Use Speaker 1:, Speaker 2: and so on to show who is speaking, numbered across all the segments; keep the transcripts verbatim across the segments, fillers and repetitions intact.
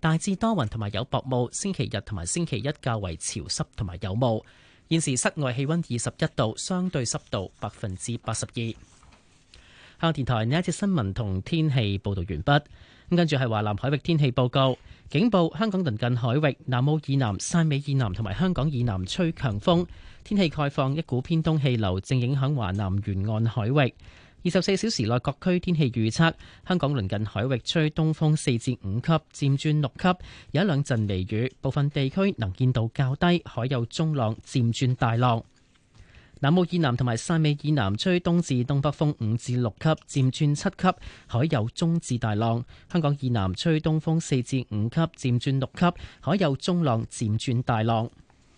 Speaker 1: 大致多雲同埋有薄霧，星期日同埋星期一較為潮濕同埋有霧。現時室外氣溫二十一度，相對濕度百分之八十二。香港電台呢一節新聞同天氣報道完畢。咁跟住係華南海域天氣報告，警報香港鄰近海域南澳以南、汕尾以南同埋香港以南吹強風，天氣概況，一股偏東氣流正影響華南沿岸海域。二十四小時內各區天氣預測：香港鄰近海域吹東風四至五級，漸轉六級，有一兩陣微雨，部分地區能見度較低，海有中浪，漸轉大浪。南澳以南同埋汕尾以南吹東至東北風五至六級，漸轉七級，海有中至大浪。香港以南吹東風四至五級，漸轉六級，海有中浪，漸轉大浪。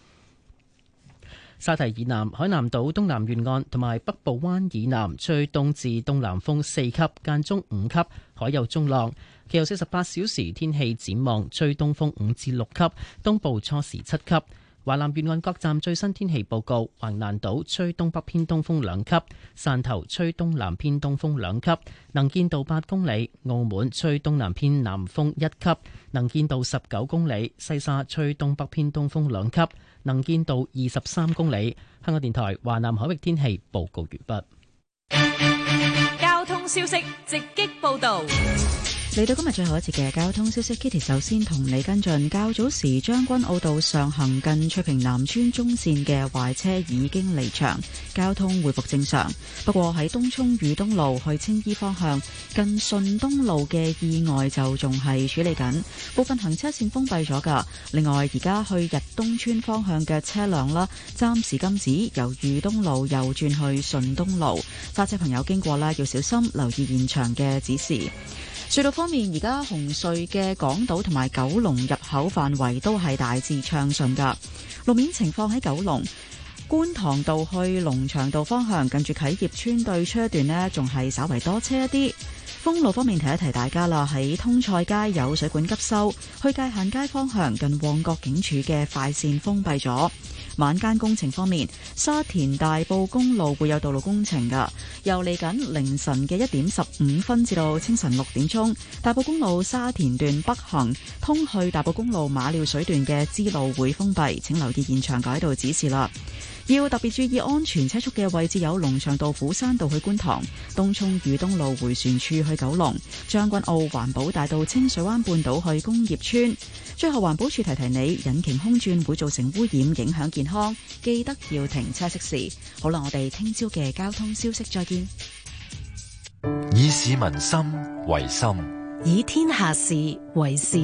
Speaker 1: 沙堤以南、海南島東南沿岸同埋北部灣以南吹東至東南風四級，間中五級，海有中浪。其後四十八小時天氣展望，吹東風五至六級，東部初時七級。華南沿岸各站最新天氣報告：橫瀾島吹東北偏東風兩級，汕頭吹東南偏東風兩級，能見度八公里；澳門吹東南偏南風一級，能見度十九公里；西沙吹東北偏東風兩級，能見度二十三公里。香港電台華南海域天氣報告完畢。
Speaker 2: 交通消息直擊報道。
Speaker 3: 嚟到今日最後一節嘅交通消息 ，Kitty 首先同你跟進。較早時將軍澳道上行近翠屏南村中線嘅壞車已經離場，交通回復正常。不過喺東涌裕東路去青衣方向近順東路嘅意外就仲係處理緊，部分行車線封閉咗㗎。另外而家去日東村方向嘅車輛啦，暫時禁止由裕東路右轉去順東路，揸車朋友經過啦要小心，留意現場嘅指示。隧道方面，而家紅隧嘅港島同埋九龍入口範圍都係大致暢順㗎。路面情況喺九龍觀塘道去龍翔道方向，近住啟業邨對出一段呢，仲係稍為多車一啲。封路方面，提一提大家啦，喺通菜街有水管急修，去界限街方向近旺角警署嘅快線封閉咗。晚間工程方面，沙田大埔公路會有道路工程㗎，由嚟緊凌晨嘅一點十五分至到清晨六點鐘，大埔公路沙田段北行通去大埔公路馬料水段嘅支路會封閉，請留意現場改道指示啦。要特別注意安全車速嘅位置有龍翔道虎山道去觀塘、東涌裕東路迴旋處去九龍、將軍澳環保大道清水灣半島去工業村。最後環保署提提你，引擎空轉會造成污染，影響健康，記得要停車熄匙。好啦，我哋聽朝嘅交通消息再見。
Speaker 4: 以市民心為心，
Speaker 2: 以天下事為事。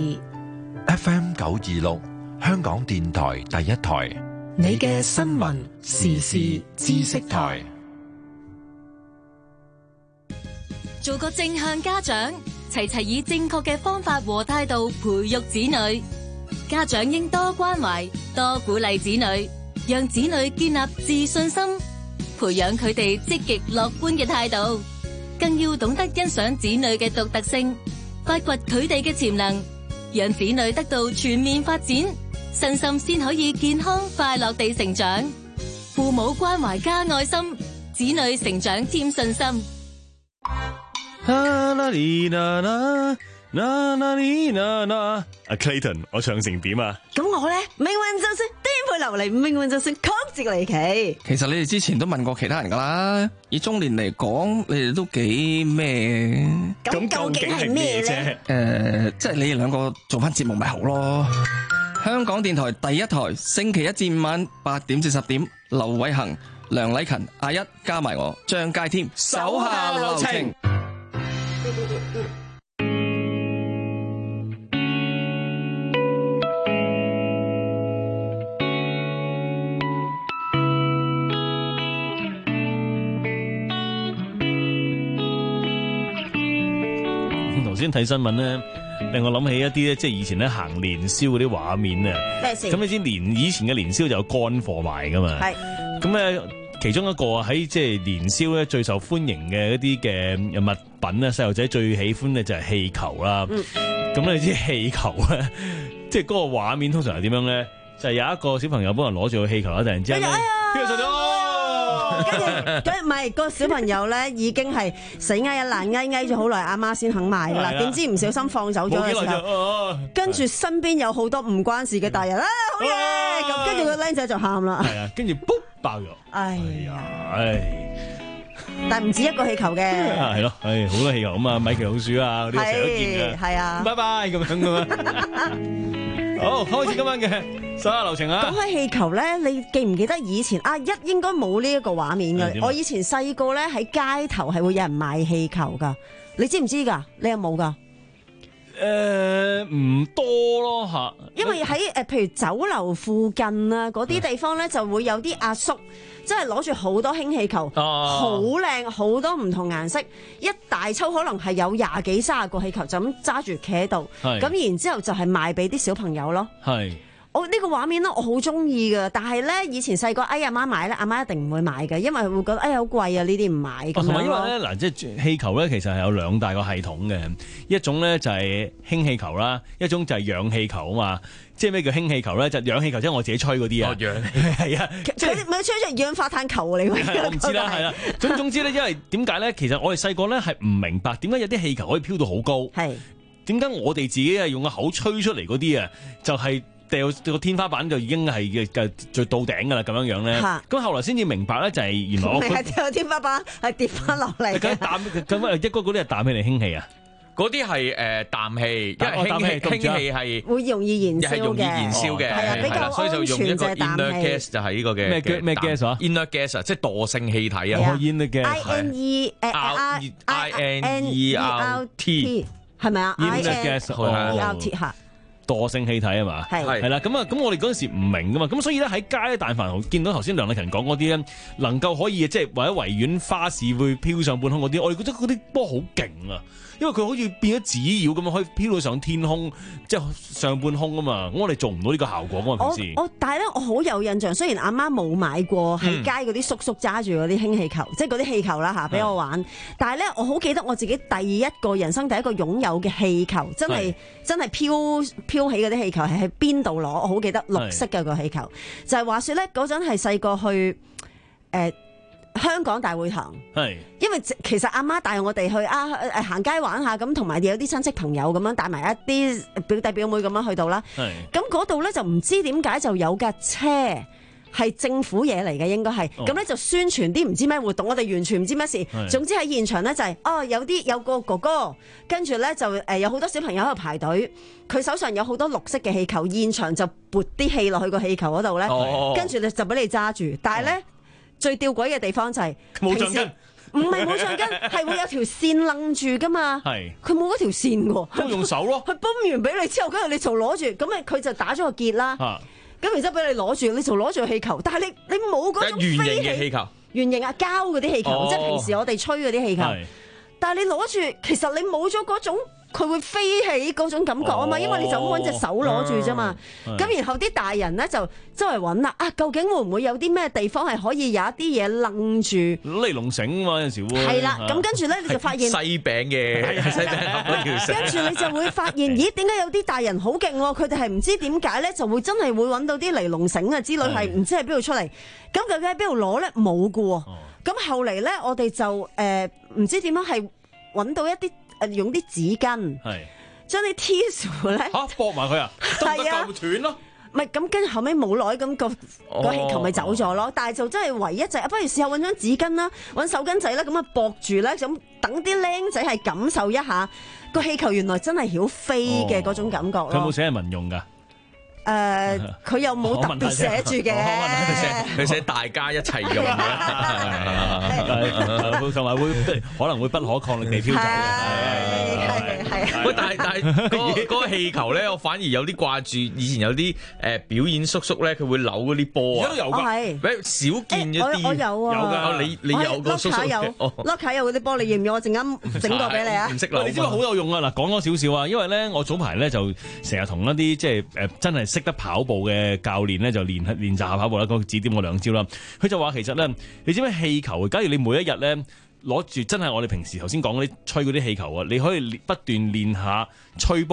Speaker 4: F M 九二六，香港電台第一台。
Speaker 2: 你嘅新聞時事知識台，做個正向家長，齊齊以正確嘅方法和態度培育子女。家長應多關懷、多鼓勵子女，讓子女建立自信心，培養佢哋積極樂觀嘅態度。更要懂得欣賞子女嘅獨特性，發掘佢哋嘅潛能，讓子女得到全面發展。身心先可以健康快樂地成長，父母關懷加愛心，子女成長添信心。
Speaker 5: 阿 Clayton， 我唱成點啊？
Speaker 6: 咁我咧，命運就算顛沛流離，命運就算曲折離奇。
Speaker 7: 其實你哋之前都問過其他人噶啦，以中年嚟講，你哋都幾咩？
Speaker 6: 咁究竟係咩啫？
Speaker 7: 誒、呃，即係你哋兩個做翻節目咪好咯。香港電台第一台，星期一至五晚八點至十點，劉偉恒、梁禮勤、阿一加埋我張佳添，手下留情。
Speaker 5: 頭先睇新聞咧，令我諗起一啲咧，即係以前咧行年宵嗰啲畫面啊。
Speaker 6: 咩事？
Speaker 5: 咁你知年以前嘅年宵就有乾貨賣噶嘛？係。咁咧，其中一個喺即係年宵咧最受歡迎嘅一啲嘅物品咧，細路仔最喜歡嘅就係氣球啦。嗯。咁你知氣球咧，即係嗰個畫面通常係點樣咧？就係有一個小朋友幫人攞住個氣球啦，突然之間咧，跟住就哦，
Speaker 6: 跟住跟唔係個小朋友咧，已經係死嗌一爛嗌嗌咗好耐，阿媽先肯買㗎啦。點知唔小心放走咗嘅時候，跟住身邊有好多唔關事嘅大人啊，好嘢！咁跟住個僆仔就喊啦。
Speaker 5: 係啊，跟住卜爆咗。
Speaker 6: 哎
Speaker 5: 呀，唉。
Speaker 6: 但係唔止一個氣球嘅，
Speaker 5: 係咯，係好多氣球咁啊，米奇老鼠啊嗰啲成日都見嘅，
Speaker 6: 係啊，
Speaker 5: 拜拜咁樣噶嘛。好，開始今晚嘅手下留情啊！
Speaker 6: 講開氣球咧，你記唔記得以前啊？一應該冇呢一個畫面嘅。我以前細個咧喺街頭係會有人賣氣球噶，你知唔知噶？你有冇噶？
Speaker 5: 誒唔多咯嚇，
Speaker 6: 因為喺誒譬如酒樓附近啊嗰啲地方咧，就會有啲阿叔，即係攞住好多氫氣球，好靚，好多唔同顏色，一大抽可能係有廿幾卅個氣球，就咁揸住企喺度，咁然之後就係賣俾啲小朋友咯。係。我呢個畫面咧，我好中意㗎，但係咧以前細個，哎阿媽買咧，阿媽一定唔會買嘅，因為會覺得哎好貴啊，呢啲唔買咁樣咯。同埋因為咧嗱，即係氣球咧，其實係有兩大個系統嘅，一種咧就係氫氣球啦，一種就係氧氣球啊嘛。即係咩叫氫氣球咧？就氧氣球即係我自己吹嗰啲啊。氧氣係啊，即係咪吹出二氧化碳球嚟㗎？我唔知啦，係啦。總總之咧，因為點解咧？其實我哋細個咧係唔明白點解有啲氣球可以飄到好高。係點解我哋自己係用個口吹出嚟嗰啲啊？就係。掉個天花板就已經係嘅最到頂噶啦，咁樣樣咧。咁後來先至明白咧，就係原來我係掉天花板係跌翻落嚟。咁氮咁啊，一哥嗰啲係氮氣定氫氣啊？嗰啲係誒氮氣，因為氫氣氫氣係會容易燃燒嘅，係容易燃燒嘅，係啊，比較所以就用一個 inert gas 就係呢個嘅咩咩 gas 啊 inert gas 啊，即係惰性氣體啊。inert gas I N E I N E R T 係咪啊 ？inert gas E R T 嚇。惰性氣體啊嘛，係係啦，咁啊，咁我哋嗰陣時唔明噶嘛，咁所以咧喺街但凡見到頭先梁麗勤講嗰啲咧，能夠可以即係或者維園花市會飄上半空嗰啲，我哋覺得嗰啲波好勁啊，因為佢好似變咗紙鷂咁樣，可以飄到上天空，即係上半空啊嘛，咁我哋做唔到呢個效果噶嘛平時。我但係咧，我好有印象，雖然阿媽冇買過喺街嗰啲叔叔揸住嗰啲氫氣球，嗯、即係嗰啲氣球啦嚇，俾我玩。但係咧，我好記得我自己第一個人生第一個擁有嘅氣球，真係真係飄飄起嗰啲氣球係喺邊度攞？我好記得綠色嘅個氣球，就係、是、話説咧嗰陣係細個去誒。呃香港大會堂，係，因為其實阿媽帶我哋去啊誒行街玩下咁，同埋有啲親戚朋友咁樣帶埋一啲表弟表妹咁樣去到啦。係，咁嗰度咧就唔知點解就有架車係政府嘢嚟嘅，應該係，咁咧、哦、就宣傳啲唔知咩活動，我哋完全唔知咩事。總之喺現場咧就係、是、哦有啲有個哥哥，跟住咧就誒有好多小朋友喺度排隊，佢手上有好多綠色嘅氣球，現場就撥啲氣落去個氣球嗰度咧，哦、跟住咧就俾你揸住，但係咧。哦最吊詭嘅地方就係冇橡筋，唔係冇橡筋，係會有條線楞住噶嘛。係，佢冇嗰條線喎，都用手咯。佢泵完俾你之後，跟住你就攞住，咁咪佢就打咗個結啦。咁然之後俾你攞住，你就攞住個氣球，但係你你冇嗰種圓形嘅氣球，圓形啊膠嗰啲氣球，哦、即係平時我哋吹嗰啲氣球。但係你攞住，其實你冇咗嗰種。佢會飛起嗰種感覺啊嘛，因為你就咁揾隻手攞住啫嘛。咁、哦、然後啲大人咧就周圍揾啦，啊究竟會唔會有啲咩地方係可以有一啲嘢楞住？尼龍繩嘛有陣時會。係啦，咁跟住咧你就發現西餅嘅西餅，跟住你就會發現，咦點解有啲大人好勁喎？佢哋係唔知點解咧，就會真係會揾到啲尼龍繩啊之類，係唔知喺邊度出嚟。咁究竟喺邊度攞咧？冇㗎喎。咁、哦、後嚟咧，我哋就誒唔、呃、知點樣係揾到一啲。用啲紙巾，係將啲 tissue 咧嚇駁埋佢啊，得唔得夠斷咯？唔係咁，跟住後尾冇耐咁個個氣球咪走咗咯。但係就真係唯一就係，不如試下揾張紙巾啦，揾手巾仔啦，咁啊駁住咧，咁等啲僆仔係感受一下個氣球原來真係曉飛嘅嗰種感覺咯。佢有冇寫係民用㗎？誒，佢又冇特別寫住嘅，佢寫大家一齊用嘅，同埋會可能會不可抗力地飄走嘅。係係係。喂，但係但係嗰嗰個氣球咧，我反而有啲掛住。以前有啲誒表演叔叔咧，佢會扭嗰啲波啊，都有㗎。係，少見一啲。我有啊，有㗎。你你有個叔叔有 lock 有嗰啲波，你要唔要？我陣間整個俾你啊。唔識啦。你知唔知好有用啊？嗱，講多少少啊，因為咧，我早排咧就成日同一啲即係誒真係識得跑步嘅教練咧，就練練習下跑步啦。佢指點我兩招啦。佢就話其實咧，你知唔知氣球？假如你每一日咧攞住真係我哋平時頭先講嗰啲吹嗰啲氣球啊，你可以不斷練下吹波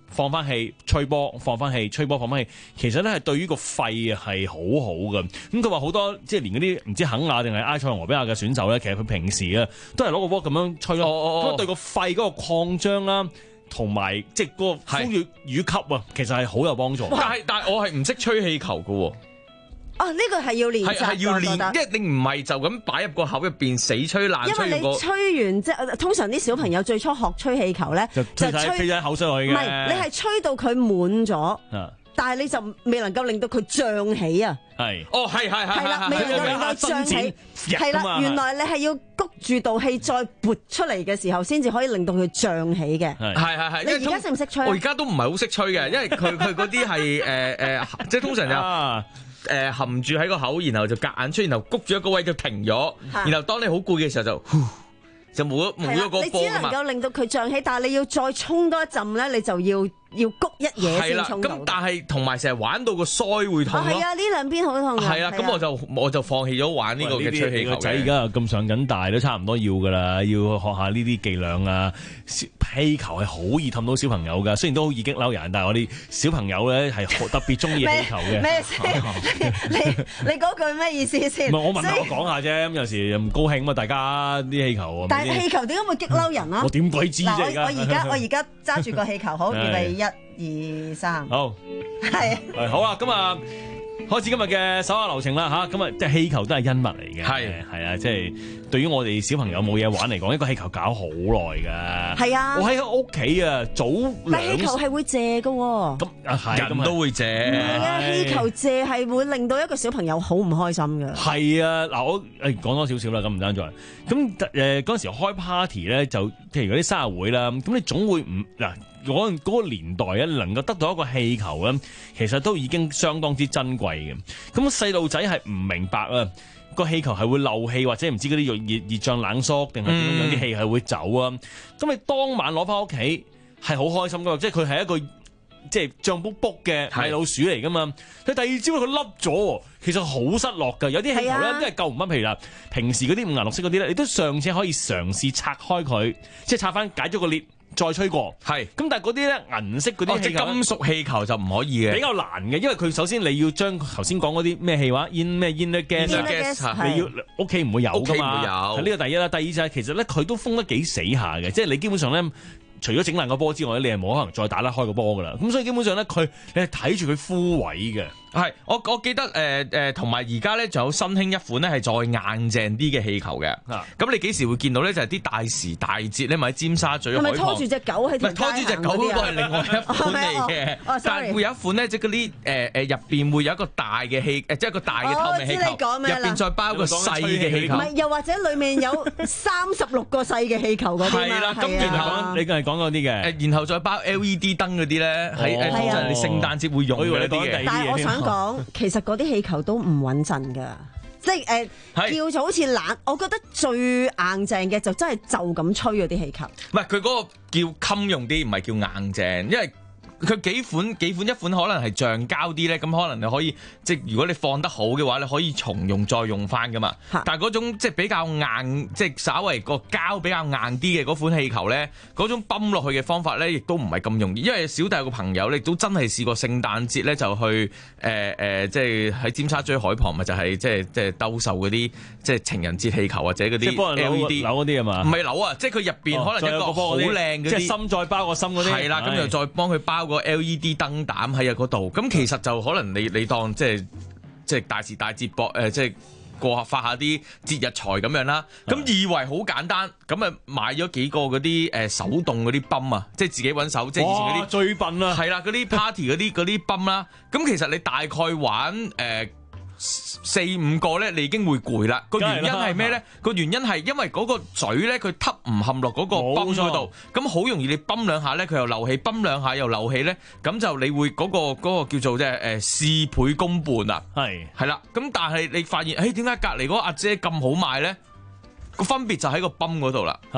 Speaker 5: 放翻氣，吹波，放翻氣，吹波，放翻氣，其實咧係對於個肺啊係好好嘅。咁佢話好多即係連嗰啲唔知肯亞定係埃塞俄比亞嘅選手咧，其實佢平時啊都係攞個波咁樣吹咯，咁、哦哦、對個肺嗰個擴張啦，同埋即係嗰個呼吸與吸啊，其實係好有幫助。
Speaker 8: 但係但係我係唔識吹氣球嘅喎。
Speaker 6: 哦，呢個係要練習，
Speaker 8: 係係要練，因為你唔係就咁擺入個口入邊死吹爛吹。
Speaker 6: 因為你吹完即係通常啲小朋友最初學吹氣球咧，
Speaker 5: 就吹吹咗口水落去嘅。
Speaker 6: 唔係，你係吹到佢滿咗，但係你就未能夠令到佢脹起啊。
Speaker 5: 係，
Speaker 8: 哦係係係
Speaker 6: 係啦，未能夠令到佢脹起。係啦，原來你係要谷住道氣再撥出嚟嘅時候，先至可以令到佢脹起嘅。
Speaker 8: 係係係。
Speaker 6: 你而家識唔識吹？
Speaker 8: 我而家都唔係好識吹嘅，因為佢佢嗰啲係誒誒，即係通常就。誒含住喺個口，然後就夾硬吹，然後谷住一個位就停咗，然後當你好攰嘅時候就就冇咗冇咗個波㗎嘛。你只能夠令到佢脹起，但係你要再衝多一陣咧，你就要要谷一嘢先衝到。咁但係同埋成日玩到個腮會痛咯。
Speaker 6: 係啊，呢兩邊好痛。
Speaker 8: 係啊，咁我就我就放棄咗玩呢個嘅吹氣球。
Speaker 5: 個仔而家咁上緊大，都差唔多要㗎啦，要學下呢啲伎倆啊。氣球係好易氹到小朋友㗎，雖然都好易激嬲人，但係我哋小朋友咧係特別中意氣球嘅。
Speaker 6: 咩先？你你嗰句咩意思先？
Speaker 5: 唔係我問下我講下啫，咁有時又唔高興嘛，大家啲氣球。
Speaker 6: 但係氣球點解會激嬲人啊？
Speaker 5: 我點鬼知啫？
Speaker 6: 我而家我而家揸住個氣球，好，預備一二三，
Speaker 5: 好，
Speaker 6: 係
Speaker 5: 係好啊，咁啊。開始今日嘅手下留情啦嚇，咁啊即係氣球都係恩物嚟嘅，
Speaker 8: 係
Speaker 5: 係啊，即係對於我哋小朋友冇嘢玩嚟講，一個氣球搞好耐㗎。
Speaker 6: 係啊，我
Speaker 5: 喺屋企啊，早兩
Speaker 6: 但氣球係會借㗎喎。
Speaker 5: 咁啊係，
Speaker 8: 人都會借。
Speaker 6: 係啊，氣球借係會令到一個小朋友好唔開心㗎。係
Speaker 5: 啊，嗱我誒講多少少啦，咁唔單止。咁誒嗰陣時開 party 咧，就譬如嗰啲生日會啦，咁你總會唔嗱。嗰嗰個年代咧，能夠得到一個氣球咧，其實都已經相當之珍貴嘅。咁細路仔係唔明白啊，個氣球係會漏氣，或者唔知嗰啲熱熱熱脹冷縮，定係點樣啲氣係會走啊？咁、嗯、你當晚攞翻屋企係好開心噶嘛，即係佢係一個即係脹卜卜嘅米老鼠嚟噶嘛。佢第二朝佢凹咗，其實好失落㗎。有啲氣球咧都係救唔返，譬如啦，平時嗰啲五顏六色嗰啲咧，你都尚且可以嘗試拆開佢，即係拆翻解咗個裂。再吹過，係咁，但係嗰啲咧銀色嗰啲氣球、
Speaker 8: 哦、即金屬氣球就唔可以嘅，
Speaker 5: 比較難嘅，因為佢首先你要將頭先講嗰啲咩氣話，in 咩 inner gas，你要屋企唔會有㗎嘛，係呢個第一啦。第二就係其實咧佢都封得幾死下嘅，即係你基本上咧。除咗整爛個波之外，你係冇可能再打得開個波噶啦。咁所以基本上咧，佢你係睇住佢枯萎嘅。
Speaker 8: 係，我我記得誒誒，同埋而家咧仲有新興一款咧係再硬淨啲嘅氣球嘅。咁、啊、你幾時會見到咧？就係、是、啲大時大節咧，咪喺尖沙咀海旁。係咪拖住隻狗喺條街行嗰啲啊？拖住隻狗嗰個係另外一款嚟嘅。但係會有一款咧，即係嗰啲誒誒入邊會有一個大嘅氣誒，即係一個大嘅透明氣球，入邊再包個細嘅氣球。唔係，
Speaker 6: 又或者裡面有三十六個細嘅氣球嗰啲
Speaker 8: 係啦，咁原來講
Speaker 5: 你係講嗰啲嘅。
Speaker 8: 誒，然後再包 L E D 燈嗰啲咧，喺誒通常你聖誕節會用嘅一啲嘅。
Speaker 6: 但係我想講，其實嗰啲氣球都唔穩陣㗎，即係誒、呃、叫做好似冷。我覺得最硬淨嘅就真係就咁吹嗰啲氣球。
Speaker 8: 唔係佢嗰個叫襟用啲，唔係叫硬淨，因為。佢幾款幾款一款可能係橡膠啲咧，咁可能你可以即係如果你放得好嘅話，你可以重用再用翻噶嘛。但係嗰種即係比較硬，即係稍為個膠比較硬啲嘅嗰款氣球咧，嗰種泵落去嘅方法咧，亦都唔係咁容易。因為小弟有個朋友咧，都真係試過聖誕節咧就去誒誒、呃呃，即係喺尖沙咀海旁咪就係即係即係兜售嗰啲即係情人節氣球或者嗰啲 L E D
Speaker 5: 扭嗰啲啊嘛？
Speaker 8: 唔係扭啊，即係佢入邊可能一個好靚嗰啲，即係
Speaker 5: 心再包個心嗰啲。係
Speaker 8: 啦，咁就再幫佢包個 L E D 燈膽喺啊嗰度，咁其實就可能你你當即係即係大時大節博誒，即係過發下啲節日財咁樣啦。咁以為好簡單，咁啊買咗幾個嗰啲誒手動嗰啲泵啊，即係自己揾手，即係以前嗰啲
Speaker 5: 最笨啦，
Speaker 8: 係啦，嗰啲 party 嗰啲嗰啲泵啦。咁其實你大概玩誒。呃四五個咧，你已經會攰啦。個原因係咩咧？個原因係因為嗰個嘴咧，佢吸唔冚落嗰個泵嗰度，咁好容易你泵兩下咧，佢又漏氣；泵兩下又漏氣咧，咁就你會嗰、嗰個、嗰個叫做即係誒事倍功半啊。係係啦，咁但係你發現，誒點解隔離嗰個阿姐咁好賣咧？個分別就喺個泵嗰度啦。嚇！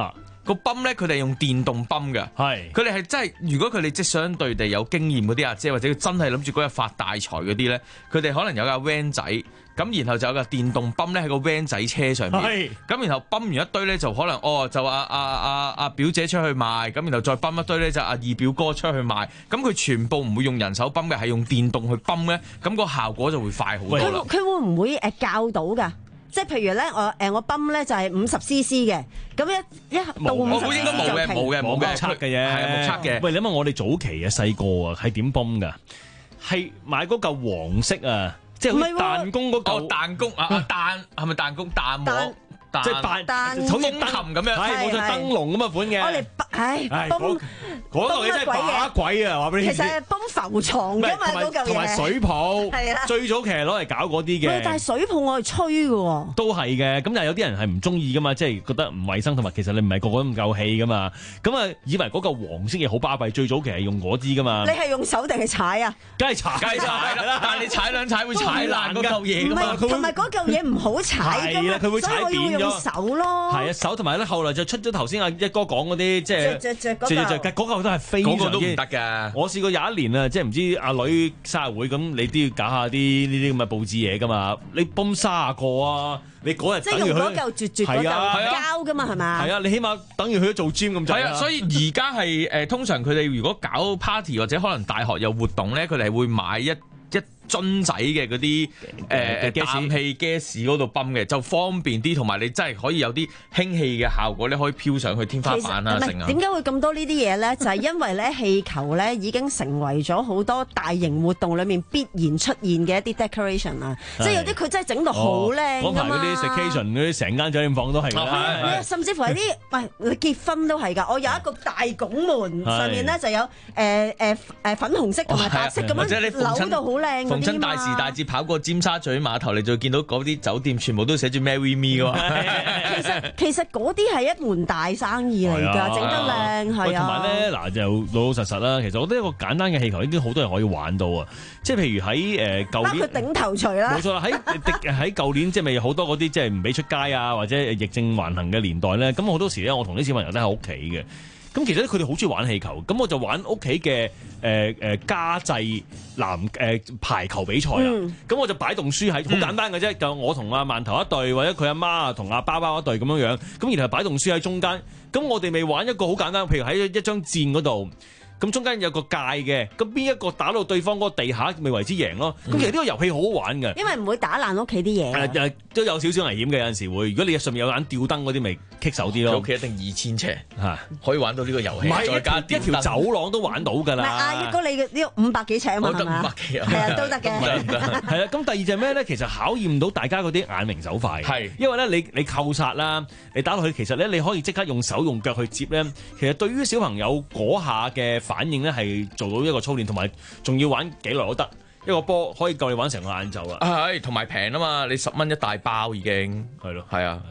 Speaker 8: 個泵咧，佢哋用電動泵嘅，係佢哋係真係，如果佢哋即係相對地有經驗嗰啲阿姐，或者佢真係諗住嗰日發大財嗰啲咧，佢哋可能有架 van 仔，咁然後就有架電動泵咧喺個 van 仔車上邊，咁然後泵完一堆咧就可能哦就阿阿阿阿表姐出去賣，咁然後再泵一堆咧就阿二表哥出去賣，咁佢全部唔會用人手泵嘅，係用電動去泵咧，咁個效果就會快好多啦。
Speaker 6: 佢會唔會誒校到㗎？即係譬如咧，我誒我泵咧就係五十 c c 嘅，咁一一到五十 c c
Speaker 8: 應該冇嘅，冇嘅，冇嘅
Speaker 5: 測嘅嘢，
Speaker 8: 係冇測嘅。
Speaker 5: 喂，你諗下我哋早期啊細個啊係點泵㗎？係買嗰嚿黃色啊，即係好似彈弓嗰嚿
Speaker 8: 彈弓啊，彈係咪彈弓彈網？
Speaker 5: 即係扮
Speaker 6: 彈
Speaker 5: 好似燈
Speaker 8: 琴咁樣，
Speaker 5: 係冇錯燈籠咁嘅款嘅。
Speaker 6: 我哋唉泵
Speaker 5: 嗰嚿嘢真係把鬼啊！話俾你知，
Speaker 6: 其實係泵浮床㗎嘛嗰嚿嘢，
Speaker 5: 同埋水泡。係啊，最早期係攞嚟搞嗰啲嘅。
Speaker 6: 但係水泡我係吹㗎喎。
Speaker 5: 都係嘅，咁但係有啲人係唔中意㗎嘛，即係覺得唔衞生，同埋其實你唔係個個都咁夠氣㗎嘛。咁啊，以為嗰嚿黃色嘢好巴閉，最早期係用嗰啲㗎嘛。
Speaker 6: 你係用手定係踩啊？
Speaker 5: 梗係踩，
Speaker 8: 梗係踩啦！但係你踩兩踩會踩爛嗰嚿嘢㗎嘛。
Speaker 6: 唔係，同埋嗰嚿嘢唔好踩㗎嘛，
Speaker 5: 佢會踩扁咗。
Speaker 6: 用手咯，
Speaker 5: 係啊，手同埋咧，後來就出咗頭先阿一哥講嗰啲，即係
Speaker 6: 隻隻嗰
Speaker 5: 嚿，嗰嚿都係非常之，
Speaker 8: 嗰個都唔得㗎。
Speaker 5: 我試過有一年啊，即係唔知阿女生日會咁，你都要搞下啲呢啲咁嘅佈置嘢㗎嘛。你泵卅個啊，你嗰日
Speaker 6: 即係用嗰嚿絕絕嗰嚿膠㗎嘛，係嘛？
Speaker 5: 係啊，你起碼等於去咗做 gym 咁滯。
Speaker 8: 係啊，所以而家係誒通常佢哋如果搞 party 或者可能大學有活動咧，佢哋係會買一一樽仔嘅嗰啲誒誒氮氣 gas 嗰度泵嘅，就方便啲，同埋你真係可以有啲氫氣嘅效果咧，可以飄上去天花板啊，成啊。
Speaker 6: 點解會咁多呢啲嘢咧？就係因為咧氣球咧已經成為咗好多大型活動裡面必然出現嘅一啲 decoration 啊！即係有啲佢真係整到好靚㗎嘛。
Speaker 5: 嗰排嗰啲 staycation 嗰啲成間酒店房都係㗎，
Speaker 6: 甚至乎係啲喂你結婚都係㗎。我有一個大拱門上面咧就有誒誒誒粉紅色同埋白色咁樣扭到好靚。
Speaker 8: 逢親大時大節跑過尖沙咀碼頭，你就會見到嗰啲酒店全部都寫住 Marry Me 㗎嘛。
Speaker 6: 其實其實嗰啲係一門大生意嚟㗎，整得靚係啊。
Speaker 5: 同埋咧嗱就老老實實啦，其實我覺得一個簡單嘅氣球已經好多人可以玩到啊。即係譬如喺誒舊年，
Speaker 6: 包括頂頭錘啦。
Speaker 5: 冇錯啦，喺喺舊年即係咪有好多嗰啲即係唔俾出街啊，或者疫症橫行嘅年代咧，咁好多時咧我同啲小朋友都喺屋企嘅。咁其實咧，佢哋好中意玩氣球，咁我就玩屋企嘅誒誒家製籃誒排球比賽啊！咁、嗯、我就擺棟書喺，好簡單嘅啫，就我同阿饅頭一隊，或者佢阿媽啊同阿包包一隊咁樣樣，咁然後擺棟書喺中間，咁我哋未玩一個好簡單，譬如喺一張箭嗰度。咁中間有個界嘅，咁邊一個打到對方嗰個地下，咪為之贏咯。咁、嗯、其實呢個遊戲好好玩嘅，
Speaker 6: 因為唔會打爛屋企啲嘢。
Speaker 5: 誒、呃、都有少少危險嘅，有陣時會。如果你上面有眼吊燈嗰啲，咪棘手啲咯。
Speaker 8: 屋企一定二千尺
Speaker 5: 嚇，
Speaker 8: 可以玩到呢個遊戲。再加
Speaker 5: 一條走廊都玩到㗎啦。
Speaker 6: 唔係啊，一哥你嘅呢個五百幾尺啊嘛，係嘛？係啊，都得嘅。
Speaker 5: 係啊，咁第二就係咩咧？其實考驗到大家嗰啲眼明手快。係，因為咧你你扣殺啦，你打落去，其實咧你可以即刻用手用腳去接咧。其實對於小朋友嗰下嘅反應咧係。做到一個操練，同埋仲要玩幾耐都得，一個波可以夠你玩成個晏晝啊！
Speaker 8: 係，同埋平啊嘛，你十蚊一大包已經係咯，係啊。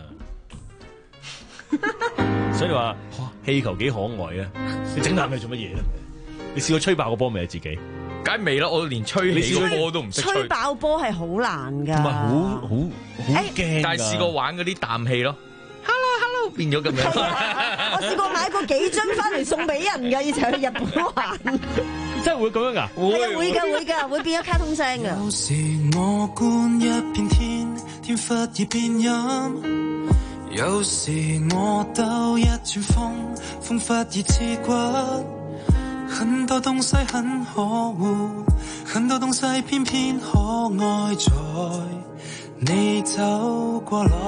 Speaker 5: 所以話氣球幾可愛啊！你整爛佢做乜嘢咧？你試過吹爆個波未啊？自己
Speaker 8: 梗係未啦，我連吹起個波都唔識吹。
Speaker 6: 吹爆波係好難㗎，
Speaker 5: 同埋好好好驚。
Speaker 8: 但係試過玩嗰啲氮氣咯。Hello，Hello， 變咗咁樣。
Speaker 6: 我試過買過幾樽翻嚟送俾人㗎，以前去日本玩。
Speaker 5: 真係會咁樣㗎？
Speaker 6: 係啊，會㗎會㗎，會變咗卡通聲㗎。
Speaker 9: 有時我觀一片天，天忽而變陰；有時我兜一轉風，風忽而刺骨。很多東西很可惡，很多東西偏偏可愛，在你走過來。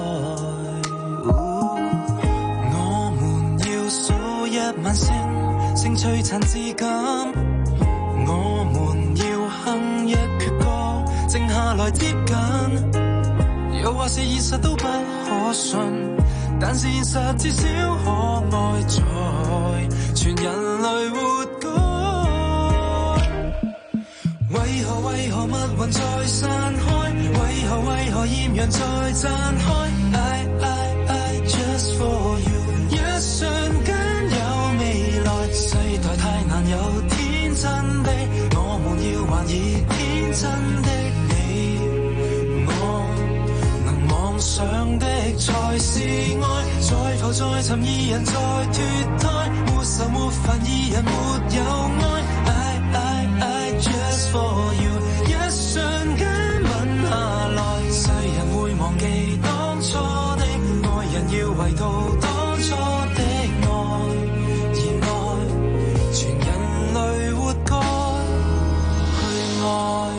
Speaker 9: 一晚星，星璀璨至今。我們要哼一闕歌，靜下來接近。又或是現實都不可信，但是現實至少可愛，在全人類活該。為何為何密雲在散開？為何為何豔陽在綻開 I, I, I just for you， 一瞬間世代太難有天真的，我們要還以天真的你，我能望上想的才是愛，再浮再沉二人再脫胎，沒愁沒煩二人沒有愛。I I I just for you， 一瞬間吻下來，世人會忘記當初的愛人，要圍到當初的愛，而愛全人類活該去愛。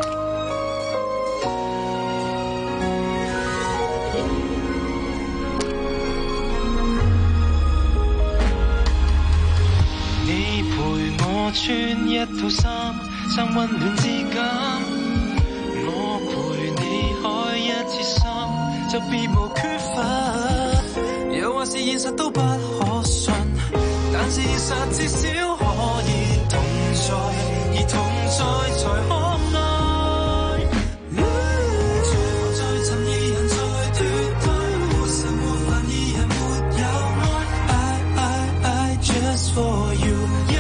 Speaker 9: 穿一套衫，衫溫暖之感。我陪你開一次心，就別無缺乏。又或是現實都不可信，但是現實至少可以同在，而同在才可愛。再浮再沉二人再脫胎，沒愁沒煩二人沒有愛。I I I just for you。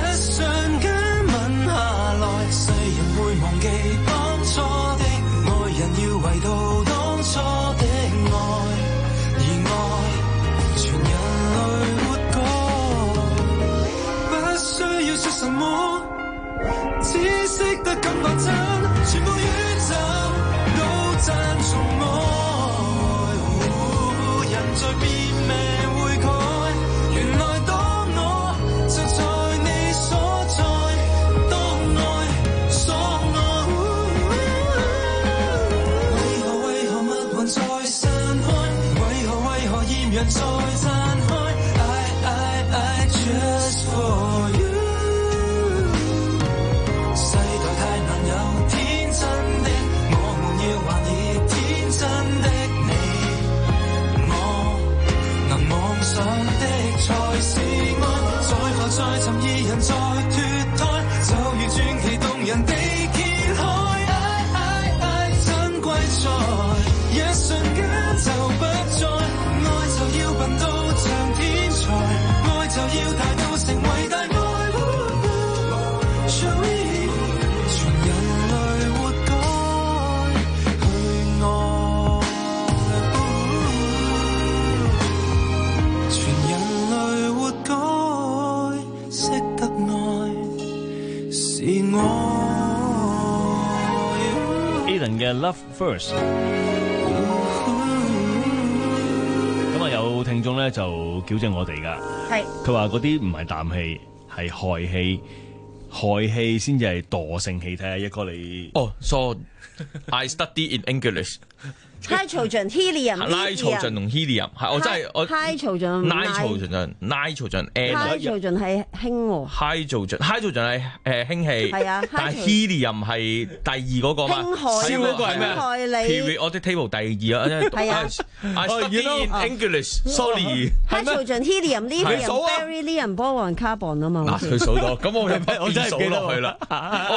Speaker 9: 只識得感覺真，全部宇宙都讚頌愛。人在變命會改，原來當我就在你所在，當愛所愛。為何為何密雲再散開？為何為何豔陽再散開 ？I I I just for you。再沉二人再脫胎，就如傳奇動人地揭開。I I I 珍貴在一瞬間就不再，愛就要笨到像天才，愛就要大到成為大愛。全人類活該去愛，全人類活該。識得愛是愛。
Speaker 5: Aiden 嘅 Love First， 咁啊有聽眾咧就矯正我哋噶，係佢話嗰啲唔係氮氣，係氦氣，氦氣先至係惰性氣體。睇下一個你
Speaker 8: 哦、oh, ，so I study in English。
Speaker 6: Nitrogen、helium、
Speaker 8: Nitrogen 同 helium 係我真係我
Speaker 6: Nitrogen、
Speaker 8: Nitrogen、Nitrogen、
Speaker 6: Nitrogen 係氫喎
Speaker 8: ，Hydrogen、Hydrogen 係誒氫氣，係啊，但係 helium 係第二嗰個嘛，
Speaker 6: 氫
Speaker 8: 嗰個係咩 ？Period 我啲 table 第二啊，係啊，I study in English，sorry。
Speaker 6: Hydrogen、helium、lithium、beryllium、boron、carbon 啊嘛。
Speaker 8: 嗱，佢數到，咁我
Speaker 5: 我真係數
Speaker 8: 落去啦。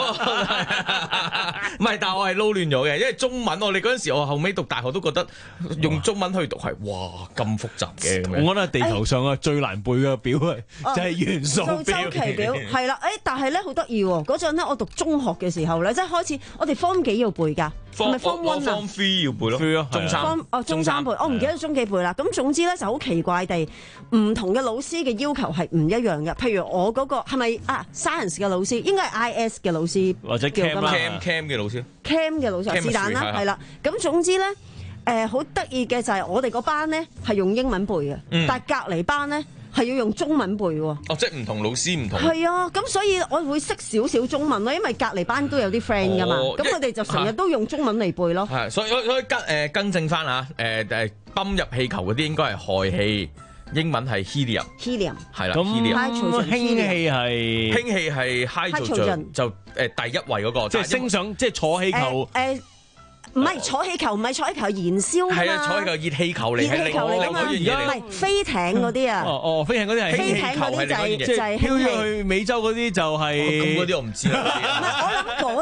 Speaker 8: 唔係，但係我係撈亂咗嘅，因為中文我哋嗰陣時我後尾讀大學都覺得用中文去讀係哇咁複雜嘅。
Speaker 5: 我覺得地球上啊最難背嘅表係就係元素表。
Speaker 6: 周期表係啦，誒，但係咧好得意喎，嗰陣咧我讀中學嘅時候咧，即係開始我哋 form 幾要背㗎，係咪 form one 啊
Speaker 8: ？form three 要背咯，中三
Speaker 6: 哦中三背，我唔記得中幾背啦。咁總之咧就好奇怪地，唔同嘅老師嘅要求係唔一樣嘅。譬如我嗰個係咪啊 science 嘅老師，應該係 I S 嘅老師，
Speaker 5: 或者 cam
Speaker 8: cam cam 嘅老師
Speaker 6: ，cam 嘅老師是但啦，係啦。咁總之咧。誒好得意嘅就係我哋嗰班咧係用英文背嘅，嗯、但係隔離班咧係要用中文背喎。
Speaker 8: 哦，即係唔同老師唔同。
Speaker 6: 係啊，咁所以我會識少少中文咯，因為隔離班都有啲 friend 噶嘛，咁佢哋就成日都用中文嚟背咯。
Speaker 8: 係，所以所以更誒更正翻嚇，誒誒泵入氣球嗰啲應該係氦氣，英文係 helium。helium 係啦，
Speaker 5: 咁氫氣係
Speaker 8: 氫氣係 hydrogen 就誒第一位嗰個，即係升上即係坐氣球。誒
Speaker 6: 唔係坐氣球，唔係坐氣球燃燒啊嘛。
Speaker 8: 係啊，坐氣球熱氣球嚟，
Speaker 6: 熱氣球嚟㗎嘛。唔係飛艇嗰啲啊。
Speaker 5: 哦哦，飛艇嗰啲係
Speaker 6: 飛艇嗰啲就係就係
Speaker 5: 飄咗去美洲嗰啲就係。
Speaker 8: 咁嗰啲我唔知啦。
Speaker 6: 唔係，我諗嗰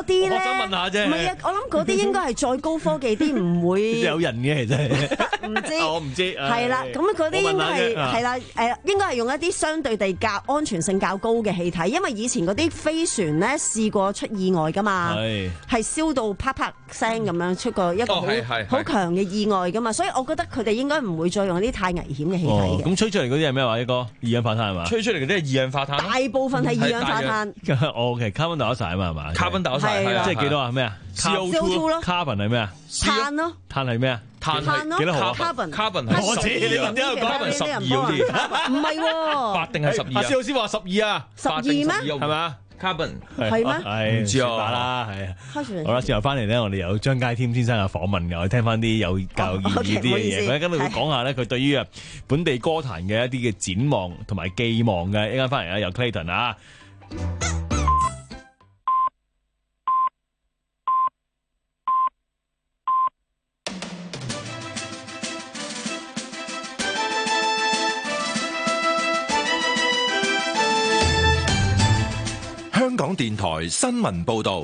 Speaker 6: 啲咧，
Speaker 5: 我想問下啫。
Speaker 6: 唔係啊，我諗嗰啲應該係再高科技啲，唔會
Speaker 5: 有人嘅其實。
Speaker 6: 唔知
Speaker 5: 我唔知。
Speaker 6: 係啦，咁嗰啲應該係係啦，誒應該係用一啲相對地較安全性較高嘅氣體，因為以前嗰啲飛船咧試過出意外㗎嘛，係係燒到啪啪聲咁樣出過一個好好強嘅意外㗎嘛，所以我覺得佢哋應該唔會再用啲太危險嘅氣體嘅。
Speaker 5: 咁吹出嚟嗰啲係咩話？呢個二氧化碳係嘛？
Speaker 8: 吹出嚟嗰啲係二氧化碳，
Speaker 6: 大部分係二氧化碳。
Speaker 5: O K，carbon dioxide 啊嘛係嘛
Speaker 8: ？carbon dioxide
Speaker 5: 即係幾多啊？咩啊
Speaker 6: ？C O two 咯。
Speaker 5: carbon 係咩啊？
Speaker 6: 碳咯。
Speaker 5: 碳係咩啊？
Speaker 6: 碳咯。
Speaker 5: 幾多號
Speaker 8: ？carbon，carbon 係
Speaker 5: 我知你咁樣講
Speaker 8: ，carbon 十二好似。
Speaker 6: 唔係喎。
Speaker 8: 八定係十二啊？
Speaker 5: 阿蕭老師話十二啊。
Speaker 6: 十二咩？
Speaker 5: 係咪
Speaker 8: ？carbon
Speaker 6: 係咩？
Speaker 5: 係
Speaker 8: 唔知啊
Speaker 5: 啦，係啊。
Speaker 6: 好
Speaker 5: 啦，之後翻嚟咧，我哋有張佳添先生嘅訪問嘅，我哋聽翻啲有教育意義啲嘅嘢。佢今日會講下咧，佢對於啊本地歌壇嘅一啲嘅展望同埋寄望嘅。一陣翻嚟啊，由 Clayton 啊。
Speaker 4: 香港電台新聞報道，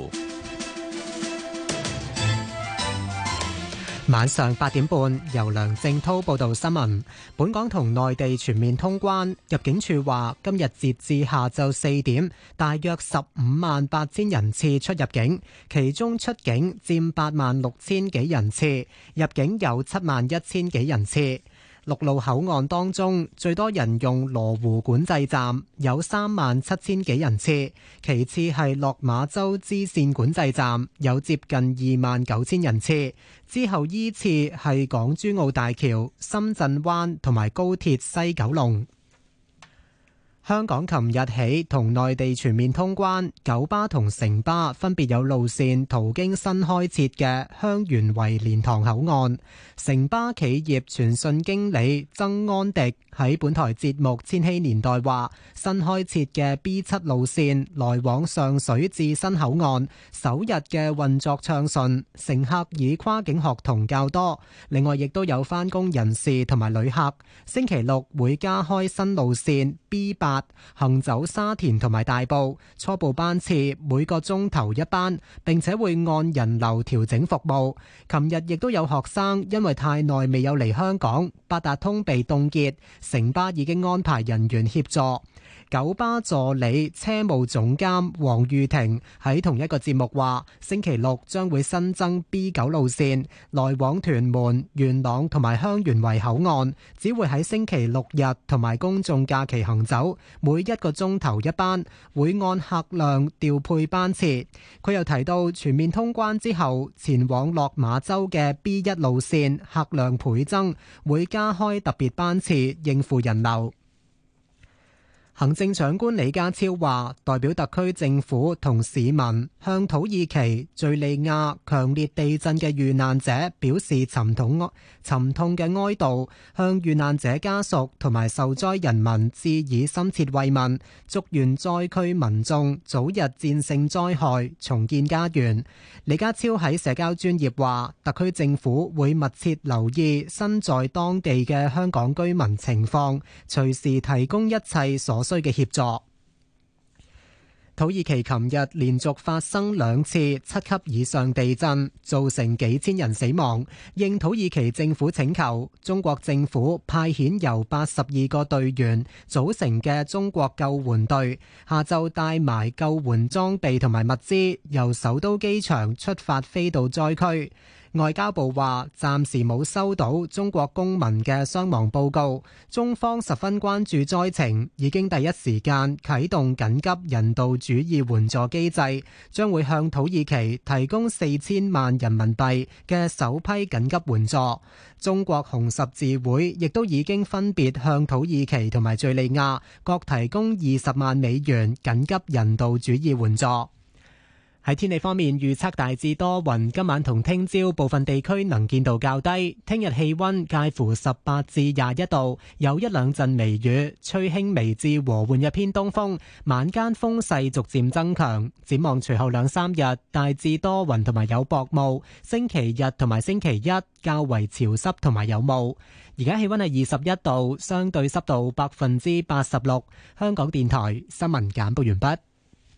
Speaker 10: 晚上八點半，由梁正滔報道新聞。本港同內地全面通關，入境處話今日截至下晝四點，大約十五萬八千人次出入境，其中出境佔八萬六千幾人次，入境有七萬一千幾人次。陸路口岸當中，最多人用羅湖管制站，有三萬七千幾人次，其次係落馬洲支線管制站，有接近二萬九千人次，之後依次係港珠澳大橋、深圳灣同埋高鐵西九龍。香港琴日起同內地全面通關，九巴同城巴分別有路線途經新開設嘅香園圍蓮塘口岸。城巴企業傳訊經理曾安迪喺本台節目《千禧年代》話，新開設嘅 B 七路線來往上水至新口岸，首日嘅運作暢順，乘客以跨境學童較多。另外，亦都有返工人士同埋旅客。星期六會加開新路線 B 八。行走沙田同埋大埔，初步班次每個鐘頭一班，並且會按人流調整服務。琴日亦都有學生因為太耐未有嚟香港，八達通被凍結，城巴已經安排人員協助。九巴助理車務總監黃玉婷喺同一個節目話，星期六將會新增 B 九路線，來往屯門、元朗同埋香園圍口岸，只會喺星期六日同埋公眾假期行走，每一個鐘頭一班，會按客量調配班次。佢又提到，全面通關之後，前往落馬洲嘅 B 一路線客量倍增，會加開特別班次應付人流。行政長官李家超話，代表特區政府同市民向土耳其、敘利亞強烈地震嘅遇難者表示沉痛沉痛嘅哀悼，向遇難者家屬同埋受災人民致以深切慰問，祝願災區民眾早日戰勝災害，重建家園。李家超喺社交專頁話，特區政府會密切留意身在當地嘅香港居民情況，隨時提供一切所需嘅協助。土耳其琴日連續發生兩次七級以上地震，造成幾千人死亡。應土耳其政府請求，中國政府派遣由八十二個隊員組成嘅中國救援隊，下晝帶埋救援裝備同埋物資，由首都機場出發飛到災區。外交部話暫時冇收到中國公民嘅傷亡報告，中方十分關注災情，已經第一時間啟動緊急人道主義援助機制，將會向土耳其提供四千萬人民幣嘅首批緊急援助。中國紅十字會亦都已經分別向土耳其同埋敘利亞各提供二十萬美元緊急人道主義援助。喺天氣方面，預測大致多雲，今晚同聽朝部分地區能見度較低。聽日氣溫介乎十八至廿一度，有一兩陣微雨，吹輕微至和緩嘅偏東風，晚間風勢逐漸增強。展望隨後兩三日，大致多雲同埋有薄霧。星期日同埋星期一較為潮濕同埋有霧。而家氣溫係二十一度，相對濕度百分之八十六。香港電台新聞簡報完畢。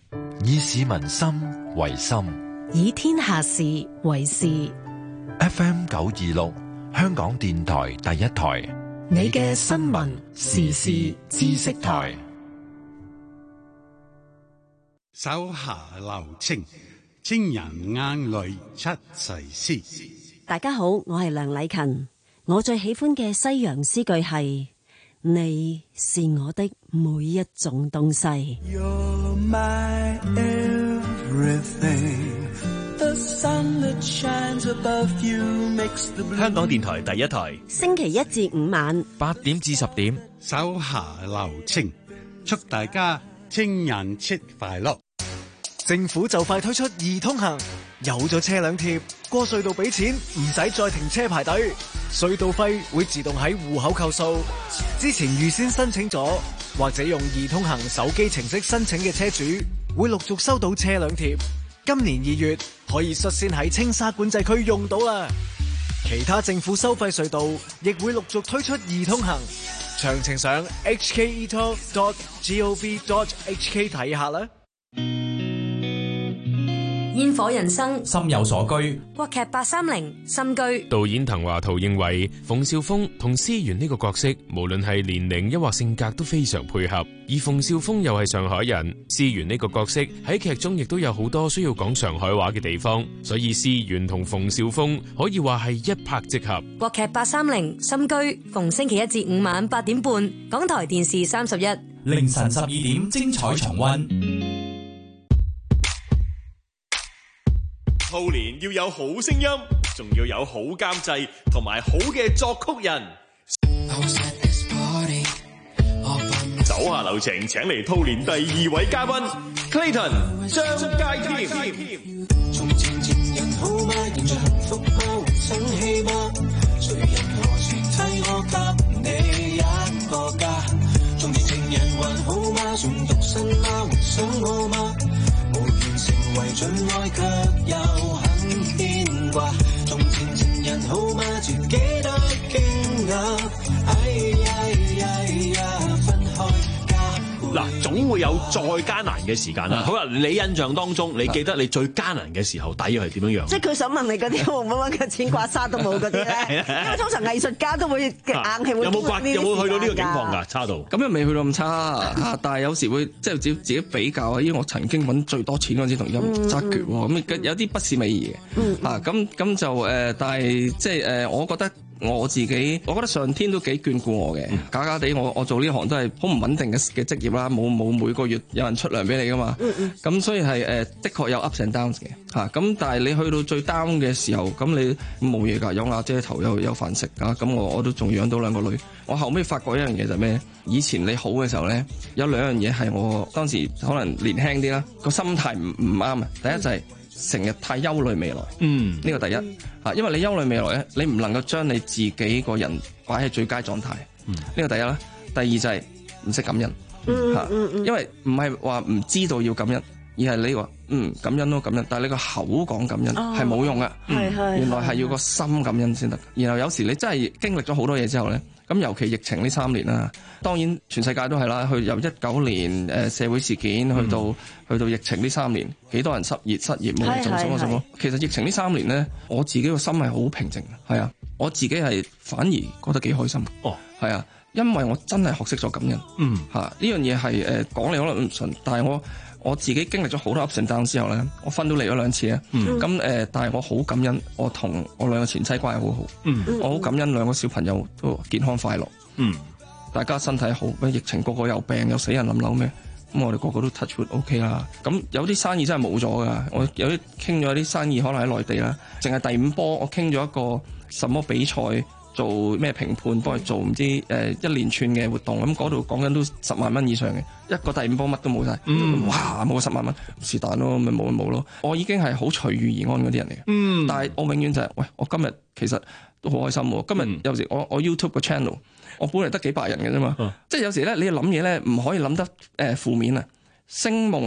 Speaker 4: 以市民心為心，
Speaker 2: 以天下事為事。
Speaker 4: F M 九二六，香港電台第一台，
Speaker 2: 你嘅新聞時事知識台。
Speaker 11: 手下留情，情人眼淚出世詩。
Speaker 6: 大家好，我係梁禮勤。我最喜歡嘅西洋詩句係：你是我的每一種東西。
Speaker 9: You're my everything. The sun that shines above you makes the blue.
Speaker 5: 香港電台第一台，
Speaker 6: 星期一至五晚
Speaker 8: 八點至十點，
Speaker 11: 手下留情，祝大家情人節快樂。
Speaker 12: 政府就快推出易通行，有咗車輛貼，過隧道俾錢，唔使再停車排隊，隧道費會自動喺戶口扣數。之前預先申請咗或者用易通行手機程式申請嘅車主，會陸續收到車輛貼。今年二月可以率先喺青沙管制區用到啦。其他政府收費隧道亦會陸續推出易通行，詳情上 h k e toll dot gov dot h k 睇下啦。
Speaker 13: 煙火人生，
Speaker 14: 心有所居。
Speaker 13: 國劇八三零心居。
Speaker 15: 導演滕華濤認為馮紹峰同思源呢個角色，無論係年齡抑或性格都非常配合。而馮紹峰又係上海人，思源呢個角色喺劇中亦都有好多需要講上海話嘅地方，所以思源同馮紹峰可以話係一拍即合。
Speaker 13: 國劇八三零心居，逢星期一至五晚八點半，港台電視三十一，
Speaker 14: 凌晨十二點精彩重溫。
Speaker 16: 兔年要有好聲音，仲要有好監製同埋好嘅作曲人。手下留情，請嚟兔年第二位嘉賓 Clayton 張佳添。從前情人好嗎？現在幸福嗎？還生氣嗎？誰人何時替我給你一個家？從前情人還好嗎？仲獨身嗎？還想我嗎？無緣成為真愛，卻又很牽掛。從前情人好嗎？自己都驚訝。哎呀呀呀，分開。 嗱，總會有再艱難嘅時間啦。好啦，你印象當中，你記得你最艱難嘅時候，大約係點樣樣？
Speaker 6: 即係佢想問你嗰啲會唔會揾個錢刮痧都冇嗰啲咧？因為通常藝術家都會嘅硬氣會
Speaker 5: 有冇刮有冇去到呢個境況㗎？差到
Speaker 7: 咁又未去到咁差啊！但係有時會即係自己自己比較啊。因為我曾經揾最多錢嗰陣時同音揸拳喎，咁有啲不是美儀嘅啊。咁咁就誒，但係即係誒，我覺得。我自己，我覺得上天都幾眷顧我嘅。嗯、假假地，我我做呢行都係好唔穩定嘅嘅職業啦，冇冇每個月有人出糧俾你噶嘛。咁、嗯嗯、所以係誒、呃，的確有 ups and downs 嘅嚇。咁、啊、但係你去到最 down 嘅時候，咁你冇嘢㗎，有瓦遮頭，有有飯食㗎。咁、啊、我我都仲養到兩個女。我後尾發覺一樣嘢就係咩？以前你好嘅時候咧，有兩樣嘢係我當時可能年輕啲啦，個心態唔唔啱啊。第一就係、是。成日太憂慮未來，嗯，呢個第一嚇，因為你憂慮未來咧，你唔能夠將你自己個人擺喺最佳狀態，嗯，呢個第一啦。第二就係唔識感恩，嗯嚇，因為唔係話唔知道要感恩，而係你話嗯感恩咯感恩，但係你個口講感恩係冇用嘅，係係，原來係要個心感恩先得。然後有時你真係經歷咗好多嘢之後咧。咁尤其疫情呢三年啦，當然全世界都係啦。去由一九年誒社會事件去到、嗯、去到疫情呢三年，幾多人失業失業冇做什麼什麼。其實疫情呢三年咧，我自己個心係好平靜嘅，係啊，我自己係反而覺得幾開心。哦，係啊，因為我真係學識咗感恩。嗯，嚇呢樣嘢係誒講你可能唔順，但係我我自己經歷咗好多 ups and down 之後咧，我分到嚟咗兩次啊。咁誒、嗯，但係我好感恩，我同我兩個前妻關係好好。嗯，我好感恩兩個小朋友都健康快樂。嗯，大家身體好。咩疫情個個有病有死人冧樓咩？咁我哋個個都 touch wood OK 啦。咁有啲生意真係冇咗噶。我有啲傾咗啲生意，可能喺內地啦。淨係第五波，我傾咗一個什麼比賽。做咩評判，幫佢做唔知誒、呃、一連串嘅活動，咁嗰度講緊都十萬蚊以上嘅，一個第五波乜都冇晒，嗯、哇冇十萬蚊，是但咯，咪冇咪冇咯。我已經係好隨遇而安嗰啲人嚟嘅，嗯、但係我永遠就係、是，喂，我今日其實都好開心喎。今日有時我我 YouTube 個 channel，我本嚟得幾百人嘅啫嘛，嗯、即係有時咧你要諗嘢咧，唔可以諗得誒負面啊。星夢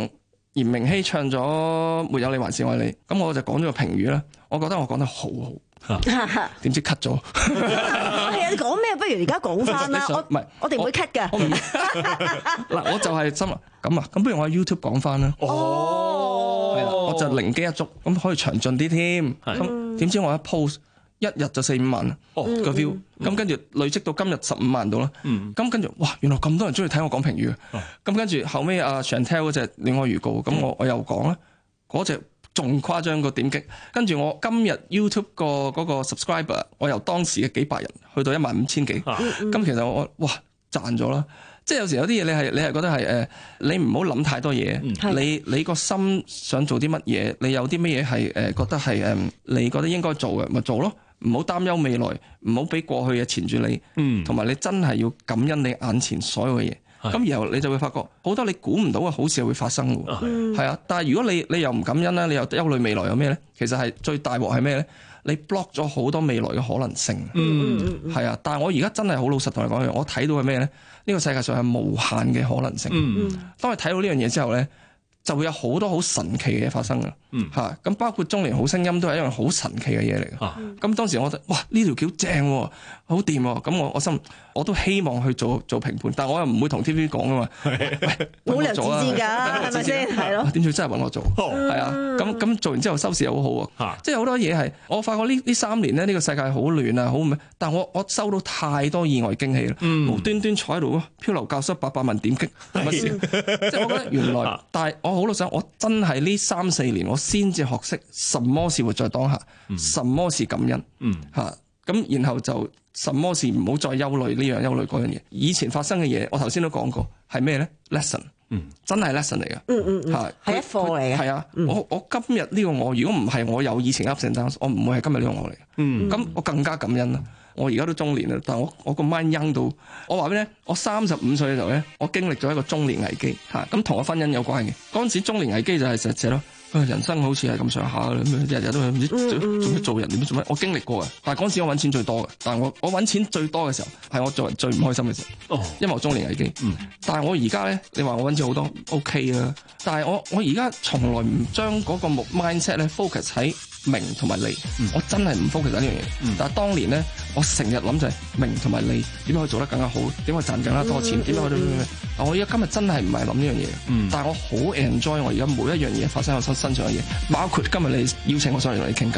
Speaker 7: 嚴明熙唱咗《沒有你還是愛你》，咁我就講咗個評語啦。我覺得我講得好好，點知 cut 咗？
Speaker 6: 係啊，你講咩？不如而家講翻啦。我唔係，我哋唔會 cut 㗎。
Speaker 7: 嗱，我就係心諗咁啊，咁不如我喺 YouTube 講翻啦。哦，係啦，我就靈機一觸，咁可以詳盡啲添。咁點知我一 post 一日就四五萬個 view，咁跟住累積到今日十五萬到啦。咁跟住，哇！原來咁多人中意睇我講評語嘅。咁跟住後尾阿 Chantel 嗰隻戀愛預告，咁我我又講啦，嗰隻仲誇張個點擊。跟住我今日 YouTube 個嗰個 subscriber，我由當時嘅幾百人去到一萬五千幾。咁其實我哇賺咗啦！即係有時有啲嘢你係你係覺得係誒，你唔好諗太多嘢。你你個心想做啲乜嘢，你有啲乜嘢係誒覺得係誒，你覺得應該做嘅，咪做咯。唔好擔憂未來，唔好俾過去嘅纏住你，同埋、嗯、你真係要感恩你眼前所有嘅嘢。咁然後你就會發覺好多你估唔到嘅好事會發生嘅，係、嗯、啊。但係如果你你又唔感恩啦，你又憂慮未來有咩咧？其實係最大鑊係咩咧？你 block 咗好多未來嘅可能性，係、嗯、啊。但係我而家真係好老實同你講一樣，我睇到係咩咧？呢、呢個世界上係無限嘅可能性。嗯、當你睇到呢樣嘢之後咧，就會有好多好神奇嘅嘢發生㗎，嚇咁、嗯、包括中年好聲音都係一樣好神奇嘅嘢嚟嘅。咁、啊、當時我覺得哇呢條橋正喎，好掂喎，咁我我心我都希望去做做評判，但係我又唔會同 T V B 講㗎嘛，喂，冇人自薦㗎，係咪先？係咯，點知真係揾我做？係、哦、啊，咁咁做完之後收視又好好喎，即係好多嘢係我發覺呢呢三年咧呢、呢個世界好亂啊，好唔，但係我我收到太多意外驚喜啦，嗯、無端端坐喺度漂流教室八百萬點擊乜事？即係我覺得原來，但係我好老實，我真係呢三四年我先至學識什麼是活在當下，嗯、什麼是感恩，嚇咁、嗯啊、然後就什麼是唔好再憂慮呢樣憂慮嗰樣嘢。以前發生嘅嘢，我頭先都講過係咩咧 ？lesson，、嗯、真係 lesson 嚟嘅，嗯嗯嗯，係係一課嚟嘅。係啊，嗯、我我今日呢個我，如果唔係我有以前 ups and downs，我唔會係今日呢個我嚟嘅。嗯，咁我更加感恩啦。我而家都中年啦，但係我我個 mind young 到，我話俾你聽，我三十五歲嘅時候咧，我經歷咗一個中年危機嚇，咁同我婚姻有關嘅。嗰陣時中年危機就係實際咯，人生好似係咁上下嘅，日日都唔知做咩做人，點樣做咩，我經歷過嘅。但係嗰陣時我揾錢最多嘅，但係我我揾錢最多嘅時候係我做人最唔開心嘅時候，哦、因為我中年危機。嗯、但係我而家咧，你話我揾錢好多 OK 啦，但係我我而家從來唔將嗰個目 mindset 咧 focus 喺名同埋利，嗯、我真係唔 focus 喺呢樣嘢。嗯、但係當年咧，我成日諗就係名同埋利點樣可以做得更加好，點樣賺更加多錢，點樣可以咩咩咩。我而家今日真係唔係諗呢樣嘢，嗯、但係我好 enjoy 我而家每一樣嘢發生喺我身身上嘅嘢，包括今日你邀請我上嚟同你傾偈。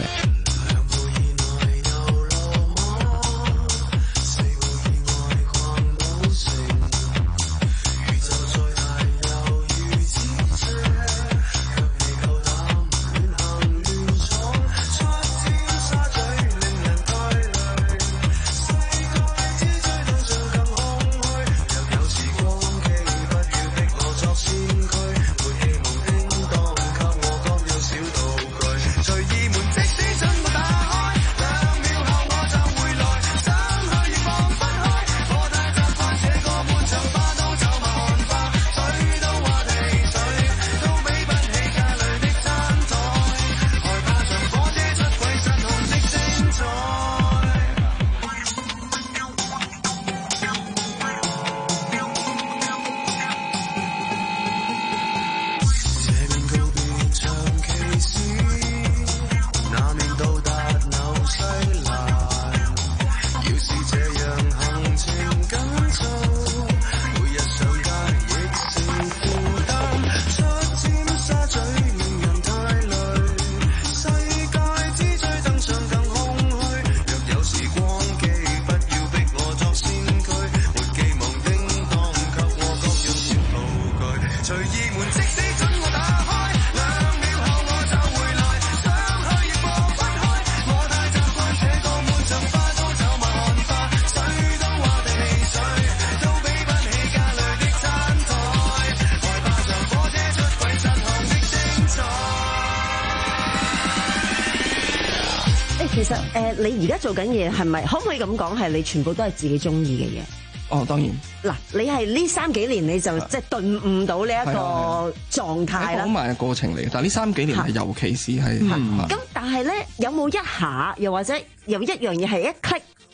Speaker 6: 其實誒、呃，你而家做緊嘢係咪可唔可以咁講？係你全部都係自己中意嘅嘢？
Speaker 7: 哦，當然。嗱，
Speaker 6: 你係呢三幾年你就即係頓悟到呢一個狀態啦。
Speaker 7: 好慢嘅過程嚟，但係呢三幾年係尤其是係。
Speaker 6: 咁但係咧，有冇一下又或者有一樣嘢係一 click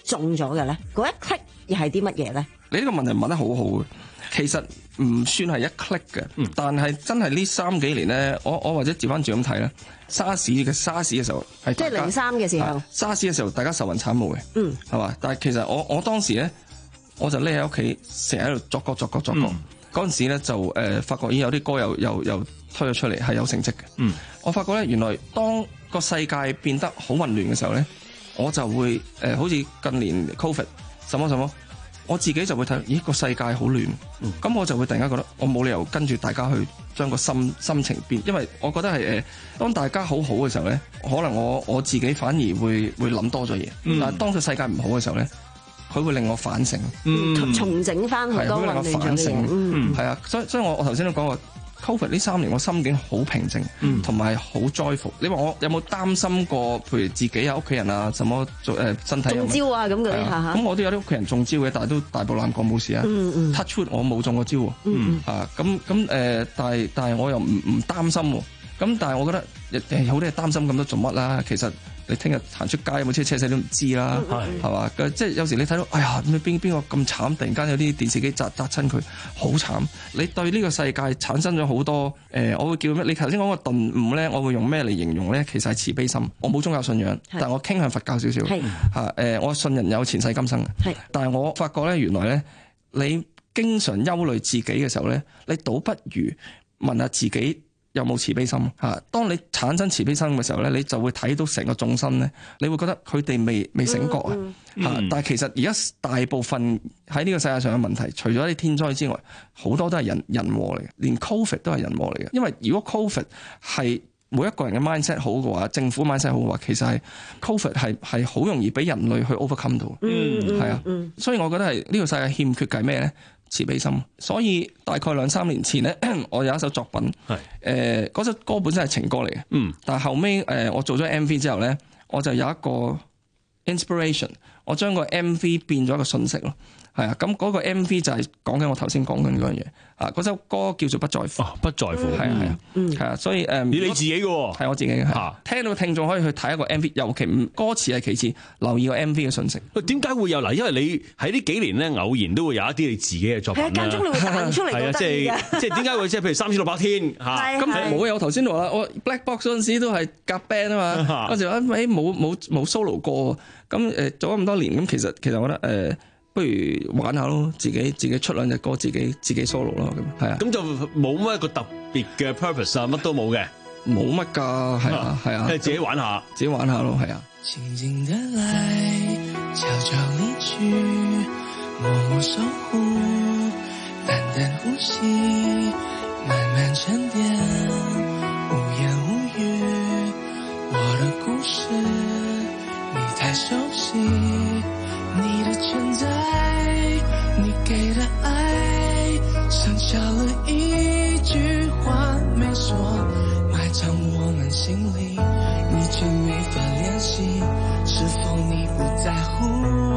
Speaker 6: 中咗嘅咧？嗰一 click 又係啲乜嘢咧？
Speaker 7: 你呢個問題問得好好嘅，其實唔算係一 click 嘅，嗯、但係真係呢三幾年咧，我我或者調翻轉咁睇咧，沙士嘅沙士嘅時候係
Speaker 6: 即係零三嘅時候，
Speaker 7: 沙士嘅時候大家愁雲慘霧嘅，嗯，係嘛？但係其實我我當時咧，我就匿喺屋企，成日喺度作歌作歌作歌。嗰陣、嗯、時咧就誒、呃、發覺已經有啲歌又又又推咗出嚟，係有成績嘅。嗯，我發覺咧原來當個世界變得好混亂嘅時候咧，我就會誒、呃、好似近年 Covid 什麼什麼。我自己就會睇，咦個世界好亂，咁、嗯、我就會突然間覺得我冇理由跟住大家去將個心心情變，因為我覺得係誒，當大家好好嘅時候咧，可能我我自己反而會會諗多咗嘢，嗯、但係當個世界唔好嘅時候咧，佢會令我反省，
Speaker 6: 嗯、重整翻好多混亂咗嘅嘢，
Speaker 7: 係啊，所以所以我我頭先都講過。Covid 呢三年我心境好平靜，同埋好 joyful。你話我有冇擔心過？譬如自己啊、屋企人啊，什麼做誒身體中
Speaker 6: 招啊咁嗰啲嚇嚇。咁
Speaker 7: 我都有啲屋企人中招嘅，但係都大步攬過冇事啊。嗯嗯、touch wood 我冇中過招喎。嗯、啊咁咁誒，但係但係我又唔唔擔心喎。咁但係我覺得誒好多嘢擔心咁多做乜啦？其實。你聽日行出街有冇車車死都唔知啦，係嘛？即係有時你睇到，哎呀，邊邊個咁慘？突然間有啲電視機砸砸親佢，好慘！你對呢個世界產生咗好多誒、呃，我會叫咩？你頭先講個頓悟咧，我會用咩嚟形容咧？其實係慈悲心。我冇宗教信仰，是但係我傾向佛教少少嚇誒。我信人有前世今生嘅，是但係我發覺咧，原來咧，你經常憂慮自己嘅時候咧，你倒不如問下自己。有冇慈悲心嚇？當你產生慈悲心嘅時候咧，你就會睇到成個眾生咧，你會覺得佢哋未未醒覺啊嚇！嗯嗯、但係其實而家大部分喺呢個世界上嘅問題，除咗啲天災之外，好多都係人人禍嚟嘅，連 Covid 都係人禍嚟嘅。因為如果 Covid 係每一個人嘅 mindset 好嘅話，政府 mindset 好嘅話，其實係 Covid 係係好容易俾人類去 overcome 到。嗯，係啊，嗯、所以我覺得係呢個世界欠缺嘅係咩咧？慈悲心，所以大概兩三年前咧，我有一首作品，係誒嗰首歌本身係情歌嚟嘅，嗯，但係後尾誒、呃、我做咗 M V 之後咧，我就有一個 inspiration，我將個 M V 變咗一個信息咯，係啊，咁嗰個 M V 就係講緊我頭先講緊嗰樣嘢。啊！嗰首歌叫做不在乎，
Speaker 5: 哦、不在乎，
Speaker 7: 係啊係啊，係啊，所以誒，
Speaker 5: 你、嗯、你自己嘅喎，
Speaker 7: 係我自己嘅，嚇、啊。聽到聽眾可以去睇一個 M V，尤其唔歌詞係其次，留意個 M V 嘅信息。
Speaker 5: 點解會有嗱？因為你喺呢幾年咧，偶然都會有一啲你自己嘅作品啦。間中你會彈出嚟覺得即係即係點解會即係譬如三千六百天嚇？
Speaker 7: 咁冇啊！我頭先話我 Black Box 嗰陣時都係夾 band 啊嘛，嗰時話誒冇冇冇 solo 過，咁誒做咗咁多年，咁其實其實我覺得誒。呃不如玩下咯，自己自己出兩隻歌，自己自己 solo 咯，咁係啊。咁
Speaker 5: 就冇乜一個特別嘅 purpose 啊，乜都冇嘅，
Speaker 7: 冇乜㗎，係啊係啊，
Speaker 5: 即係自己玩下，
Speaker 7: 自己玩下咯，係啊。
Speaker 9: 靜靜地來，悄悄離去，默默守護，淡淡呼吸，慢慢沉澱，無言無語。我的故事，你太熟悉。你的存在，你給的愛，剩下了一句話沒說，埋藏我們心裡，你卻沒法聯繫，是否你不在乎？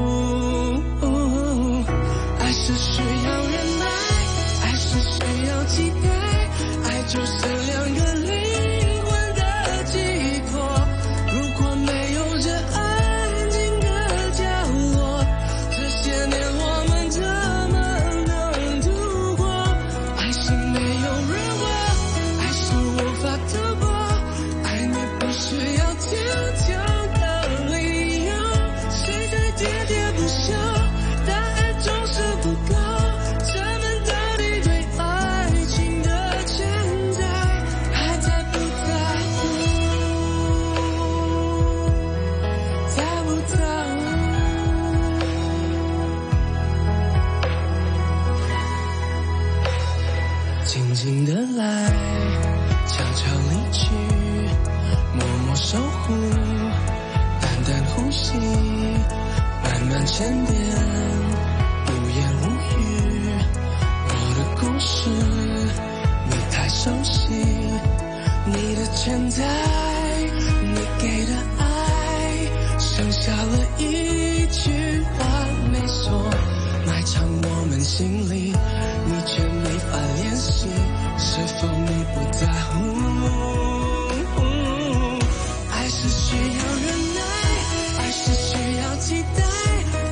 Speaker 9: 愛是需要忍耐，愛是需要期待，愛就是兩個靈魂的寄託。如果沒有這愛，靜靜的來，悄悄離去，默默守護，淡淡呼吸，慢慢沉澱，無言無語。我的故事，你太熟悉，你的存在，你給的愛，剩下了一句話沒說，埋藏我們心裡，你卻沒法聯繫，是否你不在乎？愛是需要忍耐，愛是需要期待。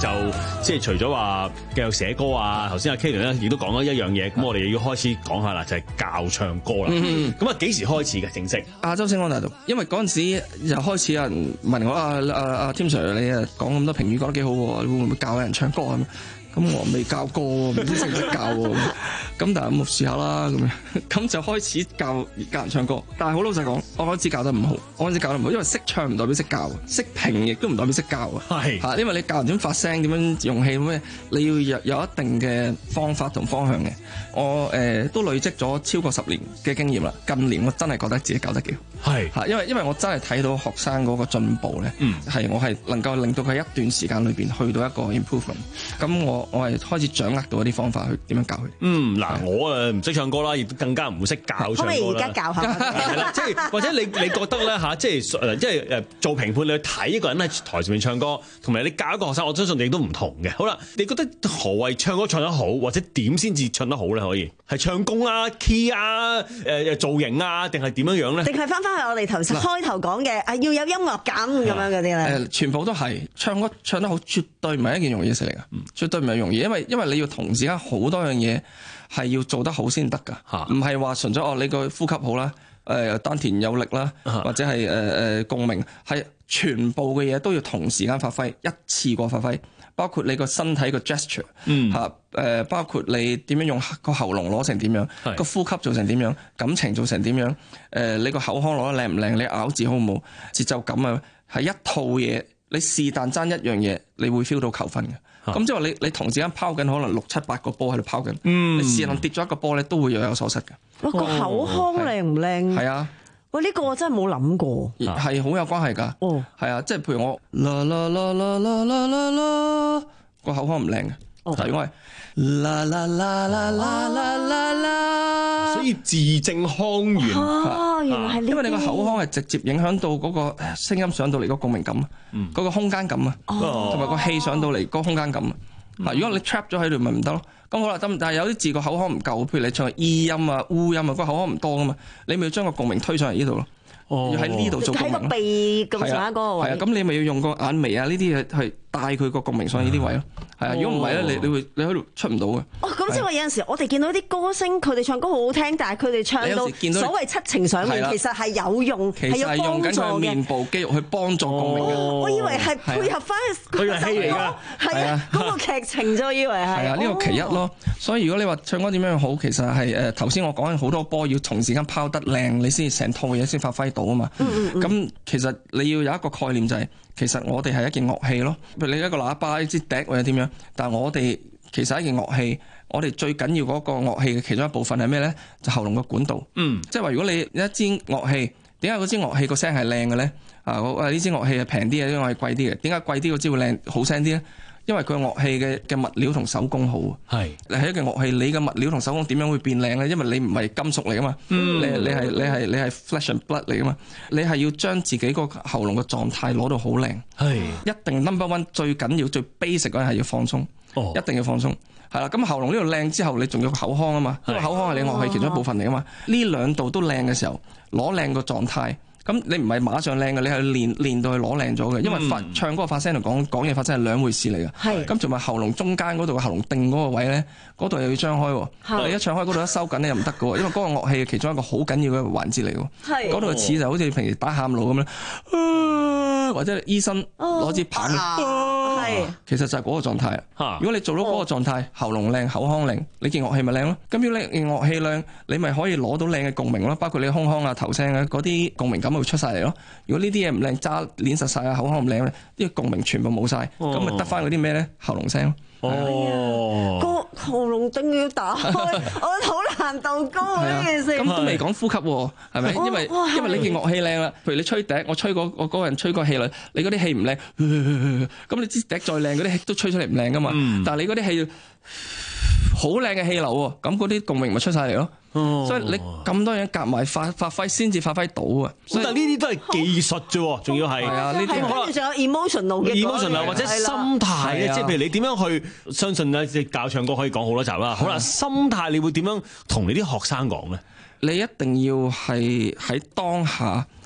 Speaker 5: 就即係除咗話繼續寫歌啊，頭先阿 Kalen 咧亦都講咗一樣嘢，咁我哋要開始講下啦，就係教唱歌啦。咁啊幾時開始嘅正式？
Speaker 7: 亞洲星光大道，因為嗰陣時又開始有人問我啊啊啊 Tim Sir， 你啊講咁多評語覺得幾好喎，你會唔會教人唱歌咁？咁我未教過，唔知識唔識教喎。咁但係咁我試下啦，咁樣咁就開始教教人唱歌。但係好老實講，我開始教得唔好，我開始教得唔好，因為識唱唔代表識教，識評亦都唔代表識教啊。係嚇，因為你教人點發聲、點樣用氣咩，你要有有一定嘅方法同方向嘅。我誒、呃、都累積咗超過十年嘅經驗啦。近年我真係覺得自己教得幾好。係嚇，因為因為我真係睇到學生嗰個進步咧，係、嗯、我係能夠令到佢一段時間裏邊去到一個 improvement。咁我我係開始掌握到一啲方法去點樣教佢。嗯，
Speaker 5: 嗱，我誒唔識唱歌啦，亦都更加唔會識教唱歌啦。可唔可以而家教下？係啦，即係或者你你覺得咧嚇，即係誒即係誒做評判，你去睇一個人喺台上面唱歌，同埋你教一個學生，我相信你都唔同嘅。好啦，你覺得何謂唱歌唱得好，或者點先至唱得好咧？可以係唱功啊、key 啊、誒、呃、造型啊，定係點樣樣咧？
Speaker 6: 定係翻翻去我哋頭先開頭講嘅啊，要有音樂感咁樣嗰啲咧？
Speaker 7: 誒，全部都係唱歌唱得好，絕對唔係一件容易嘅事嚟㗎，嗯、絕對唔係容易，因為因為你要同時間好多樣嘢係要做得好先得㗎，唔係話純粹哦你個呼吸好啦，誒、呃、丹田有力啦，或者係誒誒共鳴，係全部嘅嘢都要同時間發揮，一次過發揮。包括你個身體個 gesture，嚇誒，包括你點樣用個喉嚨攞成點樣，個呼吸做成點樣，感情做成點樣，誒、呃、你個口腔攞得靚唔靚，你咬字好唔好，節奏感啊，係一套嘢。你是但爭一樣嘢，你會 feel 到球分嘅。咁即係話你你同時間拋緊可能六七八個波喺度拋緊，嗯、你是但跌咗一個波咧，都會若有所失嘅。
Speaker 6: 哇！個口腔靚唔靚？
Speaker 7: 係啊。
Speaker 6: 喂，呢、這個我真係冇諗過，
Speaker 7: 係好有關係㗎。哦，係啊，即係譬如我啦啦啦啦啦啦啦啦，個口腔唔靚嘅。哦，如果係啦啦啦啦啦啦啦啦，
Speaker 5: 所以字正腔圓。
Speaker 6: 哦，原來係呢啲。因
Speaker 7: 為你個口腔係直接影響到嗰個聲音上到嚟嗰個共鳴感，嗰、嗯、個空間感啊，同埋個氣上到嚟嗰個空間感啊。嗱、嗯，如果你 trap 咗喺度，咪唔得咯。咁好啦，但係有啲字個口腔唔夠，譬如你唱 E 音啊、烏音啊，個口腔唔多噶嘛，你咪要將個共鳴推上嚟呢度咯。哦，要喺呢度做共鳴。喺個
Speaker 6: 鼻咁上下嗰個位。
Speaker 7: 係啊，咁你咪要用個眼眉啊呢啲嘢去帶佢個共鳴上呢啲位咯。係啊，如果唔係咧，你你會你喺度出唔到嘅。
Speaker 6: 哦，咁即係話有陣時我哋見到啲歌星，佢哋唱歌好好聽，但係佢哋唱到所謂七情上面，其實係有用，係有幫助嘅。其實係用緊佢
Speaker 7: 面部肌肉去幫助共鳴嘅。
Speaker 6: 我以為係配合翻佢嘅戲嚟㗎，係啊，嗰個劇情啫，我以為係。
Speaker 7: 係啊，呢個其一咯。所以如果你話唱歌點樣好，其實係誒頭先我講緊好多波要同時間拋得靚，你先成套嘢先發揮到啊嘛。咁其實你要有一個概念就係。其實我哋係一件樂器咯，譬如你一個喇叭、一支笛或者點樣，但係我哋其實係一件樂器，我哋最緊要嗰個樂器嘅其中一部分係咩咧？就喉嚨個管道。嗯，即係話如果你一支樂器，點解嗰支樂器個聲係靚嘅咧？啊，我呢支樂器係平啲嘅，因為係貴啲嘅。點解貴啲嗰支會靚好聲啲咧？因為佢樂器嘅嘅物料同手工好啊，係你係一件樂器，你嘅物料同手工點樣會變靚咧？因為你唔係金屬嚟噶嘛，嗯、你你係你係你係 flesh and blood 嚟噶嘛，你係要將自己個喉嚨嘅狀態攞到好靚，係一定 number one 最緊要最 basic 嗰樣係要放鬆，哦、一定要放鬆，係啦。咁喉嚨呢度靚之後，你仲要口腔啊嘛，因為口腔係你樂器其中一部分嚟噶嘛，呢兩度都靚嘅時候，攞靚個狀態。咁你唔係馬上靚嘅，你係練練到去攞靚咗嘅，因為發、嗯、唱歌發聲同講講嘢發聲係兩回事嚟嘅。係咁，同埋喉嚨中間嗰度嘅喉嚨定嗰個位咧，嗰度又要張開。係你一唱開嗰度一收緊咧又唔得嘅，因為嗰個樂器其中一個好緊要嘅環節嚟嘅。係嗰度似就好似平時打喊路咁樣、啊，或者醫生攞支棒。係、啊，其實就係嗰個狀態。啊、如果你做到嗰個狀態，喉嚨靚、口腔靚，你件樂器咪靚咯。咁如果你件樂器靚，你咪可以攞到靚嘅共鳴咯，包括你胸腔啊、頭聲啊嗰啲共鳴感。會出晒嚟咯。如果呢啲嘢唔靚，揸捏實晒啊，口腔唔靚咧，啲共鳴全部冇晒，咁咪得翻嗰啲咩咧？喉嚨聲咯。哦，
Speaker 6: 個喉嚨定要打開，我覺得好難度高啊呢件事。
Speaker 7: 咁都未講呼吸喎，係咪？因為因為你件樂器靚啦，譬如你吹笛，我吹個我嗰個人吹個氣嚟，你嗰啲氣唔靚，咁你支笛再靚，嗰啲氣都吹出嚟唔靚噶嘛。但係你嗰啲氣好靚嘅氣流喎，咁嗰啲共鳴咪出晒嚟咯。哦、所以你咁多嘢夾埋發發揮先至發揮到啊！
Speaker 5: 但係呢啲都係技術啫，仲要係係
Speaker 7: 啊，呢啲
Speaker 6: 可能仲有 emotional 嘅
Speaker 5: emotional 或者心態咧，即係譬如你點樣去相信咧，即係教唱歌可以講好多集啦。好啦，心態你會點樣同你啲學生講咧？
Speaker 7: 你一定要係喺當下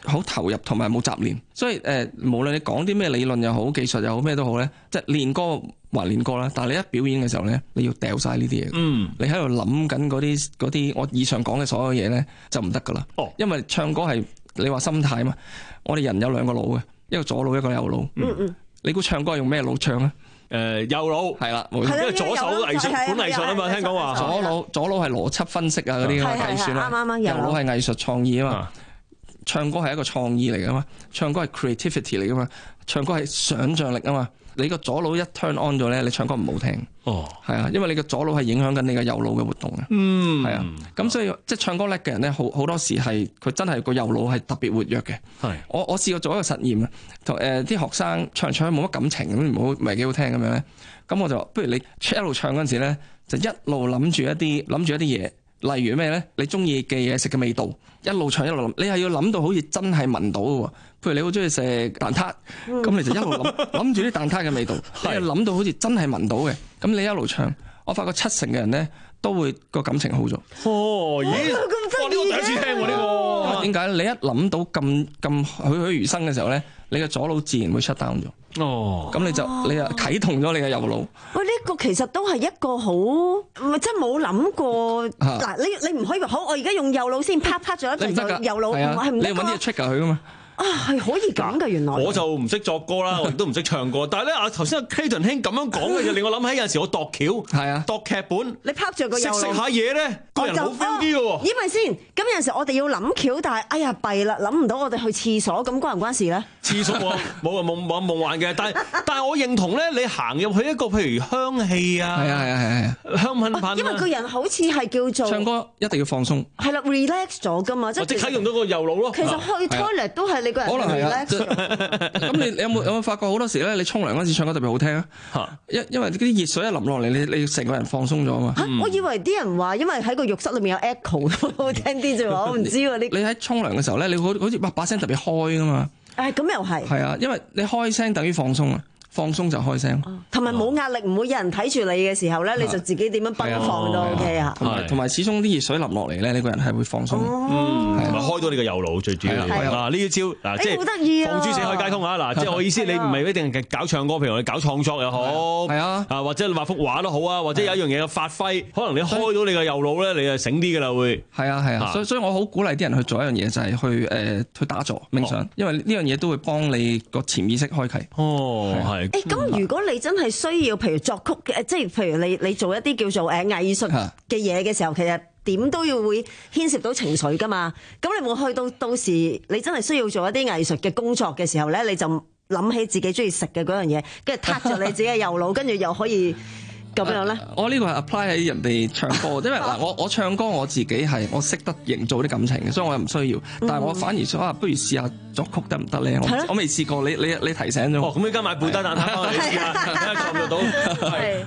Speaker 7: 好投入同埋冇雜念，所以誒、呃，無論你講啲咩理論又好，技術又好，咩都好咧，即係練歌還練歌啦。但係你一表演嘅時候咧，你要掉晒呢啲嘢。嗯，你喺度諗緊嗰啲嗰啲我以上講嘅所有嘢咧，就唔得噶啦。哦，因為唱歌係你話心態嘛，我哋人有兩個腦嘅，一個左腦一個右腦。嗯嗯，你估唱歌係用咩腦唱啊？
Speaker 5: 誒右腦係啦，因為左手藝術本藝術啊嘛，聽講話
Speaker 7: 左腦左腦係邏輯分析啊嗰啲計算啦，右腦係藝術創意啊嘛。唱歌係一個創意嚟噶嘛，唱歌係 creativity 嚟噶嘛，唱歌係想像力啊嘛。你個左腦一 turn on 咗咧，你唱歌唔好聽。哦，係啊，因為你個左腦係影響緊你個右腦嘅活動嘅。嗯，係啊，咁所以即係唱歌叻嘅人咧，好好多時係佢真係個右腦係特別活躍嘅。係，我我試過做一個實驗啊，同誒啲學生唱唱冇乜感情咁，唔好唔係幾好聽咁樣咧。咁我就不如你一路唱嗰陣時咧，就一路諗住一啲諗住一啲嘢。例如咩咧？你中意嘅嘢食嘅味道，一路唱一路諗，你係要諗到好似真係聞到嘅喎。譬如你好中意食蛋撻，咁、嗯、你就一路諗諗住啲蛋撻嘅味道，你係諗到好似真係聞到嘅。咁你一路唱，我發覺七成嘅人咧都會個感情好咗。哦，咦？我呢個第一次聽喎呢個。因為點解你一諗到咁咁栩栩如生嘅時候咧，你嘅左腦自然會 shut down 咗。哦，咁你就你就啟動咗你嘅右腦。
Speaker 6: 喂，呢個其實都係一個好，唔係真係冇諗過。嗱、啊，你你唔可以話好，我而家用右腦先啪啪咗一陣就右腦，係唔得㗎。
Speaker 7: 你揾啲 trigger 佢㗎嘛？
Speaker 6: 啊，係可以咁嘅原來。
Speaker 5: 我就唔識作歌啦，我亦都唔識唱歌。但係咧，啊頭先阿 Clayton 兄咁樣講嘅就令我諗起有陣時我度橋，係啊，度劇本，
Speaker 6: 你拍著個右腦
Speaker 5: 食食下嘢咧，個人好 feel 啲嘅喎。
Speaker 6: 因為先，咁有陣時我哋要諗橋，但係哎呀弊啦，諗唔到我哋去廁所，咁關唔關事咧？
Speaker 5: 廁所冇冇冇冇夢幻嘅，但係但係我認同咧，你行入去一個譬如香氣啊，
Speaker 7: 係啊係啊係啊，
Speaker 5: 香噴噴。
Speaker 6: 因為個人好似係叫做
Speaker 7: 唱歌一定要放鬆，
Speaker 6: 係啦 relax 咗㗎嘛，即係
Speaker 5: 即刻用到個右腦咯。
Speaker 6: 其實去 toilet 都係你個人 relax。
Speaker 7: 咁你你有冇有冇發覺好多時咧？你沖涼嗰陣時唱歌特別好聽啊！因因為啲熱水一淋落嚟，你你成個人放鬆咗啊嘛！
Speaker 6: 嚇，我以為啲人話，因為喺個浴室裏面有 echo 好聽啲啫喎，我唔知喎。你
Speaker 7: 你喺沖涼嘅時候咧，你好好似把把聲特別開噶嘛？
Speaker 6: 誒，咁又係。係
Speaker 7: 啊，因為你開聲等於放鬆啊。放鬆就開聲，
Speaker 6: 同埋冇壓力，唔會有人睇住你嘅時候咧，你就自己點樣奔放都 OK 啊。
Speaker 7: 同埋同埋，始終啲熱水淋落嚟咧，你個人係會放鬆，
Speaker 5: 嗯，同埋開到你個右腦最主要。啊，呢一招嗱，即係放諸四海皆通啊！嗱，即係我意思，你唔係一定搞唱歌，譬如你搞創作又好，係啊，啊或者你畫幅畫都好啊，或者有一樣嘢嘅發揮，可能你開到你個右腦咧，你就醒啲㗎啦會。
Speaker 7: 係啊係啊，所以所以我好鼓勵啲人去做一樣嘢，就係去誒去打坐冥想，因為呢樣嘢都會幫你個潛意識開啓。
Speaker 5: 哦，係。
Speaker 6: 誒咁如果你真係需要，譬如作曲嘅，即係譬如你你做一啲叫做誒藝術嘅嘢嘅時候，其實點都要會牽涉到情緒噶嘛。咁你冇去到到時，你真係需要做一啲藝術嘅工作嘅時候咧，你就諗起自己中意食嘅嗰樣嘢，跟住撻著你自己嘅右腦，跟住又可以咁樣咧。
Speaker 7: 我呢個係 apply 喺人哋唱歌，因為嗱，我我唱歌我自己係我識得營造啲感情嘅，所以我又唔需要。但係我反而想啊，不如試下作曲得唔得咧？我我未試過，你你你提醒咗我。
Speaker 5: 哦，咁依家買貝蛋蛋撻，你試下睇下做唔做到。係。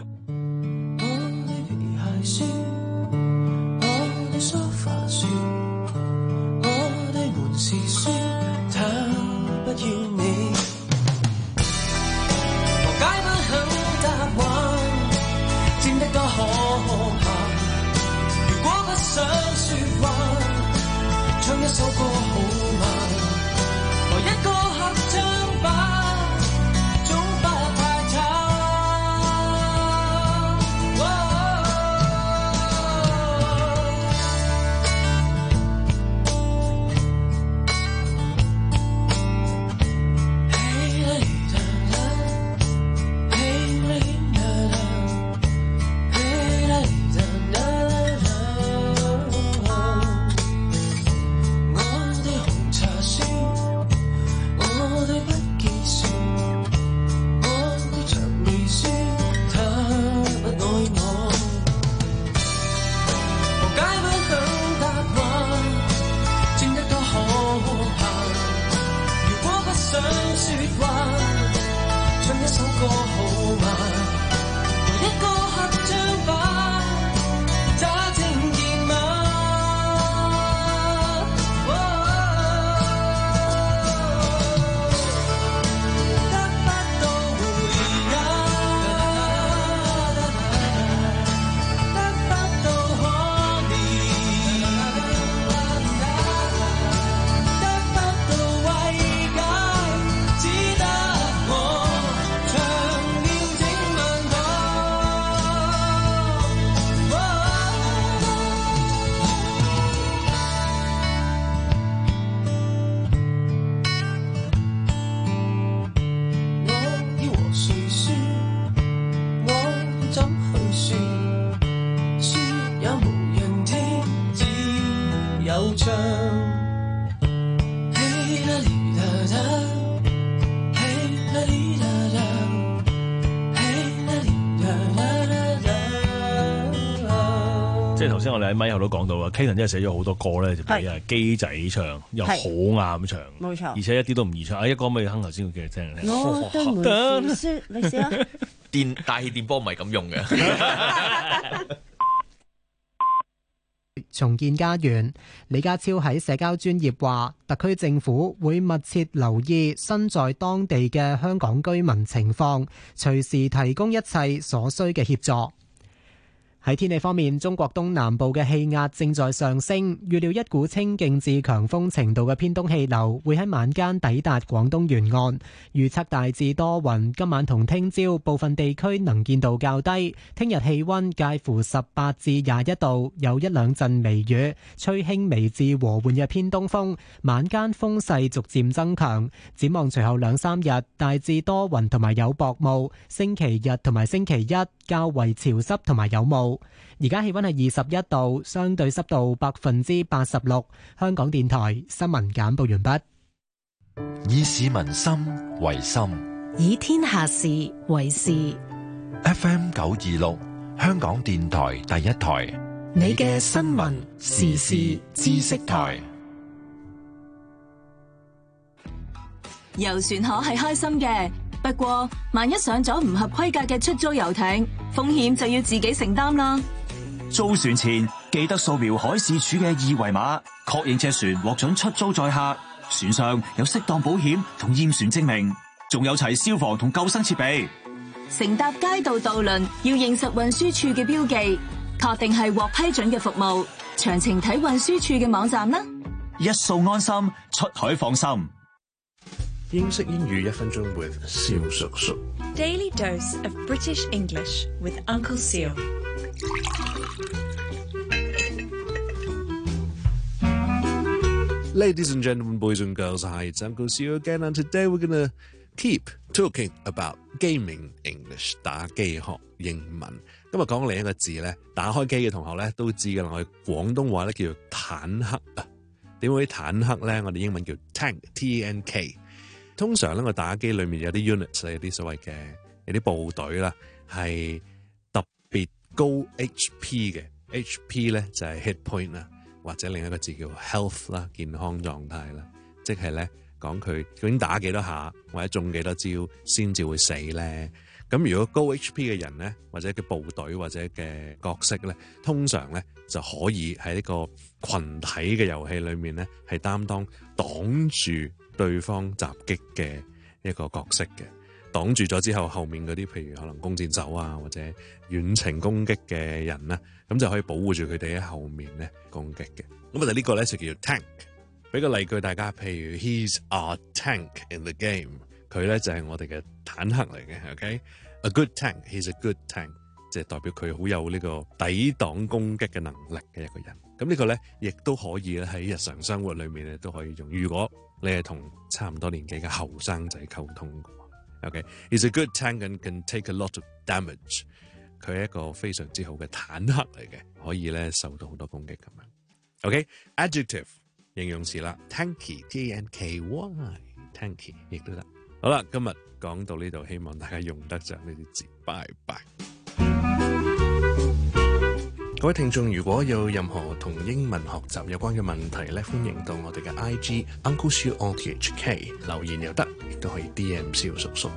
Speaker 9: 想說話，唱一首歌好嗎？來一個合唱吧，總不太差。 樂章。嘿啦哩啦啦，嘿啦哩啦啦，嘿啦哩啦啦啦啦。
Speaker 5: 即係頭先我哋喺咪後都講到啦 Clayton 真係寫咗好多歌咧，就俾啊機仔唱，又好啱唱，
Speaker 6: 冇錯，
Speaker 5: 而且一啲都唔易唱。啊，一個咪哼頭先嘅聽聽。
Speaker 6: 我的門是你試下。
Speaker 8: 電大氣電波唔係咁用嘅。
Speaker 10: 重建家園，李家超喺社交專頁話，特區政府會密切留意身在當地嘅香港居民情況，隨時提供一切所需嘅協助。喺天氣方面，中國東南部嘅氣壓正在上升，預料一股清勁至強風程度嘅偏東氣流會喺晚間抵達廣東沿岸。預測大致多雲，今晚同聽朝部分地區能見度較低。聽日氣溫介乎十八至廿一度，有一兩陣微雨，吹輕微至和緩嘅偏東風，晚間風勢逐漸增強。展望隨後兩三日，大致多雲同埋有薄霧。星期日同埋星期一較為潮濕同埋有霧。而家氣溫係二十一度，相對濕度百分之八十六。香港電台新聞簡報完畢。
Speaker 4: 以市民心為心，
Speaker 2: 以天下事為事。
Speaker 4: F M 九二六，香港電台第一台，
Speaker 2: 你嘅新聞時事知識台。遊船河係開心嘅，不過萬一上咗唔合規格嘅出租遊艇，風險就要自己承擔啦。
Speaker 17: 租船前記得掃描海事處嘅二維碼，確認隻船獲准出租載客，船上有適當保險同驗船證明，仲有齊消防同救生設備。
Speaker 2: 乘搭街道渡輪要認實運輸處嘅標記，確定係獲批准嘅服務。詳情睇運輸處嘅網站啦。
Speaker 17: 一掃安心，出海放心。
Speaker 18: 英式英語一分鐘 with 蕭叔叔。
Speaker 19: Daily dose of British English with Uncle Seal.
Speaker 18: Ladies and gentlemen, boys and girls, hi, it's Uncle Seal again, and today we're going to keep talking about gaming English, 打機學英文。今日講另一個字咧，打開機嘅同學咧都知㗎啦，我哋廣東話咧叫做坦克啊。點會坦克咧？我哋英文叫 tank，T E N K。通常咧，我打機裏面有啲 units， 有啲所謂嘅有啲部隊啦，係特別高 H P 嘅 ，H P 咧就係 hit point 啦，或者另一個字叫 health 啦，健康狀態啦，即係咧講佢究竟打幾多下或者中幾多招先至會死咧。咁如果高 H P 嘅人咧，或者嘅部隊或者嘅角色咧，通常咧就可以喺呢個群體嘅遊戲裏面咧，係擔當擋住對方襲擊嘅一個角色嘅。擋住咗之後，後面嗰啲譬如可能弓箭手啊，或者遠程攻擊嘅人咧，咁就可以保護住佢哋喺後面咧攻擊嘅。咁我哋呢個咧就叫做 tank。俾個例句大家，譬如 He's a tank in the game， 佢咧就係我哋嘅坦克嚟嘅。OK，a good tank，he's a good tank， 即係代表佢好有呢個抵擋攻擊嘅能力嘅一個人。咁呢個咧亦都可以咧喺日常生活裏面咧都可以用。如果你係同差唔多年紀嘅後生仔溝通嘅。OK，he's a good tank and can take a lot of damage。佢係一個非常之好嘅坦克嚟嘅，可以咧受到好多攻擊咁樣。OK，adjective。形容詞啦 ，tanky T N K Y，tanky 亦都得。好啦，今日講到呢度，希望大家用得着呢啲字。拜拜。各位聽眾，如果有任何同英文學習有關嘅問題咧，歡迎到我哋嘅 I G Uncle Siu O T H K 留言又得，亦都可以 D M 蕭叔叔。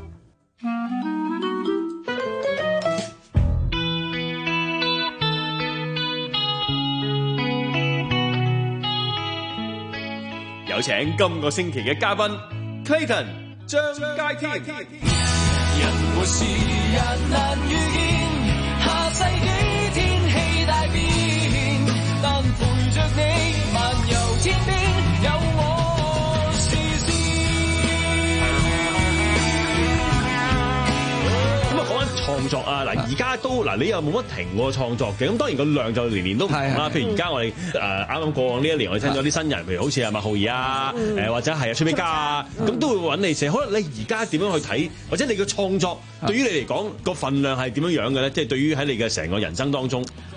Speaker 16: 有請今個星期嘅嘉賓 Clayton 張佳添。人和事人難預見，下世紀天氣大變，但陪着你漫遊天邊，有我視線。咁啊，講緊創作啊，嗱，而家都嗱，你又冇乜停過創作嘅，咁當然個量就年年都唔同啦。譬如而家我哋誒啱啱過往呢一年，我哋聽咗啲新人，譬如好似阿麥浩兒啊，誒或者係啊崔美嘉啊，咁都會揾你寫。可能你而家點樣去睇，或者你嘅創作對於你嚟講個份量係點樣樣嘅咧？即係對於喺你嘅成個人生當中。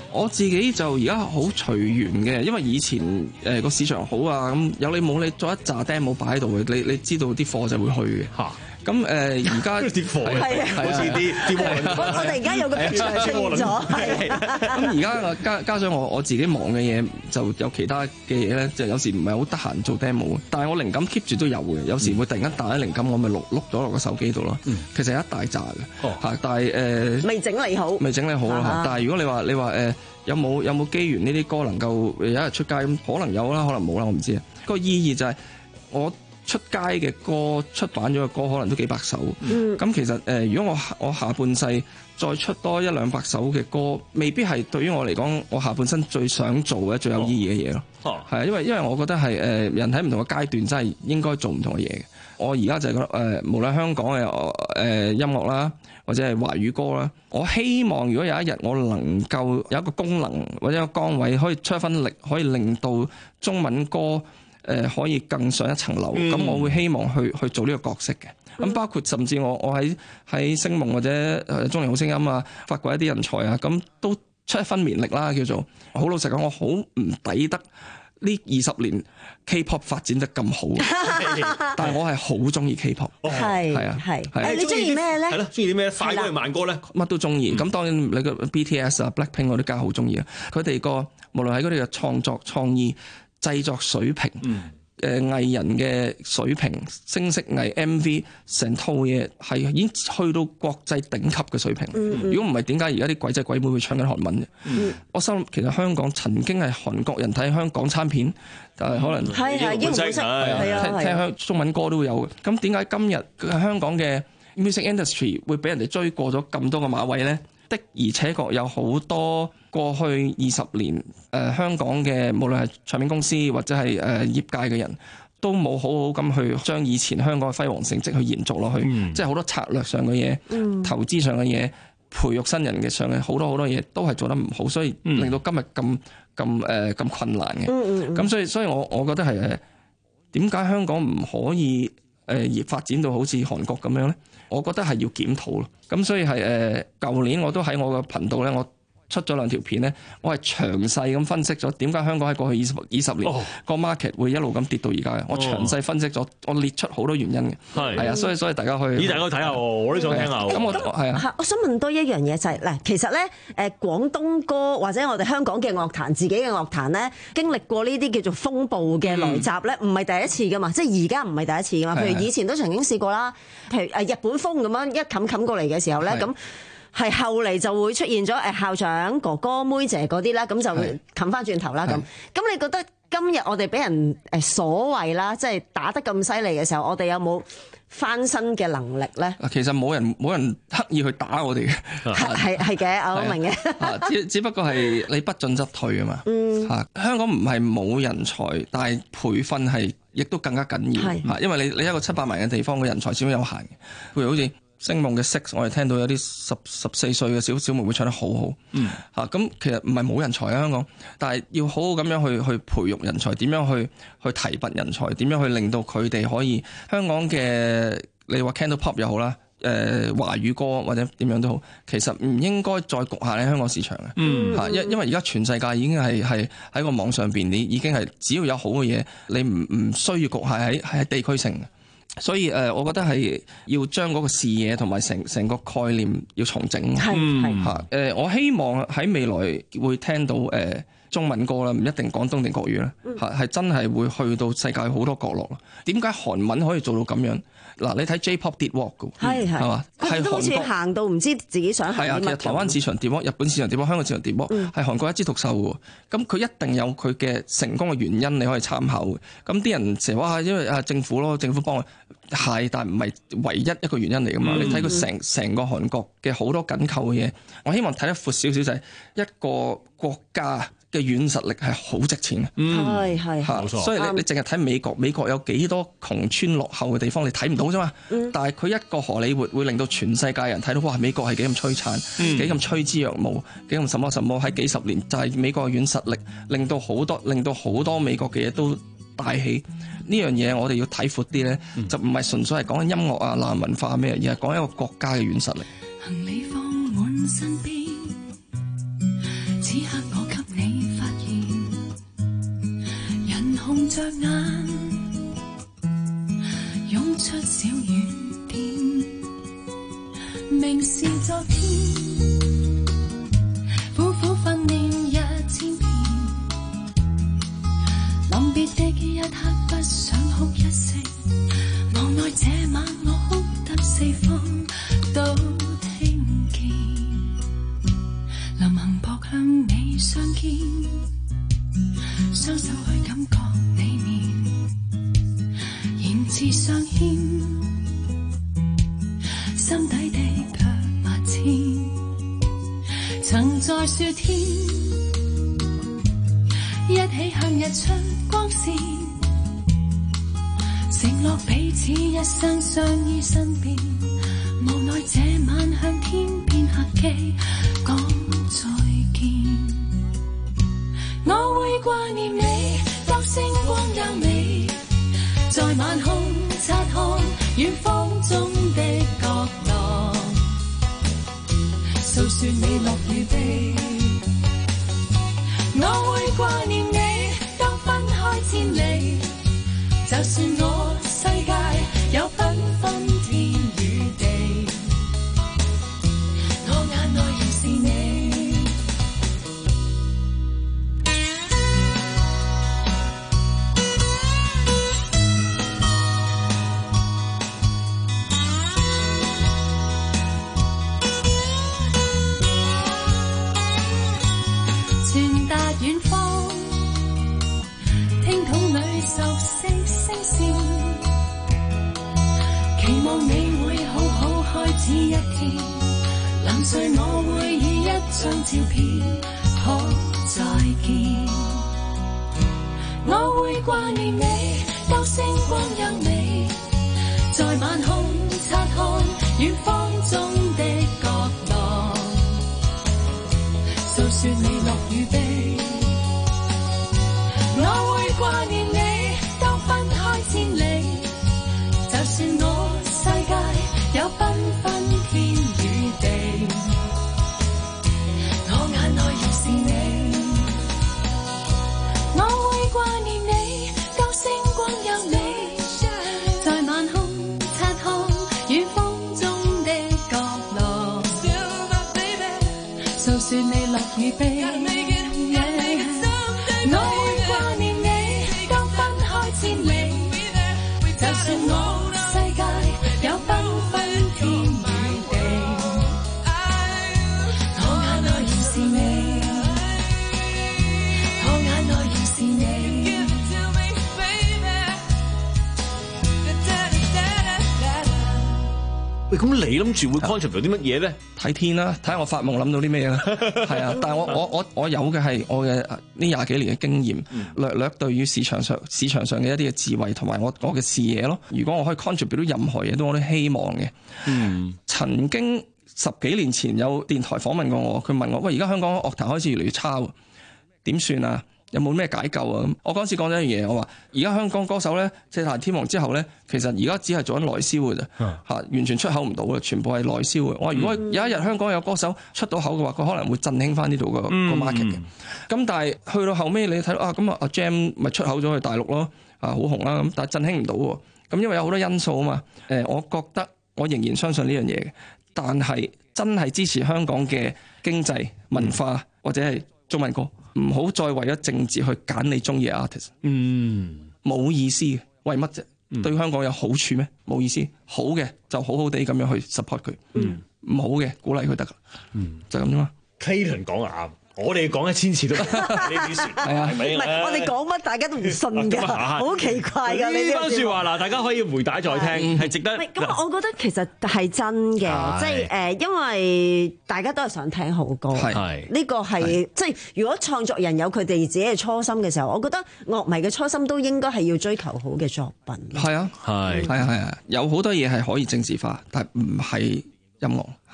Speaker 7: 我自己就而家好隨緣嘅，因為以前誒個、呃、市場好啊，咁有你冇你做一紮 demo 擺喺度嘅，你你知道啲貨就會去嘅。嚇！咁誒而家
Speaker 5: 啲貨係啊，好似啲啲貨。
Speaker 6: 我我突然間有個市場出現咗，係。
Speaker 7: 咁而家加加上我我自己忙嘅嘢，就有其他嘅嘢咧，就有時唔係好得閒做 demo，但係我靈感 keep 住都有嘅，有時會突然間彈啲靈感，我咪錄錄咗落個手機度咯。嗯、其實一大紮嘅，嚇、哦，但係誒
Speaker 6: 未整理好，
Speaker 7: 未整理好啦。啊、但係如果你話你話誒、呃、有冇有冇機緣呢啲歌能夠有一日出街咁，可能有啦，可能冇啦，我唔知啊。個意義就係我出街嘅歌，出版咗嘅歌可能都幾百首，咁、嗯、其實誒、呃，如果我我下半世再出多一兩百首嘅歌，未必係對於我嚟講，我下半生最想做嘅、最有意義嘅嘢咯。係啊、哦，因為因為我覺得係誒、呃、人喺唔同嘅階段，真係應該做唔同嘅嘢嘅。我而家就係覺得誒、呃，無論香港嘅誒、呃、音樂啦，或者係華語歌啦，我希望如果有一日我能夠有一個功能或者一個崗位，可以出一分力，可以令到中文歌，誒、呃、可以更上一層樓，咁、嗯、我會希望去去做呢個角色嘅。咁、嗯、包括甚至我我喺喺星夢或者誒中年好聲音啊，發掘一啲人才啊，咁都出一分綿力啦，叫做好老實講，我好唔抵得呢二十年 K-pop 發展得咁好，但係我係好中意 K-pop， 係係啊係。
Speaker 6: 誒你中意咩咧？
Speaker 5: 係咯，中意啲咩？快歌定慢歌咧？
Speaker 7: 乜都中意。咁、嗯、當然你個 B T S 啊、Blackpink 我都梗係好中意啊。佢哋個無論喺佢哋嘅創作創意、製作水平，誒、嗯呃、藝人嘅水平、聲色藝 M V 成套嘢係已經去到國際頂級嘅水平。如果唔係，點解而家啲鬼仔鬼妹會唱緊韓文嘅？嗯、我心諗其實香港曾經係韓國人睇香港餐片，但係可能
Speaker 6: 係係英文識，係啊，
Speaker 7: 聽聽香中文歌都會有嘅。咁點解今日香港嘅 music industry 會俾人哋追過咗咁多個馬位咧？的而且確有好多過去二十年誒、呃、香港嘅無論係唱片公司或者係誒、呃、業界嘅人都冇好好咁去將以前香港嘅輝煌成績去延續落去，嗯、即係好多策略上嘅嘢、嗯、投資上嘅嘢、培育新人嘅上嘅好多好多嘢都係做得唔好，所以令到今日咁咁誒咁困難嘅。咁、嗯嗯、所以所以我我覺得係誒點解香港唔可以誒而、呃、發展到好似韓國咁樣咧？我覺得係要檢討咯，咁所以係誒舊年我都喺我個頻道咧，我出咗兩條片咧，我係詳細咁分析咗點解香港喺過去二十二十年個 market 會一路咁跌到而家嘅，我詳細分析咗，我列出好多原因嘅，係係啊，所以所以大家去，
Speaker 5: 咦，大家睇下，我都想聽下。
Speaker 7: 咁我係啊，
Speaker 6: 我想問多一樣嘢就係嗱，其實咧誒廣東歌或者我哋香港嘅樂壇自己嘅樂壇咧，經歷過呢啲叫做風暴嘅來襲咧，唔係第一次噶嘛，即係而家唔係第一次噶嘛，譬如以前都曾經試過啦，譬如誒日本風咁樣一冚冚過嚟嘅時候咧，咁。係後嚟就會出現咗誒校長哥哥妹姐嗰啲啦，咁就冚翻轉頭啦咁。咁你覺得今日我哋俾人誒所謂啦，即係打得咁犀利嘅時候，我哋有冇翻身嘅能力咧？
Speaker 7: 其實冇人冇人刻意去打我哋嘅，
Speaker 6: 係係嘅，我明嘅。
Speaker 7: 只只不過係你不進則退啊嘛。嗯，嚇香港唔係冇人才，但係培訓係亦都更加緊要嚇，因為你你一個七百萬嘅地方嘅人才始終有限嘅，譬如好似。星夢嘅 Six， 我哋聽到有啲十十四歲嘅小小妹妹唱得好好，嗯嚇咁、啊、其實唔係冇人才啊香港，但係要好好咁樣去去培育人才，點樣去去提拔人才，點樣去令到佢哋可以香港嘅你話 Candle Pop 又好啦，誒、呃、華語歌或者點樣都好，其實唔應該再局限喺香港市場嘅，嗯嚇，因因為而家全世界已經係係喺個網上邊，你已經係只要有好嘅嘢，你唔唔需要局限喺喺地區性嘅。所以誒、呃，我覺得係要將嗰個視野同埋成成個概念要重整。係係嚇誒，我希望喺未來會聽到誒、呃、中文歌啦，唔一定廣東定國語啦嚇，係、嗯、真係會去到世界好多角落咯。點解韓文可以做到咁樣？嗱，你睇 J-pop 跌 walk 嘅，係係嘛？
Speaker 6: 佢都好似行到唔知自己想行啲乜。係啊，其實台灣市場跌 walk、日本市場跌 walk、香港市場跌 walk，係韓國一枝獨秀嘅。咁佢一定有佢嘅成功嘅原因，你可以參考嘅。咁啲人成日話因為啊政府咯，政府幫佢係，但係唔係唯一一個原因嚟㗎嘛？嗯、你睇佢成成個韓國嘅好多緊扣嘅嘢，我希望睇得闊少少就係一個國家嘅軟實力係好值錢嘅，係係冇錯。
Speaker 7: 所以你你淨係睇美國，美國有幾多窮村落後嘅地方，你睇唔到啫嘛。嗯、但係佢一個荷里活會令到全世界人睇到，哇！美國係幾咁璀璨，幾咁趨之若鶩，幾咁什麼什麼喺幾十年就係、是、美國嘅軟實力，令到好多令到好多美國嘅嘢都帶起。呢樣嘢我哋要睇闊啲咧，嗯、就唔係純粹係講緊音樂啊、流行文化咩，而係講一個國家嘅軟實力。行李放滿身邊似
Speaker 9: 此刻我給你發現，人紅着眼，湧出小雨點，明是昨天，苦苦訓練一千遍，臨別的一刻不想哭一聲，無奈這晚我哭得四方都聽見，臨行撲向你相見，雙手去感覺你面，言辭相牽，心底的卻萬千，曾在雪天一起向日出光線，承諾彼此一生相依身邊，無奈這晚向天邊客機講再見。我會掛念你，當星光優美，在晚空察看遠方中的角落，訴說你樂與悲。我會掛念你，當分開千里，就算我世界有繽紛天與地，我眼內仍是你。傳達遠方，聽筒裏熟悉聲線，期望你會好好開始一天，臨睡我會以一張照片可再見。我會掛念你，當星光優美，在晚空察看遠方中的角落，訴說你樂與悲。我會掛念你，當分開千里，就算我世界有繽紛天與地，我眼內仍是你。我會掛念你，當星光優美，在晚空察看遠方中的角落，訴說你樂與悲。我會掛念你，當分開千里，就算我世界有繽紛天與地，我眼內仍是你，我眼內仍是你。
Speaker 5: 喂，咁你諗住會 contribute 啲乜嘢咧？
Speaker 7: 睇天啦，睇下我發夢諗到啲咩啦。係啊，但係我我我我有嘅係我嘅呢廿幾年嘅經驗，嗯、略略對於市場上市場上嘅一啲嘅智慧同埋我我嘅視野咯。如果我可以 contribute 到任何嘢，都我都希望嘅。嗯，曾經十幾年前有電台訪問過我，佢問我：喂，而家香港樂壇開始越嚟越差喎，點算啊？有冇咩解救啊？咁我嗰陣時講咗一樣嘢，我話而家香港歌手咧，四大天王之後咧，其實而家只係做緊內銷嘅啫，嚇、嗯、完全出口唔到嘅，全部係內銷嘅。我話如果有一日香港有歌手出到口嘅話，佢可能會振興翻呢度個個 market 嘅。咁、嗯、但係去到後尾你睇到啊，咁啊阿 Jam 咪出口咗去大陸咯，啊好紅啦，咁但係振興唔到喎。咁因為有好多因素啊嘛。誒，我覺得我仍然相信呢樣嘢嘅，但係真係支持香港嘅經濟文化、嗯、或者係中文歌。唔好再為咗政治去揀你中意嘅 artist，嗯，冇意思嘅，為乜啫？嗯、對香港有好處咩？冇意思，好嘅就好好地咁樣去 support 佢，嗯，唔好嘅鼓勵佢得噶，嗯，就咁啫嘛。
Speaker 5: Clayton 講啊啱。我哋講一千次都呢啲説話，係咪？唔係
Speaker 6: 我哋講乜大家都唔信㗎，好奇怪㗎！
Speaker 5: 呢番説話嗱，大家可以回帶再聽，係值得。
Speaker 6: 咁我覺得其實係真嘅，即係誒，因為大家都係想聽好歌，係呢個係即係如果創作人有佢哋自己嘅初心嘅時候，我覺得樂迷嘅初心都應該係要追求好嘅作品。
Speaker 7: 係啊，係係啊係啊，有好多嘢係可以政治化，但係唔係音樂。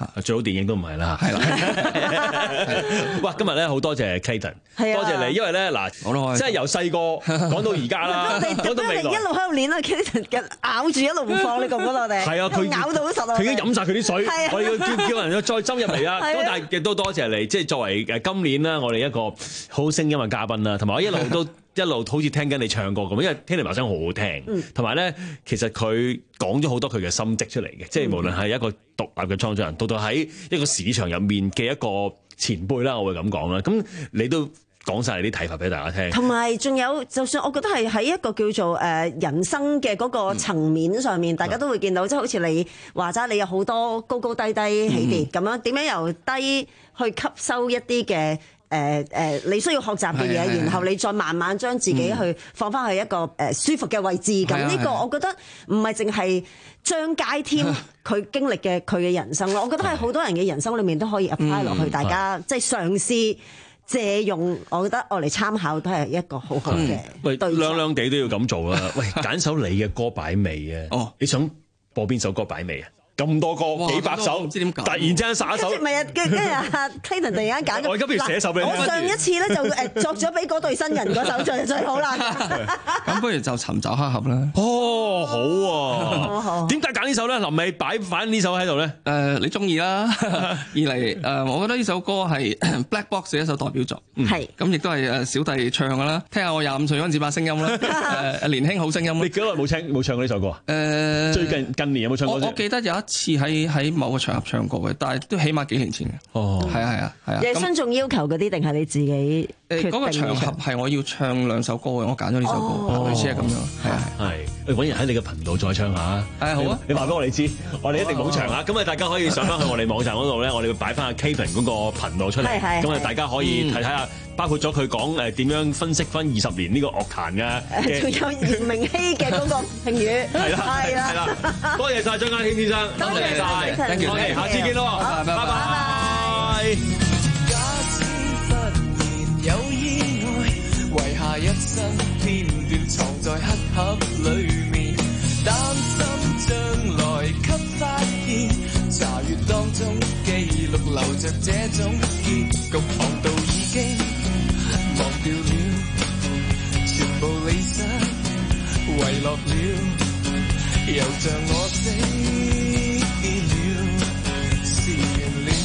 Speaker 5: 最好電影都唔係啦。係啦。哇！今日咧好多謝 Clayton，多謝你，因為咧嗱，即係由細個講到而家啦，講到未來
Speaker 6: 一路喺度練啦 ，Clayton 咬住一路唔放，你覺唔覺得我哋？
Speaker 5: 係啊，佢
Speaker 6: 咬到實啊！
Speaker 5: 佢已經飲晒佢啲水，我哋要叫叫人再斟入嚟啦。咁但係亦都多謝你，即係作為誒今年啦，我哋一個好聲音嘅嘉賓啦，同埋我一路都。一路好似聽緊你唱歌咁，因為聽你把聲好好聽，同埋咧，其實佢講咗好多佢嘅心跡出嚟嘅，即係無論係一個獨立嘅創作人，到到喺一個市場入面嘅一個前輩啦，我會咁講啦。咁你都講晒你啲睇法俾大家聽，
Speaker 6: 同埋仲有，就算我覺得係喺一個叫做誒人生嘅嗰個層面上面，嗯、大家都會見到，即係好似你話齋，你有好多高高低低起跌咁樣，點樣由低去吸收一啲嘅。誒誒、呃，你需要學習嘅嘢，然後你再慢慢將自己去放翻去一個誒舒服嘅位置。咁呢、嗯、個我覺得唔係淨係張佳添佢經歷嘅佢嘅人生咯。我覺得係好多人嘅人生裏面都可以 apply 落去，嗯、大家即係嘗試借用。我覺得我嚟參考都係一個好好嘅。
Speaker 5: 喂，兩兩地都要咁做啦。喂，揀首你嘅歌擺尾啊！哦，你想播邊首歌擺尾啊？咁多歌幾百首，唔知點突然之間殺一首，
Speaker 6: 唔係啊！跟跟住阿 Clayton 突然間揀，
Speaker 5: 我而家不如寫首俾你。
Speaker 6: 我上一次咧就誒作咗俾嗰對新人嗰首最最好啦。
Speaker 7: 咁不如就尋找黑盒啦。
Speaker 5: 哦，好啊。點解揀呢首咧？臨尾擺翻呢首喺度咧？
Speaker 7: 誒，你中意啦。二嚟誒，我覺得呢首歌係 Black Box 嘅一首代表作。係。咁亦都係誒小弟唱噶啦。聽下我廿五歲嗰陣時把聲音啦。誒年輕好聲音。
Speaker 5: 你幾耐冇唱冇唱過呢首歌啊？誒，最近近年有冇唱過？
Speaker 7: 我記得有一次喺喺某個場合唱過嘅，但係都起碼幾年前嘅。哦，係啊係啊係啊。
Speaker 6: 你係孫仲要求嗰啲定係你自己決定？
Speaker 7: 誒，嗰個場合係我要唱兩首歌嘅，我揀咗呢首歌，類似係咁樣。係啊
Speaker 5: 係。揾人喺你嘅頻道再唱下。係好啊！你話俾我哋知，我哋一定冇場啊！咁啊，大家可以上翻去我哋網站嗰度咧，我哋會擺翻阿 Clayton 嗰個頻道出嚟。咁啊，大家可以睇睇下，包括咗佢講誒點樣分析翻二十年呢個樂壇嘅。
Speaker 6: 仲有嚴明熙嘅嗰個評語。係啦係啦。係啦。多謝晒張佳添先生。多謝晒。OK，下次見咯。拜拜。拜拜。
Speaker 9: 假使忽然有意外，遺下一生片段藏在黑盒裏面，擔心將來給發現，查閱當中記錄留着這種結局，航道已經忘掉了，全部理想遺落了，又像我死了，是完了，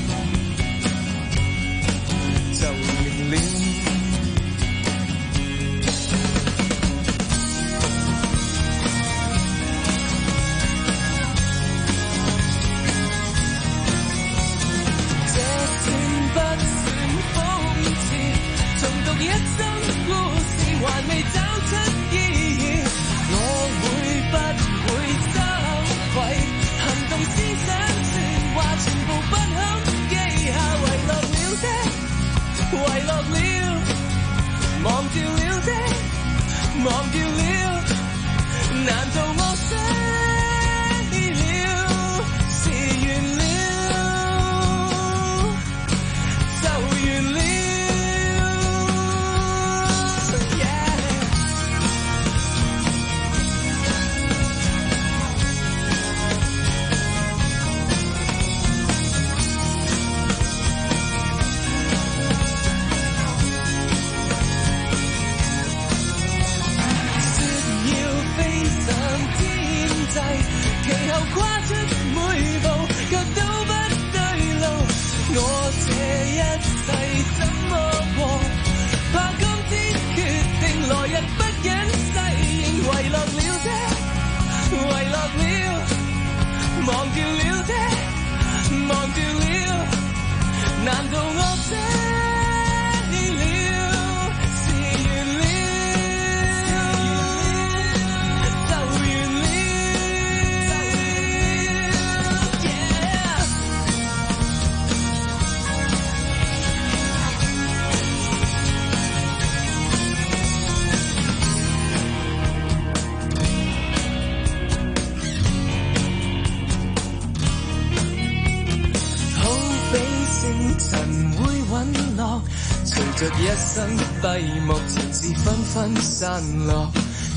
Speaker 9: 就完了。一生故事還未找出意義，我會不會羞愧？行動思想説話全部不堪記下，遺落了的，遺落了，忘掉了的，忘掉了，難道我死了，是完了，就完了。其後跨出每步，卻都不對路。我這一世怎麼過？怕今天決定，來日不忍誓言，遺落了的，遺落了，忘掉了的，忘掉了，難道我死了，是完了？塵會隕落，隨着一生閉幕，前事紛紛散落。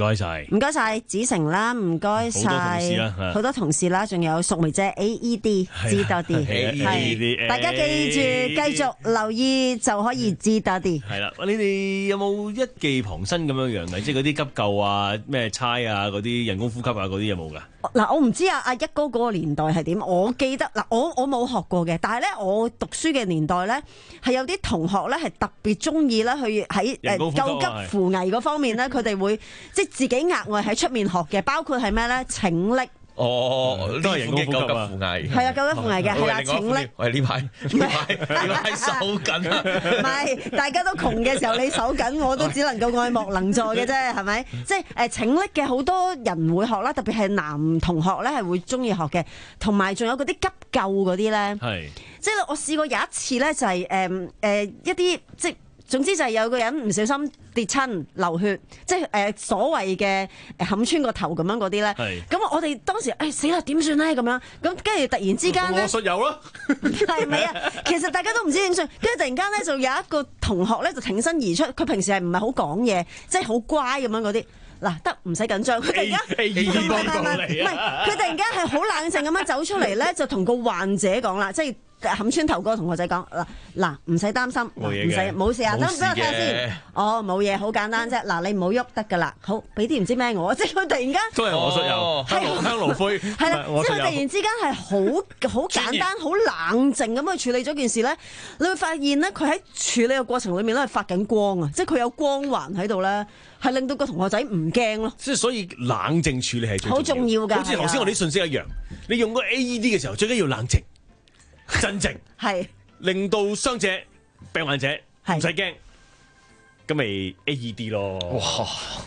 Speaker 5: 該晒，
Speaker 6: 唔該晒子成啦，唔該晒好多同事啦，仲有淑梅姐 A E D 知多啲，係大家記住繼續留意就可以知多啲。
Speaker 5: 係啦，你哋有冇一技傍身咁樣樣嘅？即係嗰啲急救啊、咩差啊、嗰啲人工呼吸啊嗰啲有冇㗎？
Speaker 6: 嗱，我唔知啊，阿一哥嗰個年代係點？我記得嗱，我我冇學過嘅，但係咧，我讀書嘅年代咧，係有啲同學咧係特別中意咧去喺誒救急扶危嗰方面咧，佢哋會即係自己額外喺出面學嘅，包括係咩咧？拯溺。
Speaker 8: 哦，都係人工救急扶危，
Speaker 6: 係啊，救急扶危嘅，係啦，拯溺。
Speaker 8: 喂，呢排呢排呢排手緊啊！
Speaker 6: 唔係，大家都窮嘅時候，你手緊，我都只能夠愛莫能助嘅啫，係咪？即係誒拯溺嘅好多人會學啦，特別係男同學咧係會中意學嘅，同埋仲有嗰啲急救嗰啲咧，係即係我試過有一次咧，就係誒誒一啲即係。總之就係有個人唔小心跌親流血，即係誒所謂嘅誒冚穿個頭咁樣嗰啲咧。咁我哋當時誒死啦點算咧咁樣？咁跟住突然之間咧，
Speaker 5: 我術有咯，
Speaker 6: 係咪啊？其實大家都唔知點算，跟住突然間咧就有一個同學咧就挺身而出，佢平時係唔係好講嘢，即係好乖咁樣嗰啲。嗱，得唔使緊張，佢突然間唔係唔係唔係，佢突然間係好冷靜咁樣走出嚟咧，就同個患者講啦，即係。冚穿頭嗰個同學仔講嗱嗱，唔使擔心，唔使冇事啊，等等我睇下先。哦，冇嘢，好簡單啫。嗱，你唔好喐得噶啦。好，俾啲唔知咩我，即係佢突然間
Speaker 5: 都係我術有，香香爐灰
Speaker 6: 係啦，即係佢突然之間係好好簡單、好冷靜咁去處理咗件事咧。你會發現咧，佢喺處理嘅過程裏面咧係發緊光啊，即係佢有光環喺度咧，係令到個同學仔唔驚咯。
Speaker 5: 即係所以冷靜處理係最
Speaker 6: 好重要㗎。
Speaker 5: 好似頭先我啲信息一樣，你用個 A E D 嘅時候，最緊要冷靜。鎮靜
Speaker 6: 係
Speaker 5: 令到傷者病患者唔使驚，咁咪 A E D 咯。哇！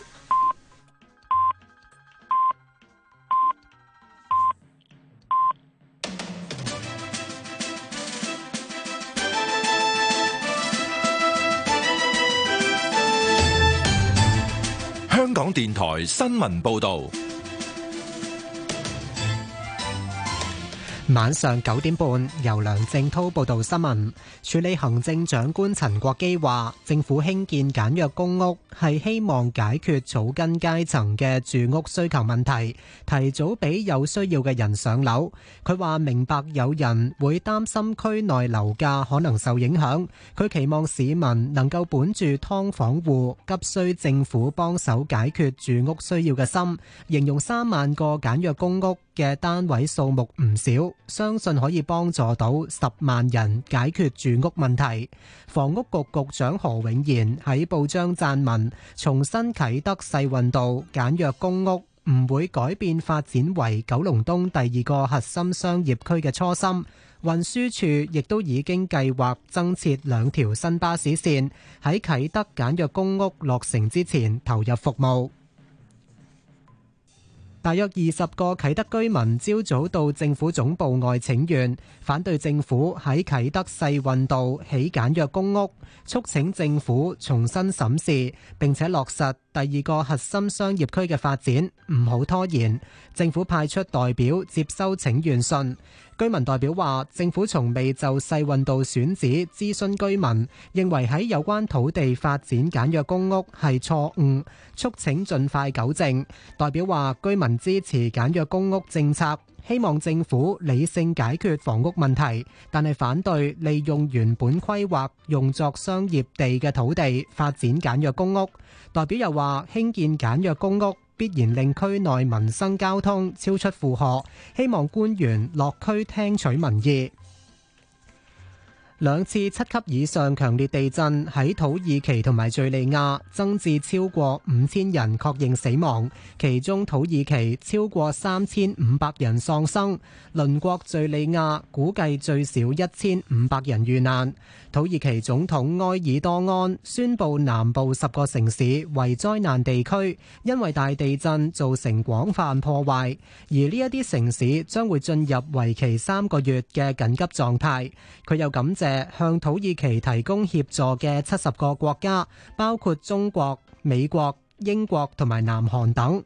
Speaker 4: 香港電台新聞報導。
Speaker 10: 晚上九點半，由梁正滔報道新聞。署理行政長官陳國基話，政府興建簡約公屋係希望解決草根階層嘅住屋需求問題，提早俾有需要嘅人上樓。佢話明白有人會擔心區內樓價可能受影響，佢期望市民能夠本住劏房戶急需政府幫手解決住屋需要嘅心，形容三萬個簡約公屋嘅單位數目唔少，相信可以幫助到十萬人解決住屋問題。房屋局局長何永賢喺報章撰文，重申啟德世運道簡約公屋唔會改變發展為九龍東第二個核心商業區嘅初心。運輸署亦都已經計劃增設兩條新巴士線，喺啟德簡約公屋落成之前投入服務。大約二十個啟德居民朝早到政府總部外請願，反對政府喺啟德世運道起簡約公屋，促請政府重新審視並且落實第二個核心商業區嘅發展，唔好拖延。政府派出代表接收請願信。居民代表話，政府從未就世運道選址諮詢居民，認為喺有關土地發展簡約公屋係錯誤，促請盡快糾正。代表話，居民支持簡約公屋政策，希望政府理性解決房屋問題，但係反對利用原本規劃用作商業地嘅土地發展簡約公屋。代表又話，興建簡約公屋必然令區內民生交通超出負荷，希望官員落區聽取民意。兩次七級以上強烈地震喺土耳其同埋敘利亞增至超過五千人確認死亡，其中土耳其超過三千五百人喪生，鄰國敘利亞估計最少一千五百人遇難。土耳其總統埃爾多安宣布南部十個城市為災難地區，因為大地震造成廣泛破壞，而呢一啲城市將會進入為期三個月嘅緊急狀態。佢又感謝向土耳其提供協助嘅七十個國家，包括中國、美國、英國同埋南韓等。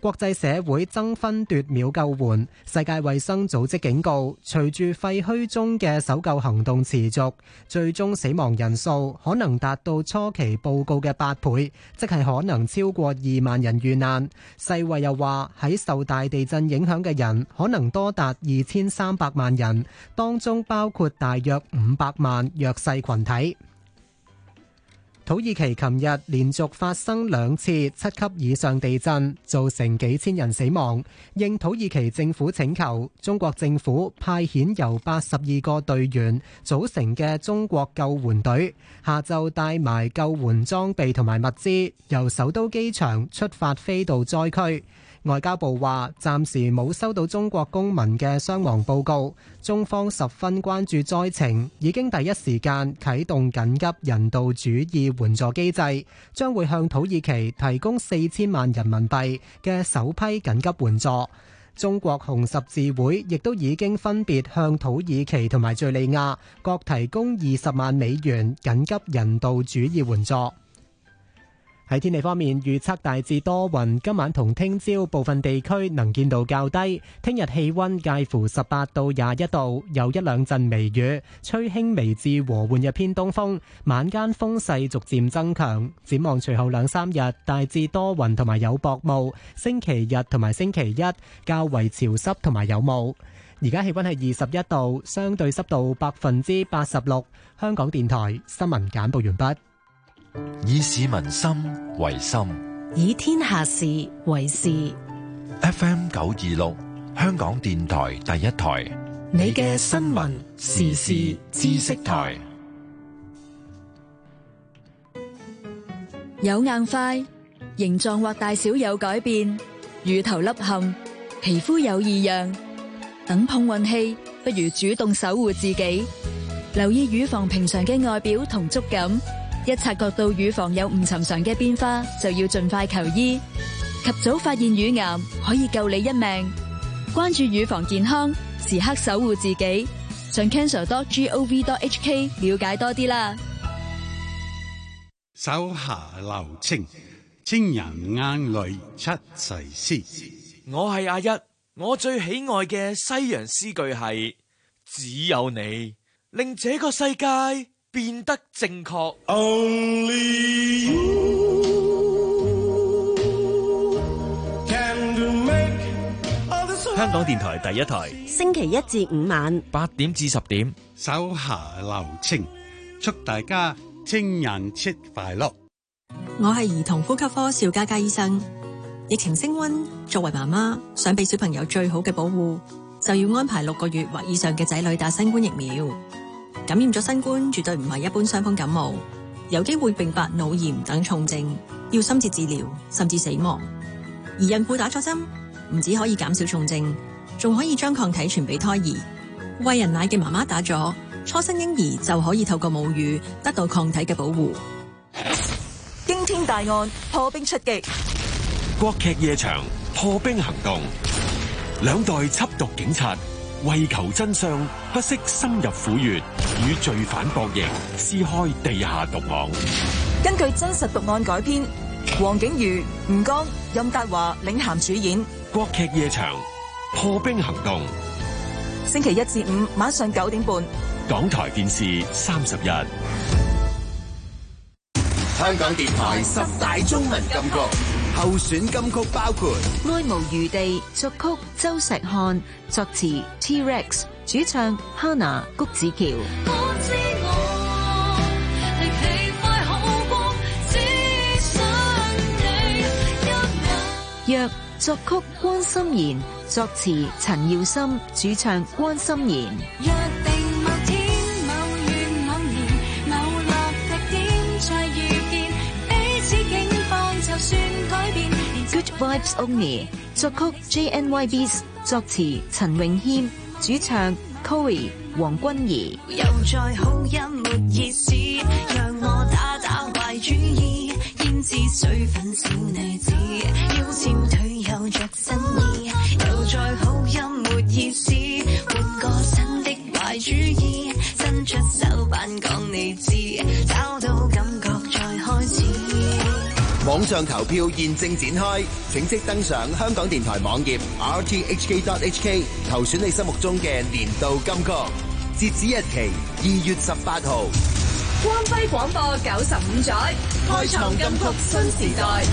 Speaker 10: 國際社會爭分奪秒救援。世界衛生組織警告，隨住廢墟中嘅搜救行動持續，最終死亡人數可能達到初期報告嘅八倍，即係可能超過二萬人遇難。世衛又話喺受大地震影響嘅人可能多達二千三百萬人，當中包括大約五百萬弱勢群體。土耳其琴日連續發生兩次七級以上地震，造成幾千人死亡。應土耳其政府請求，中國政府派遣由八十二個隊員組成嘅中國救援隊，下晝帶埋救援裝備同埋物資，由首都機場出發飛到災區。外交部話暫時冇收到中國公民嘅傷亡報告，中方十分關注災情，已經第一時間啟動緊急人道主義援助機制，將會向土耳其提供四千萬人民幣嘅首批緊急援助。中國紅十字會亦都已經分別向土耳其同埋敘利亞各提供二十萬美元緊急人道主義援助。喺天氣方面，預測大致多雲，今晚同聽朝部分地區能見度較低。聽日氣溫介乎十八到廿一度，有一兩陣微雨，吹輕微至和緩嘅偏東風，晚間風勢逐漸增強。展望隨後兩三日，大致多雲同埋有薄霧。星期日同埋星期一較為潮濕同埋有霧。而家氣溫係二十一度，相對濕度百分之八十六。香港電台新聞簡報完畢。
Speaker 4: 以市民心為心，
Speaker 2: 以天下事為事。
Speaker 4: F M 九二六，香港電台第一台，
Speaker 2: 你嘅新聞時事知識台。
Speaker 1: 有硬塊，形狀或大小有改變，乳頭凹陷，皮膚有異樣，等碰運氣，不如主動守護自己，留意乳房平常嘅外表同觸感。一察覺到乳房有唔尋常嘅變化，就要盡快求醫，及早發現乳癌可以救你一命。關注乳房健康，時刻守護自己。上 cancer dot gov dot h k 了解多啲啦。
Speaker 3: 手下留情，情人眼淚出世詩。
Speaker 11: 我係阿一，我最喜愛嘅西洋詩句係：只有你令這個世界變得正確。
Speaker 9: Only you can make all this。
Speaker 5: 香港電台第一台，
Speaker 6: 星期一至五晚
Speaker 8: 八點至十點，
Speaker 3: 手下留情，祝大家情人節快樂。
Speaker 12: 我係兒童呼吸科邵嘉嘉醫生。疫情升溫，作為媽媽想俾小朋友最好嘅保護，就要安排六個月或以上嘅仔女打新冠疫苗。感染咗新冠絕對唔係一般傷風感冒，有機會併發腦炎等重症，要深切治療甚至死亡。而孕婦打咗針，唔止可以減少重症，仲可以將抗體傳俾胎兒。餵人奶嘅媽媽打咗，初生嬰兒就可以透過母乳得到抗體嘅保護。
Speaker 20: 驚天大案破冰出擊，
Speaker 21: 國劇夜場破冰行動，兩代緝毒警察為求真相，不惜深入虎穴，與罪犯博弈，撕開地下毒網。
Speaker 20: 根據真實毒案改編，黃景瑜、吳剛、任達華領銜主演。
Speaker 21: 國劇夜場破冰行動，
Speaker 20: 星期一至五晚上九點半，
Speaker 21: 港台電視三十一。
Speaker 22: 香港電台十大中文金曲候選金曲包括
Speaker 2: 《愛無餘地》，作曲周石漢，作詞 T-Rex， 主唱 Hannah 谷子喬。若作曲關心妍，作詞陳耀森，主唱關心妍。Good Vibes Only， 作曲 J N Y Beats， 作詞陳詠謙，主唱 Cory 黃君怡。
Speaker 23: 又再好音沒意思，讓我打打壞主意，焉知水分小女子，要漸退又着新衣。又再好音沒意思，換個新的壞主意，伸出手板講你知，找到感覺再開始。
Speaker 22: 莫網上投票現正展開，請即登上香港電台網頁 r t h k dot h k 投選你心目中嘅年度金曲，截止日期二月十八號。
Speaker 13: 光輝廣播九十五載，開創金曲新時代。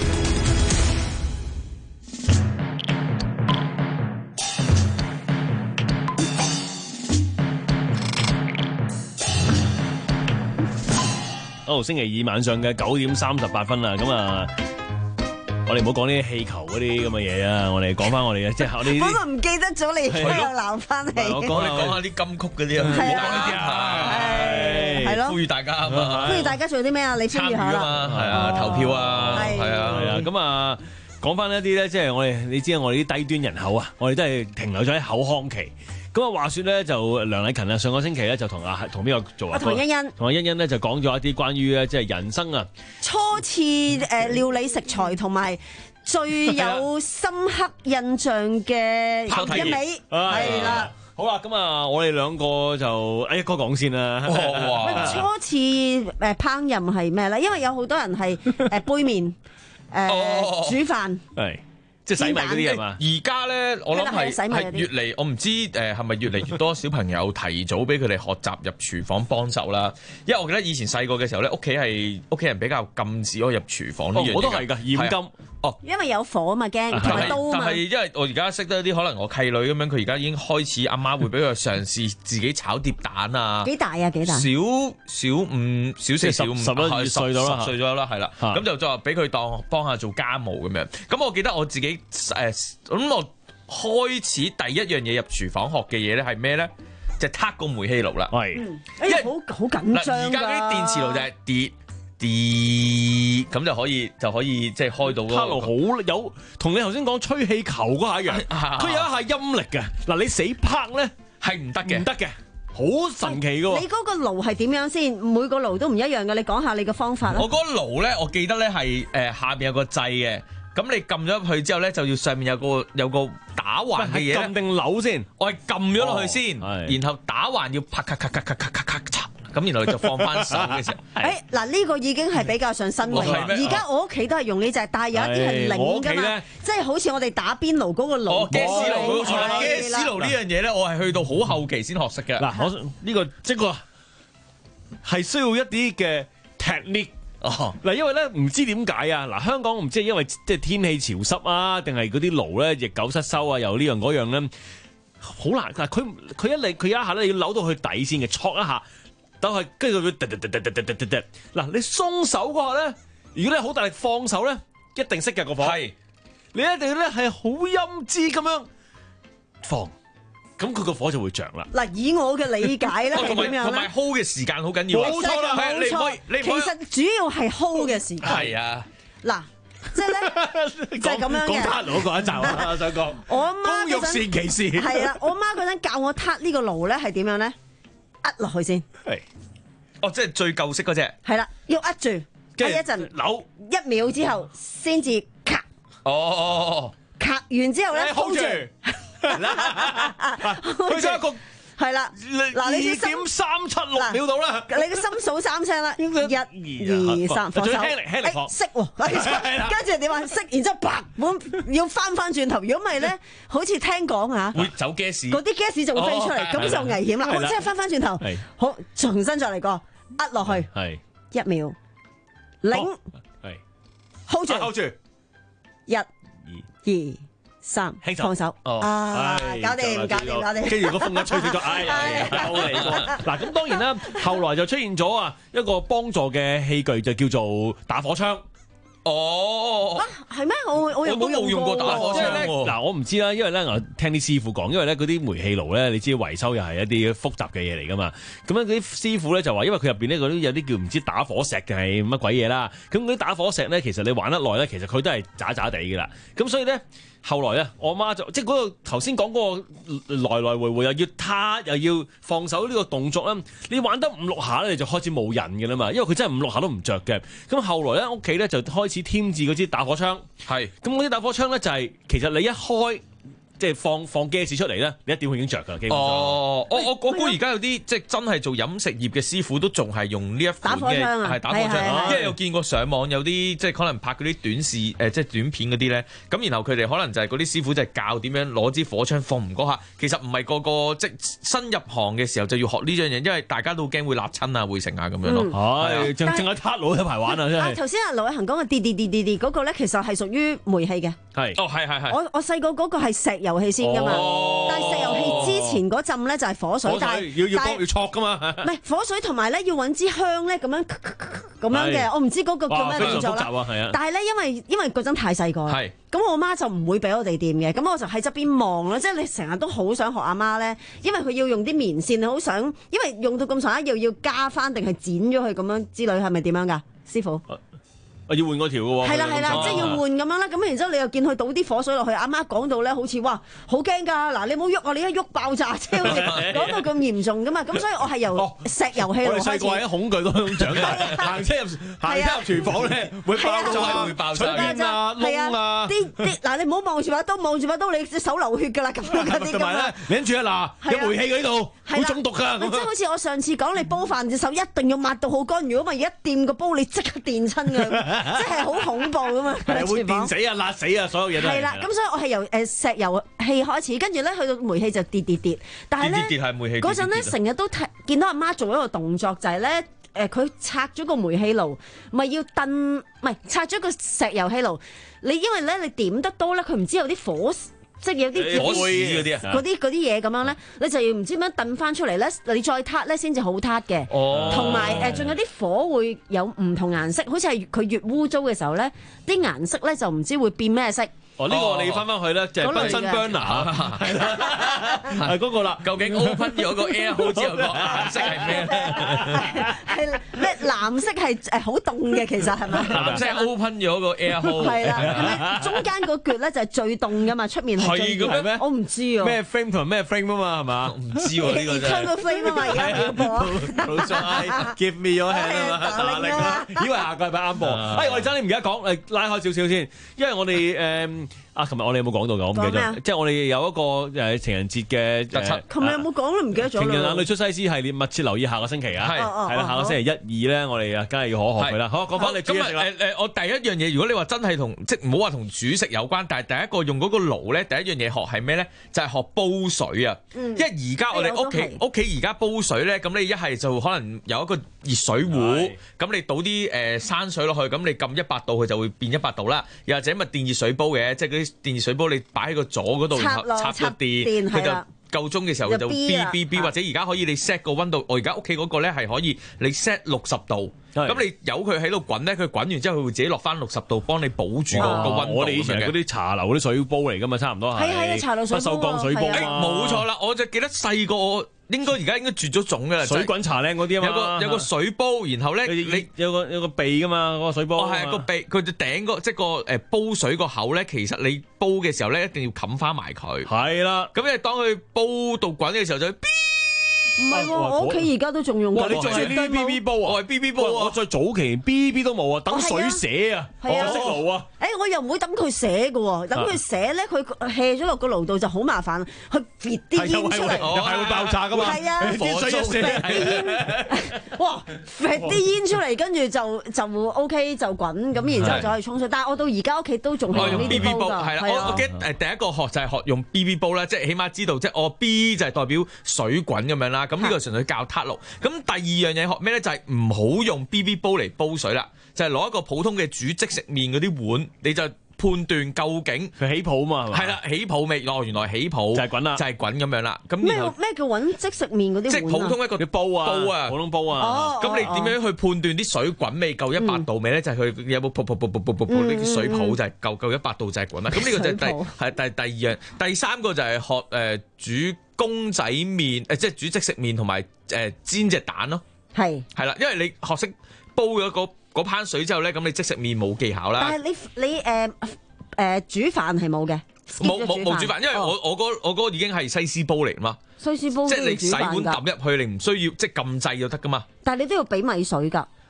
Speaker 5: 好，星期二晚上嘅九點三十八分啦，咁啊，我哋唔好講啲氣球嗰啲咁嘅嘢啊，我哋講翻我哋嘅，即係我哋。
Speaker 6: 不過唔記得咗你，又鬧翻你。
Speaker 8: 我講你講下啲金曲嗰啲啊，唔好講呢啲啊，係係咯，呼籲大家啊嘛，
Speaker 6: 呼籲大家做啲咩啊？你參與下啦，
Speaker 8: 係啊，投票啊，係啊，係啊，咁啊，講翻一啲咧，即係我哋，你知我哋啲低端人口啊，我哋都係停留咗喺口腔期。咁啊，話說咧就梁禮勤啊，上個星期咧就同阿同邊個做啊？
Speaker 6: 同欣欣，
Speaker 8: 同阿欣欣咧就講咗一啲關於咧即係人生啊
Speaker 6: 初次誒料理食材同埋最有深刻印象嘅一味，係啦。
Speaker 8: 好啦，咁啊，我哋兩個就誒一哥講先啦。
Speaker 6: 初次誒烹飪係咩咧？因為有好多人係誒杯麵誒煮飯。
Speaker 8: 係。即係洗米嗰啲係嘛？而家咧，我諗係係越嚟，我唔知誒係咪越嚟越多小朋友提早俾佢哋學習入廚房幫手啦。因為我記得以前細個嘅時候咧，屋企係屋企人比較禁止我入廚房呢樣嘢。我都係㗎，嚴禁。哦，
Speaker 6: 因為有火啊嘛，驚同埋刀啊嘛。但係
Speaker 8: 因為我而家識得啲可能我契女咁樣，佢而家已經開始阿媽會俾佢嘗試自己炒碟蛋啊。
Speaker 6: 幾大啊？幾大？
Speaker 8: 小小五、小四、小五、
Speaker 5: 十一歲咗啦，
Speaker 8: 十歲咗啦，係啦。咁就再俾佢當幫下做家務咁樣。咁我記得我自己誒，咁我開始第一樣嘢入廚房學嘅嘢咧係咩咧？就係撻個煤氣爐啦。係，
Speaker 6: 因為好好緊張㗎。
Speaker 8: 而家嗰啲電磁爐就係跌。啲咁就可以就可以即係開到嗰個
Speaker 5: 好有同你頭先講吹氣球嗰下一樣，佢有一下陰力嘅。嗱，你死拍咧
Speaker 8: 係唔得嘅，
Speaker 5: 唔得嘅，好神奇嘅。
Speaker 6: 你嗰個爐係點樣先？每個爐都唔一樣嘅，你講下你嘅方法啦。
Speaker 8: 我嗰個爐咧，我記得咧係誒下邊有個掣嘅，咁你撳咗入去之後咧，就要上面有個有個打橫嘅嘢。
Speaker 5: 撳定扭先？
Speaker 8: 我係撳咗落去先，然後打橫要啪咔咔咔咔咔咔咔嚓。咁然後就放翻手嘅時候，
Speaker 6: 誒嗱呢個已經係比較上新穎。而家我屋企都係用呢隻，但係有一啲係擰㗎嘛，即係好似我哋打邊爐嗰個爐。
Speaker 8: 哦，雞絲爐，雞絲爐呢樣嘢咧，我係去到好後期先學識嘅。
Speaker 5: 嗱，我呢個即係個係需要一啲嘅 technique。哦，嗱，因為咧唔知點解啊，嗱香港唔知係因為即係天氣潮濕啊，定係嗰啲爐咧日久失修啊，又呢樣嗰樣咧，好難。嗱，佢佢一嚟佢一下咧要扭到佢底先嘅，戳一下。都係跟住佢滴滴滴滴滴滴滴滴，嗱你鬆手嗰下咧，如果你好大力放手咧，一定熄嘅個火。係，你一定咧係好陰姿咁樣放，咁佢個火就會着啦。
Speaker 6: 嗱，以我嘅理解咧係點樣咧？
Speaker 8: 同埋 hold 嘅時間好緊要。
Speaker 6: 冇錯啦，冇錯。其實主要係 hold 嘅時間。
Speaker 8: 係啊，
Speaker 6: 嗱，即係咧就係咁樣嘅。
Speaker 5: 講撻爐嗰一集啊，我想講。
Speaker 6: 我阿媽
Speaker 5: 工欲善其事。
Speaker 6: 係啦，我媽嗰陣教我撻呢個爐咧係點樣咧？壓落去先，
Speaker 8: 係，哦，即係最舊式嗰隻，
Speaker 6: 係啦，要壓住，壓一陣，
Speaker 5: 扭
Speaker 6: 一秒之後先至咔，
Speaker 8: 哦哦哦，
Speaker 6: 咔完之後咧 hold 住，
Speaker 5: 佢就一個
Speaker 6: 係啦，嗱你
Speaker 5: 二點三七六秒到啦，
Speaker 6: 你嘅心數三聲啦，一、二、三，放手，
Speaker 5: 輕力輕力放，
Speaker 6: 熄喎，跟住點話熄，然之後啪，本要翻翻轉頭，如果唔係咧，好似聽講嚇，
Speaker 8: 會走 gas，
Speaker 6: 嗰啲 gas 就會飛出嚟，咁就危險啦。我即係翻翻轉頭，好，重新再嚟過，壓落去，
Speaker 5: 係
Speaker 6: 一秒，零，
Speaker 5: 係
Speaker 6: hold 住
Speaker 5: ，hold 住，
Speaker 6: 一、二。三放手，啊，搞掂，搞掂，搞掂。
Speaker 5: 跟住個風一吹起咗，哎呀，又嚟過。嗱，咁當然啦，後來就出現咗啊一個幫助嘅器具，就叫做打火槍。
Speaker 8: 哦，
Speaker 6: 係咩？我我又冇
Speaker 8: 用過打火槍喎。
Speaker 5: 嗱，我唔知啦，因為咧我聽啲師傅講，因為咧嗰啲煤氣爐咧，你知維修又係一啲複雜嘅嘢嚟噶嘛。咁樣嗰啲師傅咧就話，因為佢入邊咧嗰啲有啲叫唔知打火石定係乜鬼嘢啦。咁嗰啲打火石咧，其實你玩得耐咧，其實佢都係渣渣地噶啦。咁所以咧。後來啊，我媽就即係嗰個頭先講嗰個來來回回又要撻又要放手呢個動作啦，你玩得五六下咧，你就開始冇癮嘅啦嘛，因為佢真係五六下都唔着嘅。咁後來咧屋企咧就開始添置嗰支打火槍，係咁嗰啲打火槍咧就係、是、其實你一開即係放放 gas 出嚟咧，你一點佢已經着㗎啦。基本上
Speaker 8: 哦，我我我估而家有啲即係真係做飲食業嘅師傅都仲係用呢一款嘅係打火槍，因為有見過上網有啲即係可能拍嗰啲短視誒即係短片嗰啲咧，咁然後佢哋可能就係嗰啲師傅就係教點樣攞支火槍放唔嗰下，其實唔係個個即新入行嘅時候就要學呢樣嘢，因為大家都驚會辣親啊，會成啊咁樣咯。
Speaker 5: 係，淨淨係撻佬一排玩啊！真係。
Speaker 6: 頭先阿盧偉恒講嘅跌跌跌跌跌嗰個咧，其實係屬於煤氣嘅。
Speaker 5: 係。哦，係係係。
Speaker 6: 我我細個嗰個係石油氣先㗎嘛，但係石油氣之前嗰陣咧就係火水，但係
Speaker 5: 要要幫要戳㗎嘛。
Speaker 6: 唔係火水同埋咧要揾支香咧咁樣咁樣嘅，我唔知嗰個叫咩動作啦。但係咧因為因為嗰陣太細個，咁我媽就唔會俾我哋掂嘅，咁我就喺側邊望啦。即係你成日都好想學阿媽咧，因為佢要用啲棉線，你好想，因為用到咁長又要加翻定係剪咗佢咁樣之類，係咪點樣㗎，師傅？
Speaker 5: 啊！要換嗰條嘅喎，
Speaker 6: 係啦係啦，即係要換咁樣啦。咁然之後你又見佢倒啲火水落去，阿媽講到咧好似哇好驚㗎！嗱，你唔好喐啊！你一喐爆炸，即係好似講到咁嚴重㗎嘛。咁所以我係由石油氣開始。
Speaker 5: 我哋細個喺恐懼當中長大，行車入行車入廚房咧會爆炸，會爆炸啊窿啊！
Speaker 6: 啲啲嗱，你唔好望住把刀，望住把刀你隻手流血㗎啦咁嗰啲。
Speaker 5: 同埋咧，你住啊嗱，有煤氣喺度，會中毒㗎。
Speaker 6: 即係好似我上次講，你煲飯隻手一定要抹到好乾，如果唔係一掂個煲，你即刻電親㗎。即係好恐怖噶嘛，
Speaker 5: 係會電死啊、辣死啊，所有嘢都係。
Speaker 6: 係啦，咁所以我係由誒石油氣開始，跟住咧去到煤氣就跌跌跌。但係咧嗰陣咧成日都睇見到阿媽做一個動作，就係咧誒佢拆咗個煤氣爐，咪要燉，唔係拆咗個石油氣爐。你因為咧你點得多咧，佢唔知有啲火。即係有啲
Speaker 5: 火嗰啲
Speaker 6: 嗰啲嗰啲嘢咁樣咧，你就要唔知點樣燉翻出嚟咧，你再撻咧先至好撻嘅。哦，同埋誒，仲有啲火會有唔同顏色，好似係佢越污糟嘅時候咧，啲顏色咧就唔知會變咩色。
Speaker 5: 哦，呢個你翻翻去咧，就係賓身 burner 係啦，係嗰個啦。究竟 open 咗個 air hole 之後個顏色係咩咧？
Speaker 6: 係咩藍色係誒好凍嘅，其實係咪？
Speaker 8: 藍色 open 咗個 air hole
Speaker 6: 係啦，係咪中間嗰橛咧就係最凍噶嘛？出面係
Speaker 5: 係嘅咩？
Speaker 6: 我唔知啊。
Speaker 5: 咩 frame 同咩 frame 啊嘛？係嘛？唔知喎呢個真係。
Speaker 6: turn 個 frame 啊嘛，而家要播。
Speaker 5: 冇錯 ，give me your hand 啊嘛，打力啦！以為下個禮拜啱播。哎，我哋爭啲唔記得講，誒拉開少少先，因為我哋誒。啊！琴日我哋有冇講到㗎？我唔記得咗。即係我哋有一個誒情人節嘅特輯。
Speaker 6: 琴日有冇講都唔記得咗。情人眼
Speaker 5: 淚出西施系列，密切留意下個星期啊。係係啦，下個星期一二咧，我哋啊，梗係要學學佢啦。好，講翻你
Speaker 8: 咁啊誒誒，我第一樣嘢，如果你話真係同即係唔好話同煮食有關，但係第一個用嗰個爐咧，第一樣嘢學係咩咧？就係學煲水啊。因為而家我哋屋企屋企而家煲水咧，咁你一係就可能有一個熱水壺，咁你倒啲誒山水落去，咁你撳一百度佢就會變一百度啦。又或者咪電熱水煲嘅，即係嗰啲電熱水煲你。擺喺個座嗰度，然後插咗電，佢就夠鐘嘅時候佢就 B B B，或者而家可以你 set 個溫度。我而家屋企嗰個咧係可以你 set 六十度，咁你由佢喺度滾咧，佢滾完之後佢會自己落翻六十度，幫你保住個個溫度。
Speaker 5: 我哋以前嗰啲茶樓嗰啲水煲嚟噶嘛，差唔多係。
Speaker 6: 係係啊，茶樓水煲。
Speaker 5: 不鏽鋼水煲啊，
Speaker 8: 冇錯啦！我就記得細個。應該而家應該絕咗種㗎啦，
Speaker 5: 水滾茶靚嗰啲啊嘛，
Speaker 8: 有個有個水煲，然後咧你
Speaker 5: 有個有個鼻㗎嘛，嗰個水煲。
Speaker 8: 哦，係個鼻，佢就頂個即係個誒煲水個口咧，其實你煲嘅時候咧，一定要冚翻埋佢。
Speaker 5: 係啦，
Speaker 8: 咁因為當佢煲到滾嘅時候就。
Speaker 6: 唔係喎，我屋企而家都仲用緊。
Speaker 5: 你仲係呢啲 B B 煲啊？
Speaker 8: 我係 B B 煲啊！
Speaker 5: 我再早期 B B 都冇啊，等水瀉啊，我識爐啊。
Speaker 6: 誒，我又唔會等佢瀉嘅喎，等佢瀉咧，佢瀉咗落個爐度就好麻煩，佢撇啲煙出嚟，
Speaker 5: 又係會爆炸噶嘛。
Speaker 6: 係啊，
Speaker 5: 火水一瀉，
Speaker 6: 啲煙，哇，撇啲煙出嚟，跟住就就 O K 就滾，咁然之後就可以沖水。但係我到而家屋企都仲係用呢啲煲㗎。
Speaker 8: 係啦，我我記得誒第一個學就係學用 B B 煲啦，即係起碼知道即係我 B 就係代表水滾咁樣啦。咁呢個純粹教撻爐。咁第二樣嘢學咩咧？就係唔好用 B B 煲嚟煲水啦，就係攞一個普通嘅煮即食麵嗰啲碗，你就判斷究竟
Speaker 5: 佢起泡嘛係嘛？
Speaker 8: 係啦，起泡未？哦，原來起泡
Speaker 5: 就係滾啦，
Speaker 8: 就係滾咁樣啦。咁
Speaker 6: 咩咩叫揾即食麵嗰啲碗啊？
Speaker 8: 即係普通一個
Speaker 5: 煲啊，
Speaker 8: 煲啊，
Speaker 5: 普通煲啊。
Speaker 8: 咁你點樣去判斷啲水滾未夠一百度未咧？就係佢有冇噗噗噗噗噗噗噗呢啲水泡就係夠夠一百度就係滾啦。咁呢個就係第係第第二樣，第三個就係學誒煮公仔麵，誒即係煮即食麵同埋誒煎隻蛋咯。係係啦，因為你學識煲咗個嗰盤水之後咧，咁你即食麵冇技巧啦。
Speaker 6: 但係你你誒誒煮飯係冇嘅，
Speaker 8: 冇冇冇煮飯，因為我我嗰我嗰已經係西施煲嚟嘛。
Speaker 6: 西施煲
Speaker 8: 即係你洗碗揼入去，你唔需要即係撳掣就得噶嘛。
Speaker 6: 但係你都要俾米水㗎。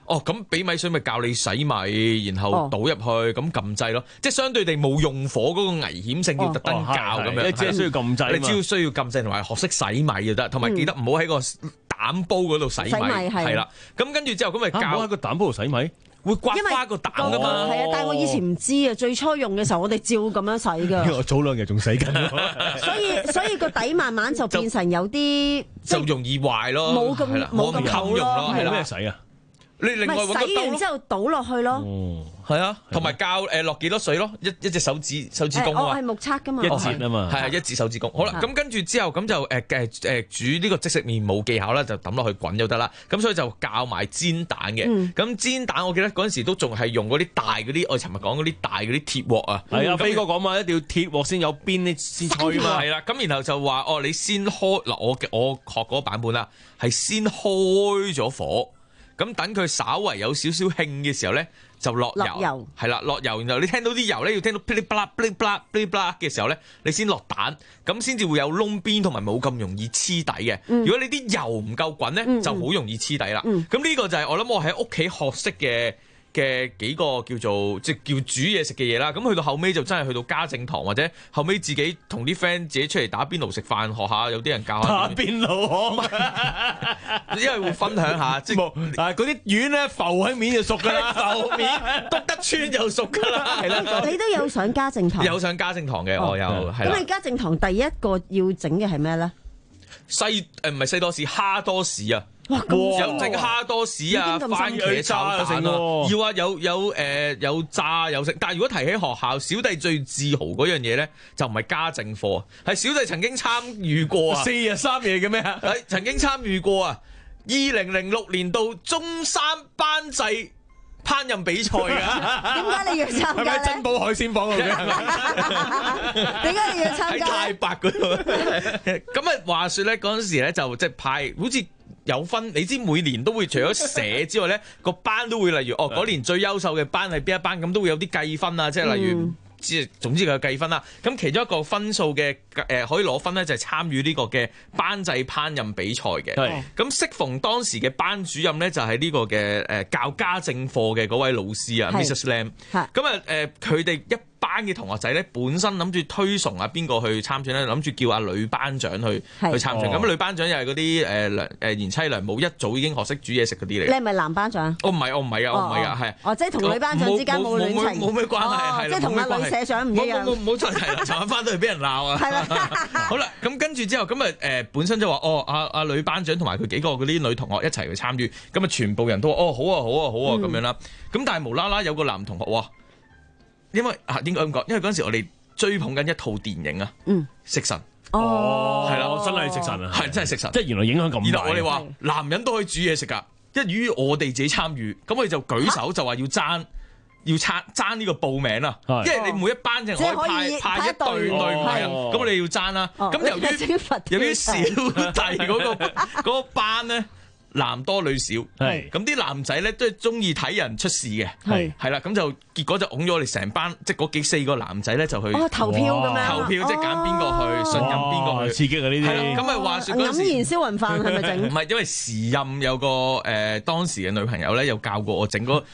Speaker 8: 哦，咁俾米水咪教你洗米，然後倒入去，咁撳掣咯。即係相對地冇用火嗰個危險性，要特登教咁樣。
Speaker 5: 你只係需要撳掣，
Speaker 8: 你只要需要撳掣同埋學識洗米就得，同埋記得唔好喺個膽煲嗰度洗米。係啦，咁跟住之後咁咪教
Speaker 5: 喺個膽煲度洗米。
Speaker 8: 會刮花個蛋噶嘛？
Speaker 6: 係啊，但係我以前唔知啊，最初用嘅時候我哋照咁樣洗㗎。
Speaker 5: 我早兩日仲洗緊。
Speaker 6: 所以所以個底慢慢就變成有啲
Speaker 8: 就容易壞咯，
Speaker 6: 冇咁冇咁
Speaker 8: 襟用咯，係啦。
Speaker 5: 咩洗啊？
Speaker 8: 你另外
Speaker 6: 洗完之後倒落去咯。
Speaker 8: 係啊，同埋教誒落幾多水咯，一一隻手指手指公啊嘛。
Speaker 6: 我係目測㗎嘛。
Speaker 5: 一節啊嘛。
Speaker 8: 係啊，一節手指公。好啦，咁跟住之後咁就誒誒誒煮呢個即食麵冇技巧啦，就抌落去滾就得啦。咁所以就教埋煎蛋嘅。咁煎蛋我記得嗰陣時都仲係用嗰啲大嗰啲，我尋日講嗰啲大嗰啲鐵鑊啊。
Speaker 5: 係啊，飛哥講嘛，一定要鐵鑊先有邊啲先吹嘛。
Speaker 8: 係啦，咁然後就話哦，你先開嗱，我我學嗰個版本啦，係先開咗火。咁等佢稍為有少少興嘅時候咧，就落油，係啦，落油，然後你聽到啲油咧，要聽到噼里啪啦、噼里啪啦、噼里啪啦嘅時候咧，你先落蛋，咁先至會有窿邊同埋冇咁容易黐底嘅。嗯、如果你啲油唔夠滾咧，嗯、就好容易黐底啦。咁呢、嗯、個就係我諗我喺屋企學識嘅。嘅幾個叫做即係叫煮嘢食嘅嘢啦，咁去到後尾就真係去到家政堂或者後尾自己同啲 friend 自己出嚟打邊爐食飯，學下有啲人教下
Speaker 5: 打邊爐，
Speaker 8: 因為會分享下即係
Speaker 5: 嗰啲魚咧浮喺面就熟㗎啦，
Speaker 8: 浮面篤得穿就熟㗎啦，係啦。
Speaker 6: 你都有上家政堂？
Speaker 8: 有上家政堂嘅，我有係啦。
Speaker 6: 咁你家政堂第一個要整嘅係咩咧？
Speaker 8: 西誒唔係西多士，蝦多士啊！
Speaker 6: 哇！
Speaker 8: 有整蝦多士啊，番茄炒蛋啊，要啊有有誒、呃、有炸有食。但係如果提起學校，小弟最自豪嗰樣嘢咧，就唔係家政課，係小弟曾經參與過啊，
Speaker 5: 四日三夜嘅咩啊？
Speaker 8: 係曾經參與過啊，二零零六年度中三班際烹飪比賽㗎。
Speaker 6: 點解你要參加咧？
Speaker 5: 係咪珍寶海鮮舫嚟嘅？
Speaker 6: 點解你要參加？
Speaker 8: 喺太白嗰度。咁啊，話説咧嗰陣時咧就即係派，好似。有分，你知每年都會除咗寫之外咧，個班都會例如哦嗰年最優秀嘅班係邊一班，咁都會有啲計分啊，即係例如即係總之佢有計分啦。咁其中一個分數嘅誒可以攞分咧，就係參與呢個嘅班際烹飪比賽嘅。咁適逢當時嘅班主任咧就係呢個嘅誒教家政課嘅嗰位老師啊 ，Missus Lam。咁啊誒佢哋一班嘅同學仔咧，本身諗住推崇啊邊個去參選咧，諗住叫阿女班長去去參選。咁女班長又係嗰啲誒良誒賢妻良母，一早已經學識煮嘢食嗰啲嚟。
Speaker 6: 你係咪男班長？
Speaker 8: 我唔係，我唔係啊，我唔係啊，係。
Speaker 6: 哦，即係同女班長之間冇戀情，
Speaker 8: 冇咩關係，係
Speaker 6: 即係同阿女社長唔一樣。
Speaker 8: 冇冇冇，真係啦，尋晚翻到去俾人鬧啊。係啦。好啦，咁跟住之後，咁啊誒本身就話哦，阿阿女班長同埋佢幾個嗰啲女同學一齊去參與，咁啊全部人都話哦好啊好啊好啊咁樣啦。咁但係無啦啦有個男同學話。因為啊，點解咁講？因為嗰陣時我哋追捧緊一套電影啊，嗯，食神
Speaker 6: 哦，
Speaker 8: 係啦，
Speaker 5: 真係食神啊，
Speaker 8: 係真係食神，
Speaker 5: 即係原來影響咁大。
Speaker 8: 然後我哋話男人都可以煮嘢食㗎，一於我哋自己參與，咁我哋就舉手就話要爭，要爭爭呢個報名啊，因為你每一班就可以派派一隊隊係啊，咁我哋要爭啦。咁由於由於小弟嗰個嗰個班咧。男多女少，係咁啲男仔咧都係中意睇人出事嘅，係係啦，咁就結果就拱咗我哋成班，即係嗰幾四個男仔咧就去
Speaker 6: 投票咁樣，
Speaker 8: 投票即係揀邊個去，信任邊個去，
Speaker 5: 刺激啊呢啲。
Speaker 8: 咁啊話説嗰陣時，
Speaker 6: 黯然銷魂飯係咪整？
Speaker 8: 唔係，因為時任有個誒當時嘅女朋友咧，有教過我整個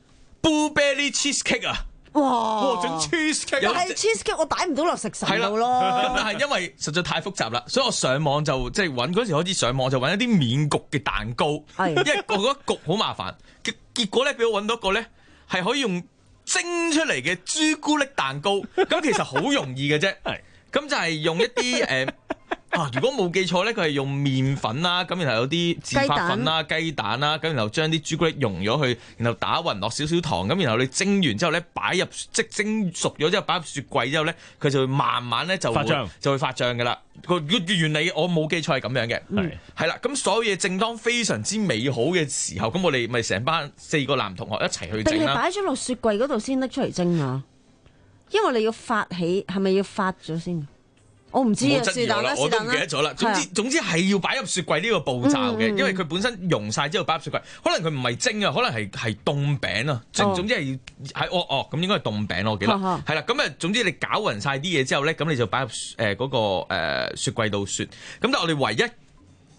Speaker 8: blueberry cheesecake 啊。
Speaker 6: 哇！
Speaker 8: 整 cheesecake，
Speaker 6: 但係 cheesecake 我擺唔到落食神度咯。
Speaker 8: 咁但係因為實在太複雜啦，所以我上網就即係揾嗰時開始上網就揾一啲免焗嘅蛋糕，因為我覺得焗好麻煩。結結果咧俾我揾到一個咧係可以用蒸出嚟嘅朱古力蛋糕，咁其實好容易嘅啫。咁就係用一啲誒。啊！如果冇記錯咧，佢係用麵粉啦，咁然後有啲自發粉啦、雞蛋啦，咁然後將啲朱古力溶咗去，然後打勻落少少糖，咁然後你蒸完之後咧，擺入即蒸熟咗之後擺入雪櫃之後咧，佢就會慢慢咧就會發脹，就會發脹㗎啦。個原理我冇記錯係咁樣嘅，係係啦。咁所有嘢正當非常之美好嘅時候，咁我哋咪成班四個男同學一齊去整啦。定係
Speaker 6: 擺咗落雪櫃嗰度先拎出嚟蒸啊？因為你要發起，係咪要發咗先？我唔知啊，是但啦，
Speaker 8: 我都唔記得咗啦。總之總之係要擺入雪櫃呢個步驟嘅，因為佢本身溶晒之後擺入雪櫃，可能佢唔係蒸啊，可能係係凍餅啊。總總之係要喺哦哦，咁應該係凍餅我記得係啦。咁啊，總之你攪勻晒啲嘢之後咧，咁你就擺入誒嗰個誒雪櫃度雪。咁但係我哋唯一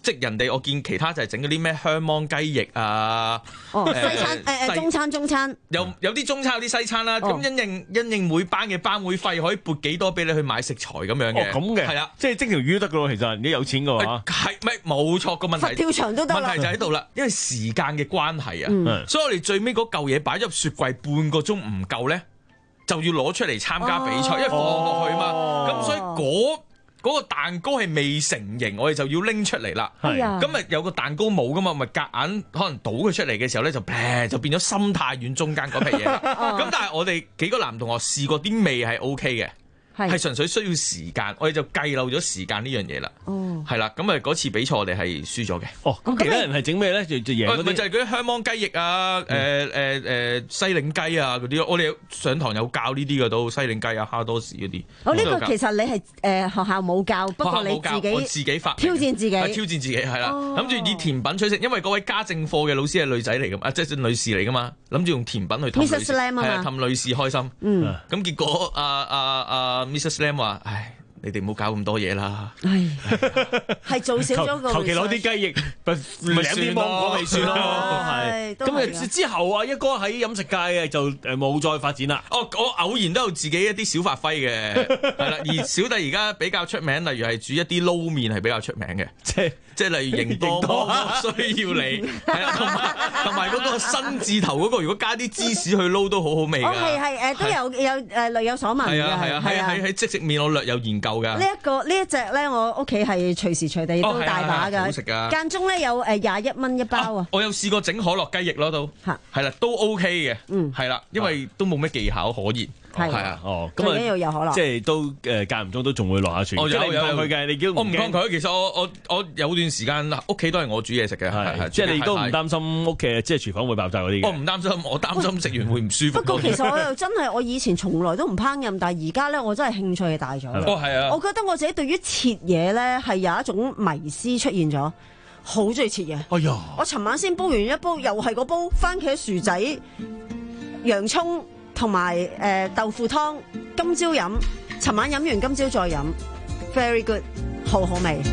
Speaker 8: 即係人哋我見其他就係整嗰啲咩香芒雞翼啊，
Speaker 6: 哦西餐誒誒中餐中餐，
Speaker 8: 有有啲中餐有啲西餐啦。咁因應因應每班嘅班會費可以撥幾多俾你去買食材咁樣嘅。
Speaker 5: 哦咁嘅，
Speaker 8: 係啊，
Speaker 5: 即係蒸條魚得噶咯。其實你有錢嘅話，
Speaker 8: 係咪冇錯個問題？
Speaker 6: 佛跳牆都得啦。
Speaker 8: 問題就喺度啦，因為時間嘅關係啊，
Speaker 6: 嗯、
Speaker 8: 所以我哋最尾嗰嚿嘢擺咗入雪櫃半個鐘唔夠咧，就要攞出嚟參加比賽，哦、因為放落去嘛。咁、哦、所以嗰、那、嗰個蛋糕係未成型，我哋就要拎出嚟啦。咁咪有個蛋糕模噶嘛，咪夾硬可能倒佢出嚟嘅時候咧，就就變咗心太軟中間嗰皮嘢。咁但係我哋幾個男同學試過啲味係 O K 嘅。係純粹需要時間，我哋就計漏咗時間呢樣嘢啦。哦，係啦，咁啊嗰次比賽我哋係輸咗嘅。哦，
Speaker 5: 咁其他人係整咩咧？就就贏嗰啲，
Speaker 8: 咪就係嗰啲香芒雞翼啊，誒誒誒西檸雞啊嗰啲。我哋上堂有教呢啲嘅都西檸雞啊、蝦多士嗰啲。
Speaker 6: 哦，呢個其實你係誒學校冇教，不過你自己
Speaker 8: 我自己發
Speaker 6: 挑戰自己，
Speaker 8: 挑戰自己係啦。諗住以甜品取勝，因為嗰位家政課嘅老師係女仔嚟噶嘛，啊即係女士嚟噶嘛，諗住用甜品去氹女士，係啊氹女士開心。嗯，咁結果啊啊啊 Missus Lam 話：唉，你哋唔好搞咁多嘢啦。係
Speaker 6: 係做少咗個，
Speaker 5: 求其攞啲雞翼，咪兩啲芒果咪算咯。係咁啊！之後啊，一哥喺飲食界嘅就誒冇再發展啦。
Speaker 8: 哦，我偶然都有自己一啲小發揮嘅，係啦。而小弟而家比較出名，例如係煮一啲撈麵係比較出名嘅，即係即係例如營多需要你係啦，同埋同埋嗰個新字頭嗰個，如果加啲芝士去撈都好好味㗎。
Speaker 6: 哦，係係誒，都有有誒略有所聞㗎。
Speaker 8: 係啊係啊，喺喺喺即食麵我略有研究㗎。
Speaker 6: 呢一個呢一隻咧，我屋企係隨時隨地都大把㗎。
Speaker 8: 好食㗎。間
Speaker 6: 中咧有誒廿一蚊一包啊。
Speaker 8: 我有試過整可樂雞翼咯，都係啦，都 OK 嘅。嗯，係啦，因為都冇咩技巧可言。係啊，
Speaker 5: 哦，
Speaker 6: 咁啊，有可樂，
Speaker 5: 即係都誒間唔中都仲會落下廚。
Speaker 8: 我有有
Speaker 5: 佢嘅，你叫
Speaker 8: 我唔抗拒。其實我我我有段時間屋企都係我煮嘢食嘅，係係，
Speaker 5: 即係你都唔擔心屋企即係廚房會爆炸嗰啲嘅。
Speaker 8: 我唔擔心，我擔心食完會唔舒服。
Speaker 6: 不過其實我又真係我以前從來都唔烹飪，但係而家咧我真係興趣係大咗。
Speaker 8: 哦，係啊！
Speaker 6: 我覺得我自己對於切嘢咧係有一種迷思出現咗，好中意切嘢。
Speaker 5: 哎呀！
Speaker 6: 我尋晚先煲完一煲，又係嗰煲番茄薯仔、洋葱。同埋誒豆腐湯，今朝飲，尋晚飲完，今朝再飲 ，very good， 好好味。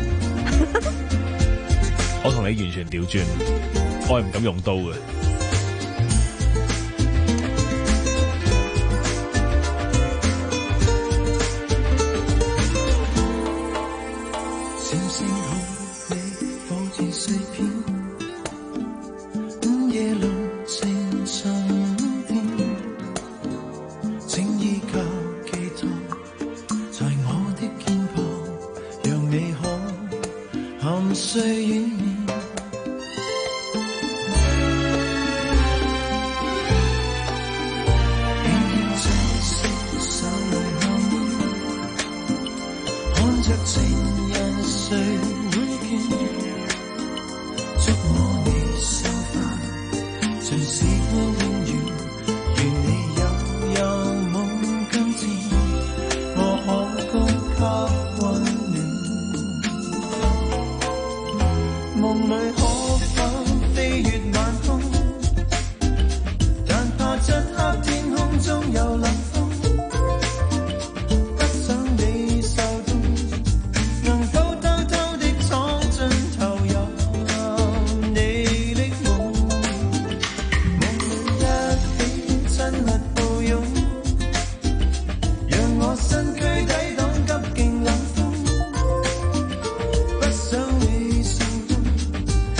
Speaker 5: 我同你完全調轉，我係唔敢用刀嘅。
Speaker 9: 閃星好你仿似碎片，午夜裏靜沉。歲月面，輕輕這色手裏看，看着情人誰會見？觸摸你秀髮，盡是永遠。願你有有夢今天，我可供給溫暖。夢裏可否飛越晚空？但怕漆黑天空中有冷風，不想你受凍，能否偷偷的闖進投入你的夢？夢裏一起親密抱擁，讓我身軀抵擋急勁冷風，不想你受凍。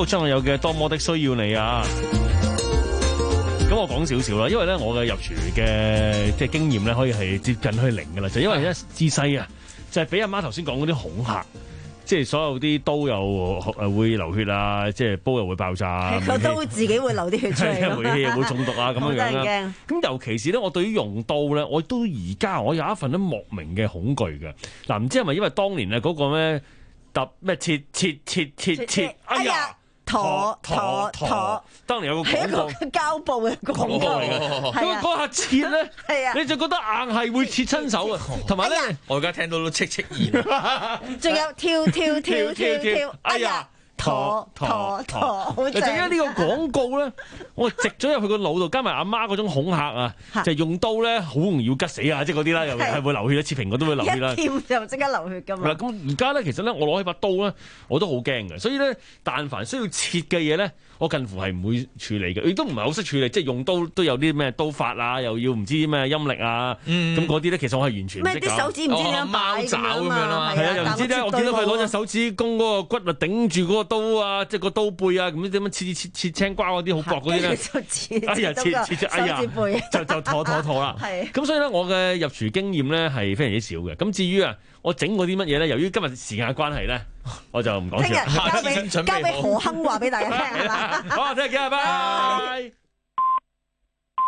Speaker 5: 好，張學友嘅多麼的需要你啊！咁我講少少啦，因為咧我嘅入廚嘅即係經驗咧，可以係接近去零噶啦，就因為咧自細啊，就係俾阿媽頭先講嗰啲恐嚇。即係所有啲刀又誒會流血啊，即係煲又會爆炸，
Speaker 6: 個刀自己會流啲血出嚟，
Speaker 5: 煤氣又會中毒啊咁樣樣啦。咁尤其是咧，我對於用刀咧，我都而家我有一份咧莫名嘅恐懼嘅。嗱，唔知係咪因為當年咧嗰個咩揼咩切切切切切，哎呀！
Speaker 6: 陀陀陀，
Speaker 5: 當年有個廣告，
Speaker 6: 係一個膠布嘅廣告嚟嘅。
Speaker 5: 咁嗰下切咧，你就覺得硬係會切親手啊！同埋咧，
Speaker 8: 我而家聽到都戚戚然。
Speaker 6: 仲有跳跳跳跳跳，哎呀！陀陀陀，好正。
Speaker 5: 就因為呢個廣告咧，我直咗入去個腦度，加埋阿媽嗰種恐嚇啊，就係用刀咧好容易要吉死啊，即係嗰啲啦，又係會流血啦，切蘋果都會流血啦。
Speaker 6: 一跳就即刻流血㗎嘛。
Speaker 5: 嗱，咁而家咧，其實咧，我攞起把刀咧，我都好驚嘅，所以咧，但凡需要切嘅嘢咧，我近乎係唔會處理嘅，亦都唔係好識處理，即係用刀都有啲咩刀法啊，又要唔知咩陰力啊，咁嗰啲咧，其實我係完全唔識。
Speaker 6: 咩啲手指唔知點樣擺咁樣嘛？
Speaker 5: 係啊，又唔知咧，我見到佢攞隻手指公嗰個骨啊，頂住嗰個刀啊，即係個刀背啊，咁點樣切切切青瓜嗰啲好薄嗰啲咧？哎呀，切切切，哎呀，就就妥妥妥啦。咁所以咧，我嘅入廚經驗咧係非常之少嘅。咁至於啊，我整過啲乜嘢咧？由於今日時間嘅關係咧，我就唔講住啦。
Speaker 6: 聽日交俾交俾何鏗話俾大家聽係嘛？
Speaker 5: 好，聽日見，拜拜。